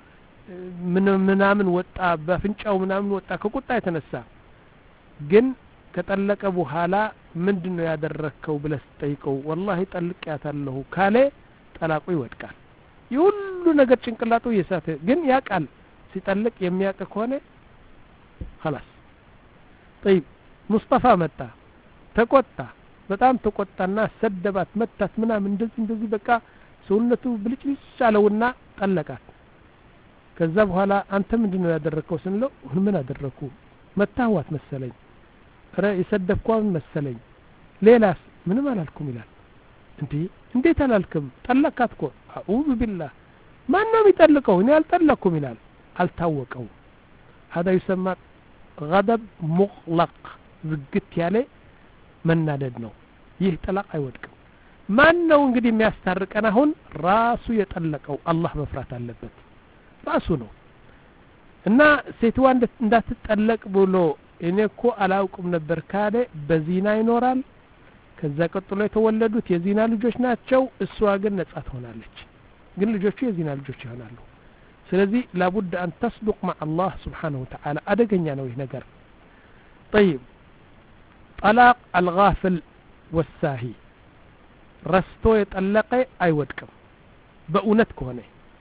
Speaker 1: ምን ምናምን ወጣ በፍንጫው ምናምን ወጣ ከቁጣ የተነሳ ግን ከጠለቀ በኋላ ምንድነው ያደረከው ብለስ ጠይቀው والله ጠልቄያታለሁ ካለ ጠላቁ ይወድቃል ይሁሉ ነገር ጭንቅላቱ የሳተ ግን ያቃል ሲጠልቅ የሚያቀ ከሆነ خلاص طيب مصطفى መጣ ተቆጣ በጣም ተቆጣና ሰደባት መታት ምናምን እንደዚህ እንደዚህ በቃ ሰውነቱ ብልጭልጭ አለውና ጠለቃት ከዛ በኋላ አንተ ምንድነው ያደረከው ስንለው ምን አደረኩ መታዋት መሰለኝ ረ ይሰደብኳን መሰለኝ ሌላስ ምንም አላልኩም ይላል እንዴ እንዴት አላልኩም ጠለቃትኮ አኡዙ ቢላህ ማን ነው የሚጠልቀው እኔ አልጠለኩም ይላል አልታወቀው هذا يسمى غضب مغلق ዝግት ያለ መናደድ ነው ይህ ጠላቅ አይወድቅም ማን ነው እንግዲህ የሚያስታርቀን አሁን ራሱ የጠለቀው አላህ መፍራት አለበት ራሱ ነው እና ሴትዋ እንዳትጠለቅ ብሎ እኔ እኮ አላውቅም ነበር ካለ በዚና ይኖራል ከዛ ቀጥሎ የተወለዱት የዚና ልጆች ናቸው እሷ ግን ነጻ ትሆናለች ግን ልጆቹ የዚና ልጆች ይሆናሉ ስለዚህ لابد ان تصدق مع الله سبحانه وتعالى አደገኛ ነው ይህ ነገር طيب طلاق الغافل والساهي ረስቶ የጠለቀ አይወድቅም በእውነት ከሆነ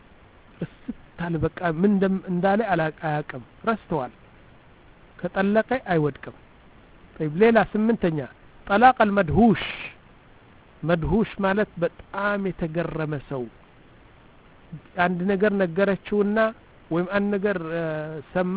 Speaker 1: እስታል በቃ ምን እንዳለ አላቃያቅም ረስተዋል ከጠለቀ አይወድቅም طيب ሌላ ስምንተኛ طلاق المدهوش مدهوش ማለት በጣም የተገረመ ሰው አንድ ነገር ነገረችውና ወይም አንድ ነገር ሰማ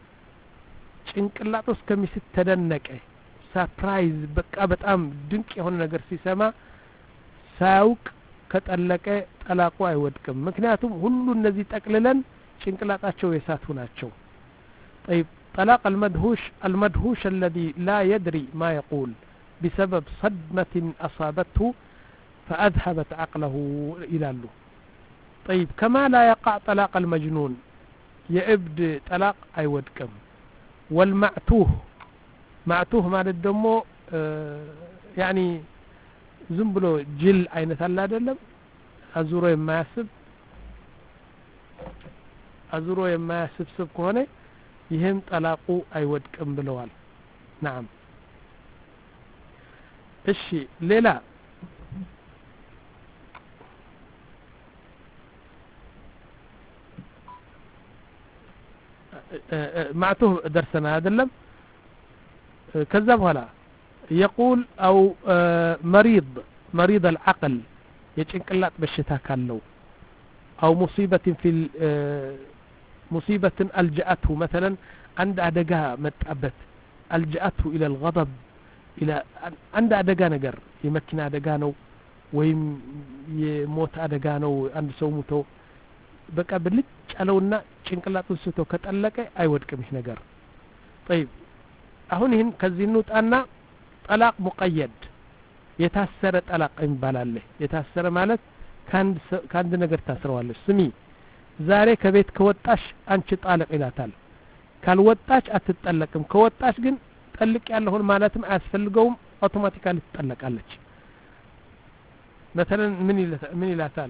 Speaker 1: ጭንቅላቱ እስከሚስት ተደነቀ ሰርፕራይዝ በቃ በጣም ድንቅ የሆነ ነገር ሲሰማ ሳያውቅ ከጠለቀ ጠላቁ አይወድቅም ምክንያቱም ሁሉ እነዚህ ጠቅልለን ጭንቅላታቸው የሳቱ ናቸው طيب طلاق المدهوش المدهوش الذي لا يدري ما يقول بسبب صدمة أصابته فأذهبت عقله إلى له طيب كما لا يقع طلاق المجنون يعبد طلاق አይወድቅም والمعتوه معتوه ማለት ደግሞ يعني ዝም ብሎ ጅል አይነት አለ አይደለም አዙሮ የማያስብ አዙሮ የማያስብ ሰብ ከሆነ ይሄም ጠላቁ አይወድቅም ብለዋል نعم እሺ ሌላ معته درسنا አይደለም ከዛ በኋላ يقول او مريض مريض العقل የጭንቅላት በሽታ ካለው او مصيبه في مصيبه الجأته مثلا عند አደጋ መጣበት الجأته الى الغضب الى عند አደጋ ነገር የመኪና አደጋ ነው ወይም የሞት አደጋ ነው አንድ ሰው ሞቶ በቃ ብልጭ አለውና ጭንቅላቱን ስቶ ከጠለቀ አይወድቅም ይህ ነገር طيب አሁን ይሄን ከዚህ እንውጣና ጠላቅ ሙቀየድ የታሰረ ጠላቅ ይባላል የታሰረ ማለት ካንድ ካንድ ነገር ታስረዋለች ስሚ ዛሬ ከቤት ከወጣሽ አንቺ ጣልቅ ይላታል ካልወጣች አትጠለቅም ከወጣች ግን ጠልቅ ያለውን ማለትም አያስፈልገውም አውቶማቲካሊ ትጠለቃለች مثلا ምን ምን ይላታል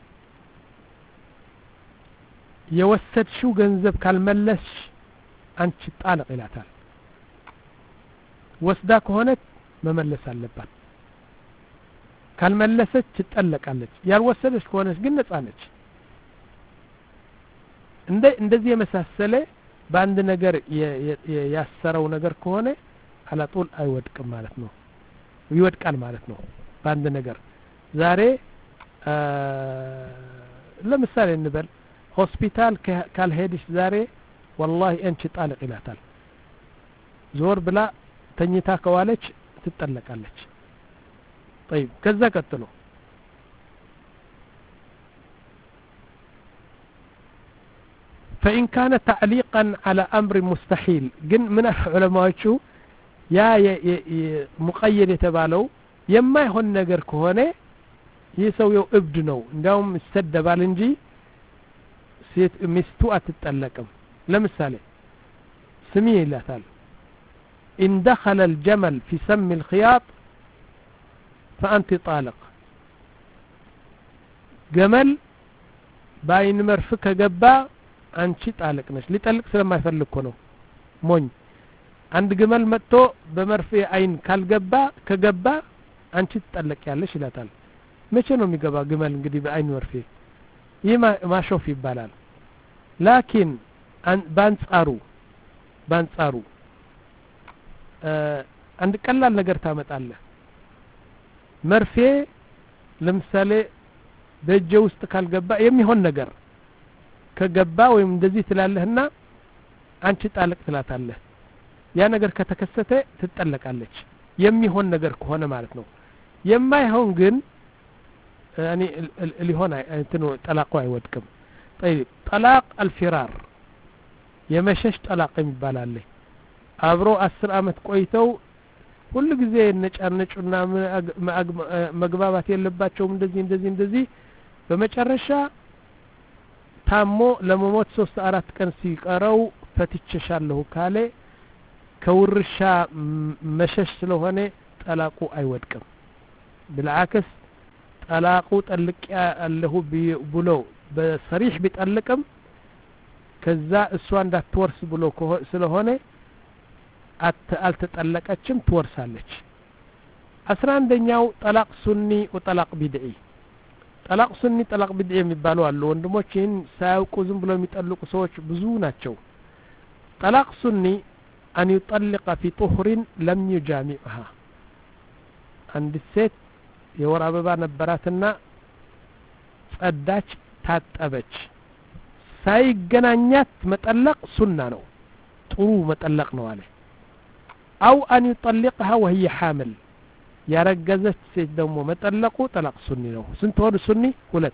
Speaker 1: የወሰድሽው ገንዘብ ካልመለሽ አንቺ ጣልቅ ይላታል ወስዳ ከሆነ መመለስ አለባት ካልመለሰች ትጠለቃለች ያልወሰደች ከሆነ ግን ነፃ ነች እንደ እንደዚህ የመሳሰለ በአንድ ነገር ያሰረው ነገር ከሆነ አላጦል አይወድቅም ማለት ነው ይወድቃል ማለት ነው በአንድ ነገር ዛሬ ለምሳሌ እንበል ሆስፒታል ካልሄድሽ ዛሬ والله አንቺ ጣልቅ ይላታል ዞር ብላ ተኝታ ከዋለች ትጠለቃለች طيب ከዛ ቀጥሎ فإن كان تعليقا على أمر مستحيل جن من العلماء يا مقيد يتبالو يما يهون نجر كهونه يسوي ابد ነው እንዳውም ይሰደባል እንጂ ሴት ሚስቱ አትጠለቅም ለምሳሌ ስሚ ይላታል إن دخل الجمل في سم الخياط فأنت طالق جمل باين مرفك جبا አንቺ ጣልቅ ነሽ ሊጠልቅ ስለማይፈልግ እኮ ነው ሞኝ አንድ ግመል መጥቶ በመርፌ አይን ካልገባ ከገባ አንቺ ትጠለቂያለሽ ይላታል መቼ ነው የሚገባ ግመል እንግዲህ በአይን መርፌ ይህ ማሾፍ ይባላል ላኪን ባንጻሩ ባንጻሩ አንድ ቀላል ነገር ታመጣለህ መርፌ ለምሳሌ በእጄ ውስጥ ካልገባ የሚሆን ነገር ከገባ ወይም እንደዚህ ትላለህና አንቺ ጣልቅ ትላታለህ ያ ነገር ከተከሰተ ትጠለቃለች የሚሆን ነገር ከሆነ ማለት ነው የማይሆን ግን ያኒ ሊሆን እንትኑ ጠላቁ አይወድቅም طيب طلاق الفرار የመሸሽ ጠላቅ ይባላል አብሮ አስር አመት ቆይተው ሁሉ ጊዜ ነጫነጩና መግባባት የለባቸውም እንደዚህ እንደዚህ እንደዚህ በመጨረሻ ታሞ ለመሞት ሶስት አራት ቀን ሲቀረው ፈትቸሻለሁ ካለ ከውርሻ መሸሽ ስለሆነ ጠላቁ አይወድቅም بالعكس ጠላቁ ጠልቅ ያለሁ ብሎ በሰሪህ ቢጠልቅም ከዛ እሷ እንዳትወርስ ብሎ ስለሆነ አልተጠለቀችም ትወርሳለች አስራ አንደኛው ጠላቅ ሱኒ ወጠላቅ ቢድዒ ጠላቅ ሱኒ ጠላቅ ቢድዒ የሚባሉ አሉ ወንድሞችን ሳያውቁ ዝም ብለው የሚጠልቁ ሰዎች ብዙ ናቸው ጠላቅ ሱኒ أن يطلق في طهر لم يجامعها عند الست የወር አበባ ነበራትና ጸዳች ታጠበች ሳይገናኛት መጠለቅ ሱና ነው ጥሩ መጠለቅ ነው አለ أو أن يطلقها وهي حامل ያረገዘች ሴት ደግሞ መጠለቁ ጠላቅ ሱኒ ነው ስንት ወር ሱኒ ሁለት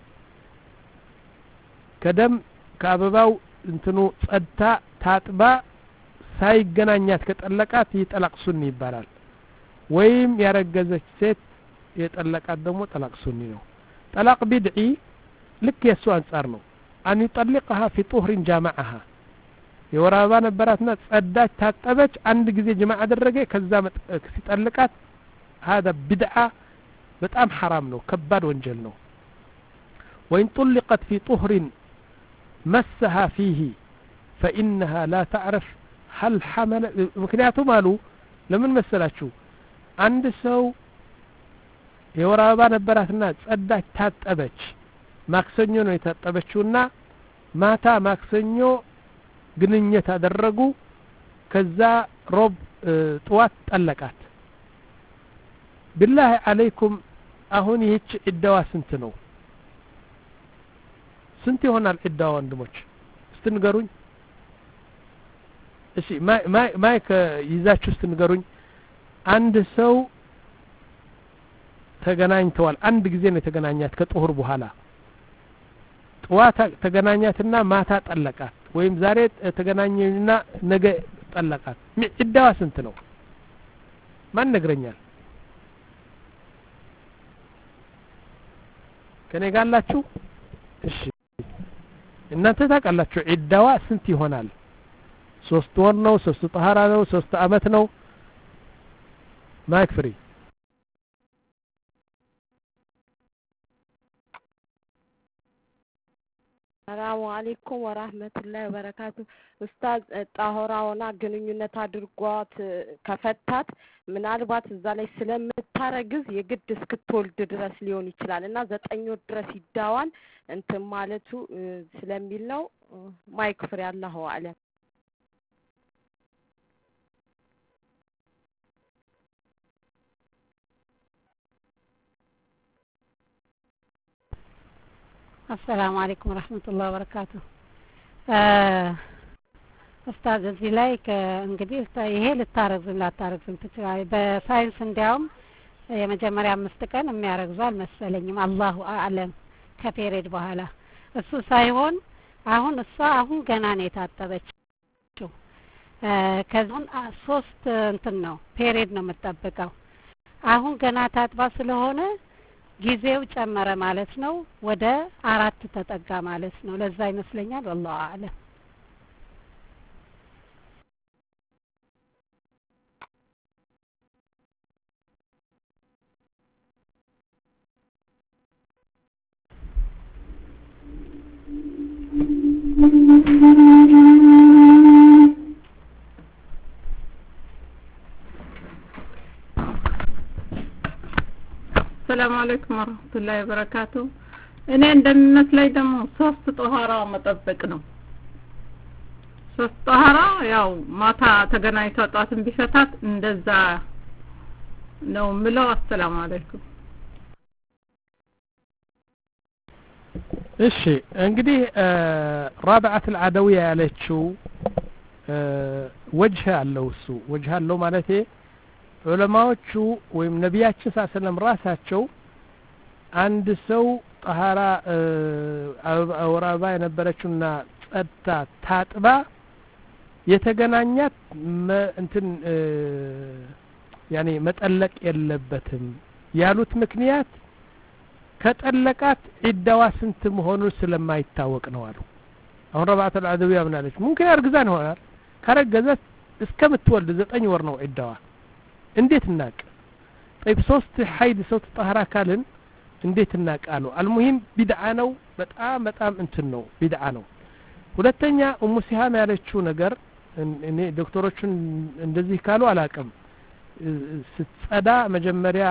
Speaker 1: ከደም ከአበባው እንትኑ ጸድታ ታጥባ ሳይገናኛት ከጠለቃት ይጠላቅ ሱኒ ይባላል ወይም ያረገዘች ሴት የጠለቃት ደግሞ ጠላቅ ሱኒ ነው ጠላቅ ቢድዒ ልክ የሱ አንጻር ነው أن يطلقها في طهر جامعها የወር አበባ ነበራትና ጸዳች ታጠበች አንድ ጊዜ ጅማዕ አደረገ ከዛ ሲጠልቃት هذا بدعة በጣም حرام ነው ከባድ ወንጀል ነው وإن طلقت في طهر مسها فيه فإنها لا تعرف هل حمل ምክንያቱም አሉ ለምን መሰላችሁ አንድ ሰው የወር አበባ ነበራትና ጸዳች ታጠበች ማክሰኞ ነው የታጠበችውና ማታ ማክሰኞ ግንኙነት አደረጉ ከዛ ሮብ ጥዋት ጠለቃት بالله عليكم አሁን ይህች ዕዳዋ ስንት ነው ስንት ይሆናል ዕዳዋ ወንድሞች ስትንገሩኝ እሺ ማይ ማይ ማይክ ይዛችሁ ስትንገሩኝ አንድ ሰው ተገናኝተዋል አንድ ጊዜ ነው የተገናኛት ከጥሁር በኋላ ጥዋት ተገናኛትና ማታ ጠለቃት ወይም ዛሬ ተገናኘና ነገ ጠለቃት ዕዳዋ ስንት ነው ማን ነግረኛል ከኔ ጋላችሁ እሺ እናንተ ታውቃላችሁ ዕዳዋ ስንት ይሆናል ሶስት ወር ነው ሶስት ጠሃራ ነው ሶስት አመት ነው ማይክ ፍሪ
Speaker 2: ሰላም አለይኩም ወራህመቱላሂ ወበረካቱ ኡስታዝ ጣሆራውና ግንኙነት አድርጓት ከፈታት ምናልባት እዛ ላይ ስለምታረግዝ የግድ እስክትወልድ ድረስ ሊሆን ይችላል እና ዘጠኝ ወር ድረስ ይዳዋል እንትን ማለቱ ስለሚል ነው ማይክ ፍሪ አላሁ አለም
Speaker 4: السلام عليكم ورحمة الله وبركاته ኡስታዝ እዚህ ላይ እንግዲህ ይሄ ልታረግዝም ላታረግዝም ትችላለች። በሳይንስ እንዲያውም የመጀመሪያ አምስት ቀን የሚያረግዙ አልመሰለኝም። አላሁ አዕለም ከፔሬድ በኋላ እሱ ሳይሆን አሁን እሷ አሁን ገና ነው የታጠበችው። ከዛን ሶስት እንትን ነው ፔሬድ ነው የምትጠብቀው። አሁን ገና ታጥባ ስለሆነ ጊዜው ጨመረ ማለት ነው። ወደ አራት ተጠጋ ማለት ነው። ለዛ ይመስለኛል والله اعلم።
Speaker 5: السلام عليكم ورحمة الله وبركاته. እኔ እንደሚመስለኝ ደግሞ ሶስት ጦሃራ መጠበቅ ነው። ሶስት ጦሃራ ያው ማታ ተገናኝተው ጧትን ቢፈታት እንደዛ ነው ምለው። አሰላሙ አለይኩም።
Speaker 1: እሺ እንግዲህ ራብዓት العدوية ያለችው ወጅህ አለው እሱ ወጅህ አለው ማለት ዑለማዎቹ ወይም ነቢያችን ሰለላሁ ራሳቸው አንድ ሰው ጣሃራ አውራባ የነበረችውና ጸጥታ ታጥባ የተገናኛት እንትን ያኔ መጠለቅ የለበትም ያሉት ምክንያት ከጠለቃት ዒዳዋ ስንት መሆኑን ስለማይታወቅ ነው አሉ። አሁን ረባዓት العدوية ምናለች ሙምኪን አርግዛን ሆናል ካረገዘት እስከምትወልድ ዘጠኝ ወር ነው ዒዳዋ። እንዴት እናቅ? طيب ሶስት ሐይድ ሰው ተጣራ ካልን እንዴት እናቃሉ? አልሙሂም ቢድዓ ነው። በጣም በጣም እንትን ነው ቢድዓ ነው። ሁለተኛ ኡሙ ሲሃም ያለችው ነገር እኔ ዶክተሮቹን እንደዚህ ካሉ አላቅም። ስትጸዳ መጀመሪያ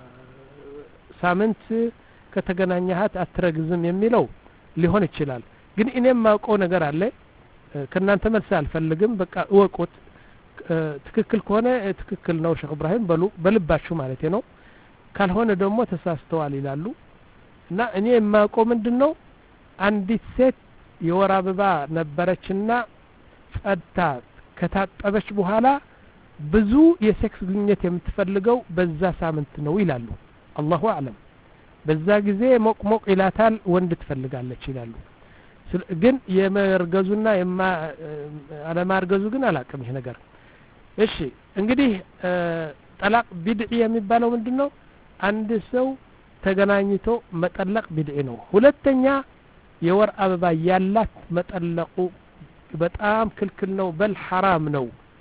Speaker 1: ሳምንት ከተገናኘሃት አትረግዝም የሚለው ሊሆን ይችላል። ግን እኔም ማውቀው ነገር አለ ከናንተ መልስ አልፈልግም። በቃ እወቁት። ትክክል ከሆነ ትክክል ነው ሼክ ኢብራሂም በሉ በልባችሁ ማለት ነው። ካልሆነ ደግሞ ተሳስተዋል ይላሉ። እና እኔ የማውቀው ምንድነው አንዲት ሴት የወር አበባ ነበረችና ጸድታ ከታጠበች በኋላ ብዙ የሴክስ ግንኙነት የምትፈልገው በዛ ሳምንት ነው ይላሉ። አላሁ አዕለም። በዛ ጊዜ ሞቅ ሞቅ ይላታል ወንድ ትፈልጋለች ይላሉ። ግን የመርገዙና የማ አለማርገዙ ግን አላቅም ይሄ ነገር። እሺ እንግዲህ ጠላቅ ቢድዒ የሚባለው ምንድነው? አንድ ሰው ተገናኝቶ መጠለቅ ቢድዒ ነው። ሁለተኛ የወር አበባ ያላት መጠለቁ በጣም ክልክል ነው፣ በል ሐራም ነው።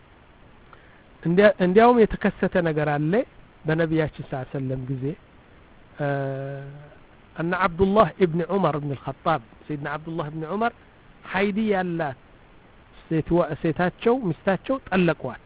Speaker 1: እንዲያውም የተከሰተ ነገር አለ በነቢያችን ሰለላሁ ዐለይሂ ወሰለም ጊዜ أن عبد الله ابن عمر بن الخطاب سيدنا عبد الله بن عمر حيدي ያላት ሴታቸው ሚስታቸው ጠለቋት።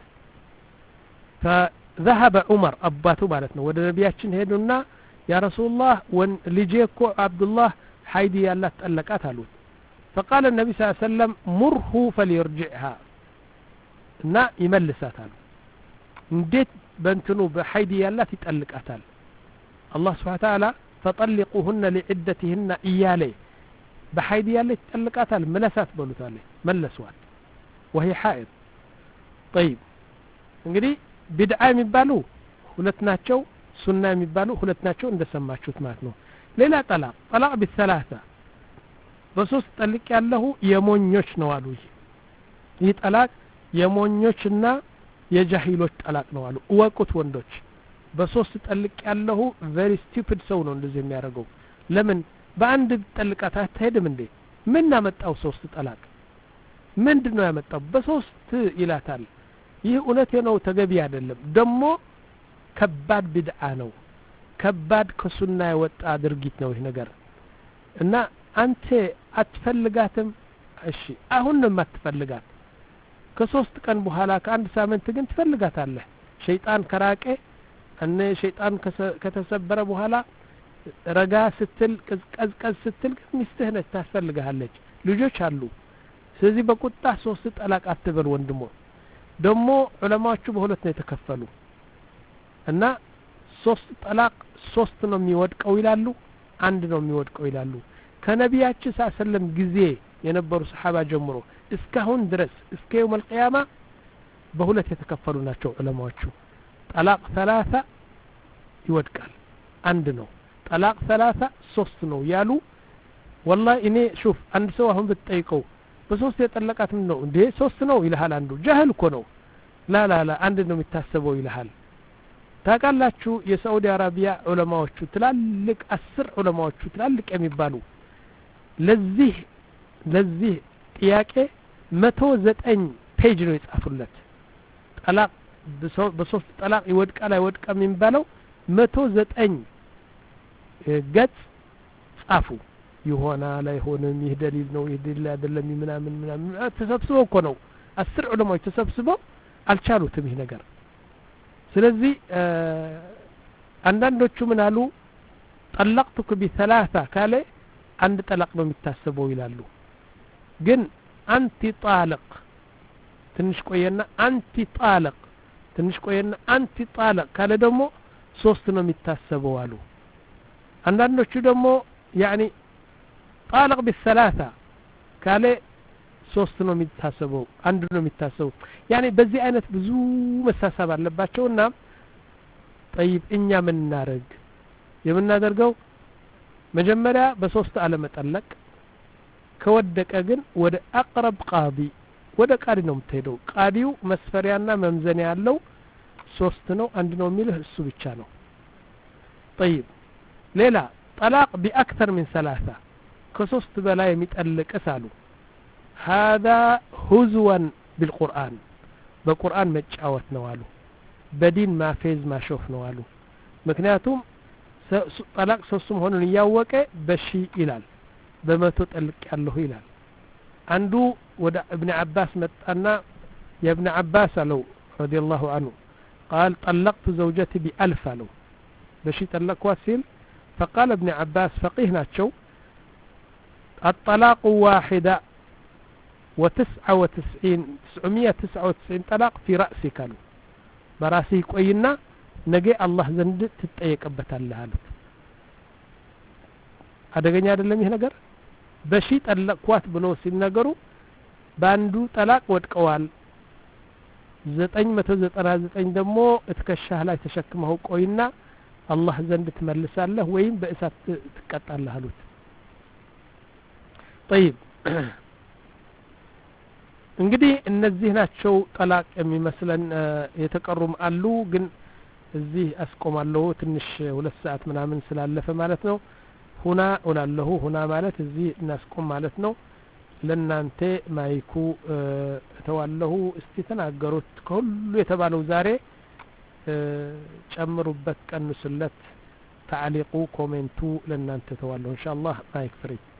Speaker 1: فذهب عمر አባቱ ማለት ነው ወደ ነቢያችን ሄዱና ያ ረሱላህ ወን ልጄ እኮ عبد الله حيدي ያላት ጠለቃት አሉት። فقال النبي صلى الله عليه وسلم مره فليرجعها እና ይመልሳታል። እንዴት በእንትኑ በሐይድ ያላት ይጠልቃታል? አላህ Subhanahu Wa Ta'ala فطلقوهن لعدتهن إيالي بحيد يالي تطلقاتها ملسات بلوتالي ملسوات وهي حائض. طيب እንግዲህ ቢድዓ የሚባሉ ሁለት ናቸው፣ ሱና የሚባሉ ሁለት ናቸው እንደሰማችሁት ማለት ነው። ሌላ ጠላቅ ጠላቅ በሰላሳ በሶስት ጠልቅ ያለው የሞኞች ነው አሉ። ይህ ጠላቅ የሞኞችና የጃሂሎች ጠላቅ ነው አሉ። እወቁት ወንዶች። በሶስት ጠልቅ ያለው very stupid ሰው ነው እንደዚህ የሚያደርገው። ለምን በአንድ ጠልቃት አትሄድም እንዴ? ምን ያመጣው ሶስት ጠላቅ ምንድነው ያመጣው? በሶስት ይላታል። ይህ እውነቴ ነው ተገቢ አይደለም። ደሞ ከባድ ቢድዓ ነው። ከባድ ከሱና የወጣ ድርጊት ነው ይህ ነገር። እና አንተ አትፈልጋትም? እሺ አሁን ነው የማትፈልጋት። ከሶስት ቀን በኋላ ከአንድ ሳምንት ግን ትፈልጋታለህ። ሸይጣን ከራቀ እነ ሸይጣን ከተሰበረ በኋላ ረጋ ስትል ቀዝቀዝ ስትል ሚስትህ ነች ታስፈልጋለች፣ ልጆች አሉ። ስለዚህ በቁጣ ሶስት ጠላቅ አትበል ወንድሞ። ደሞ ዑለማዎቹ በሁለት ነው የተከፈሉ እና ሶስት ጠላቅ ሶስት ነው የሚወድቀው ይላሉ፣ አንድ ነው የሚወድቀው ይላሉ። ከነቢያችን ሰለላሁ ጊዜ የነበሩ ሰሃባ ጀምሮ እስካሁን ድረስ እስከ يوم القيامة በሁለት የተከፈሉ ናቸው ዑለማዎቹ ጠላቅ ثلاثة ይወድቃል አንድ ነው ጠላቅ ثلاثة ሶስት ነው ያሉ والله እኔ شوف አንድ ሰው አሁን ብትጠይቀው በሶስት የጠለቃት ምን ነው እንዴ ሶስት ነው ይልሃል አንዱ ጀህል እኮ ነው ላ ላ ላ አንድ ነው የሚታሰበው ይልሃል ታውቃላችሁ የሳዑዲ አረቢያ ዑለማዎቹ ትላልቅ አስር ዑለማዎቹ ትላልቅ የሚባሉ ለዚህ ለዚህ ጥያቄ መቶ ዘጠኝ ፔጅ ነው የጻፉለት ጠላቅ በሶስት ጠላቅ ይወድቃል አይወድቅም የሚባለው መቶ ዘጠኝ ገጽ ጻፉ ይሆናል አይሆንም ይህ ደሊል ነው ይህ ደሊል አይደለም ምናምን ምናምን ተሰብስበው እኮ ነው አስር ዑለማዎች ተሰብስበው አልቻሉትም ይህ ነገር ስለዚህ አንዳንዶቹ ምን አሉ ጠለቅቱክ بثلاثه ካለ አንድ ጠላቅ ነው የሚታሰበው ይላሉ ግን አንቲ ጣልቅ ትንሽ ቆየና አንቲ ጣልቅ ትንሽ ቆየና አንቲ ጣልቅ ካለ ደግሞ ሶስት ነው የሚታሰበው አሉ አንዳንዶቹ ደግሞ يعني طالق بالثلاثه ካለ ሶስት ነው የሚታሰበው አንድ ነው የሚታሰበው يعني በዚህ አይነት ብዙ መሳሳብ አለባቸውና طيب እኛ ምን እናረግ የምናደርገው መጀመሪያ በሶስት አለመጠለቅ ከወደቀ ግን ወደ አቅረብ ቃዲ ወደ ቃዲ ነው የምትሄደው ቃዲው መስፈሪያና መምዘኒያ ያለው ሶስት ነው አንድ ነው የሚልህ እሱ ብቻ ነው طيب ሌላ طلاق باكثر من ثلاثه ከሶስት በላይ የሚጠልቅ ሳሉ هذا هزوا بالقرآن በቁርአን መጫወት ነው አሉ በዲን ማፌዝ ማሾፍ ነው አሉ ምክንያቱም ጠላቅ ሶስት መሆኑን ያወቀ በሺ ይላል በመቶ ጠልቅ ያለው ይላል አንዱ ወደ ابن عباس መጣና የابن عباس አለው رضي الله عنه قال طلقت زوجتي بألف አለው በሺ ጠለቅኳት ሲል فقال ابن عباس فقيه ናቸው الطلاق واحدة وتسعة وتسعين تسعمية تسعة وتسعين طلاق في رأسك له براسي قوينا نجي الله زند تتጠየቅበታለህ አሉት አደገኛ አይደለም ይሄ ነገር በሺ ጠለቅኳት ብሎ ሲነገሩ ባንዱ ጠላቅ ወድቀዋል ዘጠኝ መቶ ዘጠና ዘጠኝ ደግሞ እትከሻህ ላይ ተሸክመው ቆይና አላህ ዘንድ ትመልሳለህ ወይም በእሳት ትቀጣለህ አሉት طيب እንግዲህ እነዚህ ናቸው ጠላቅ የሚመስለን የተቀሩም አሉ ግን እዚህ አስቆማለሁ ትንሽ ሁለት ሰዓት ምናምን ስላለፈ ማለት ነው ሁና ወላለሁ ሁና ማለት እዚህ እናስቆም ማለት ነው ለናንተ ማይኩ ተዋለሁ እስቲ ተናገሩት ሁሉ የተባለው ዛሬ ጨምሩበት ቀንሱለት تعليقو كومنتو لنانت تولوا ان شاء الله مايك فري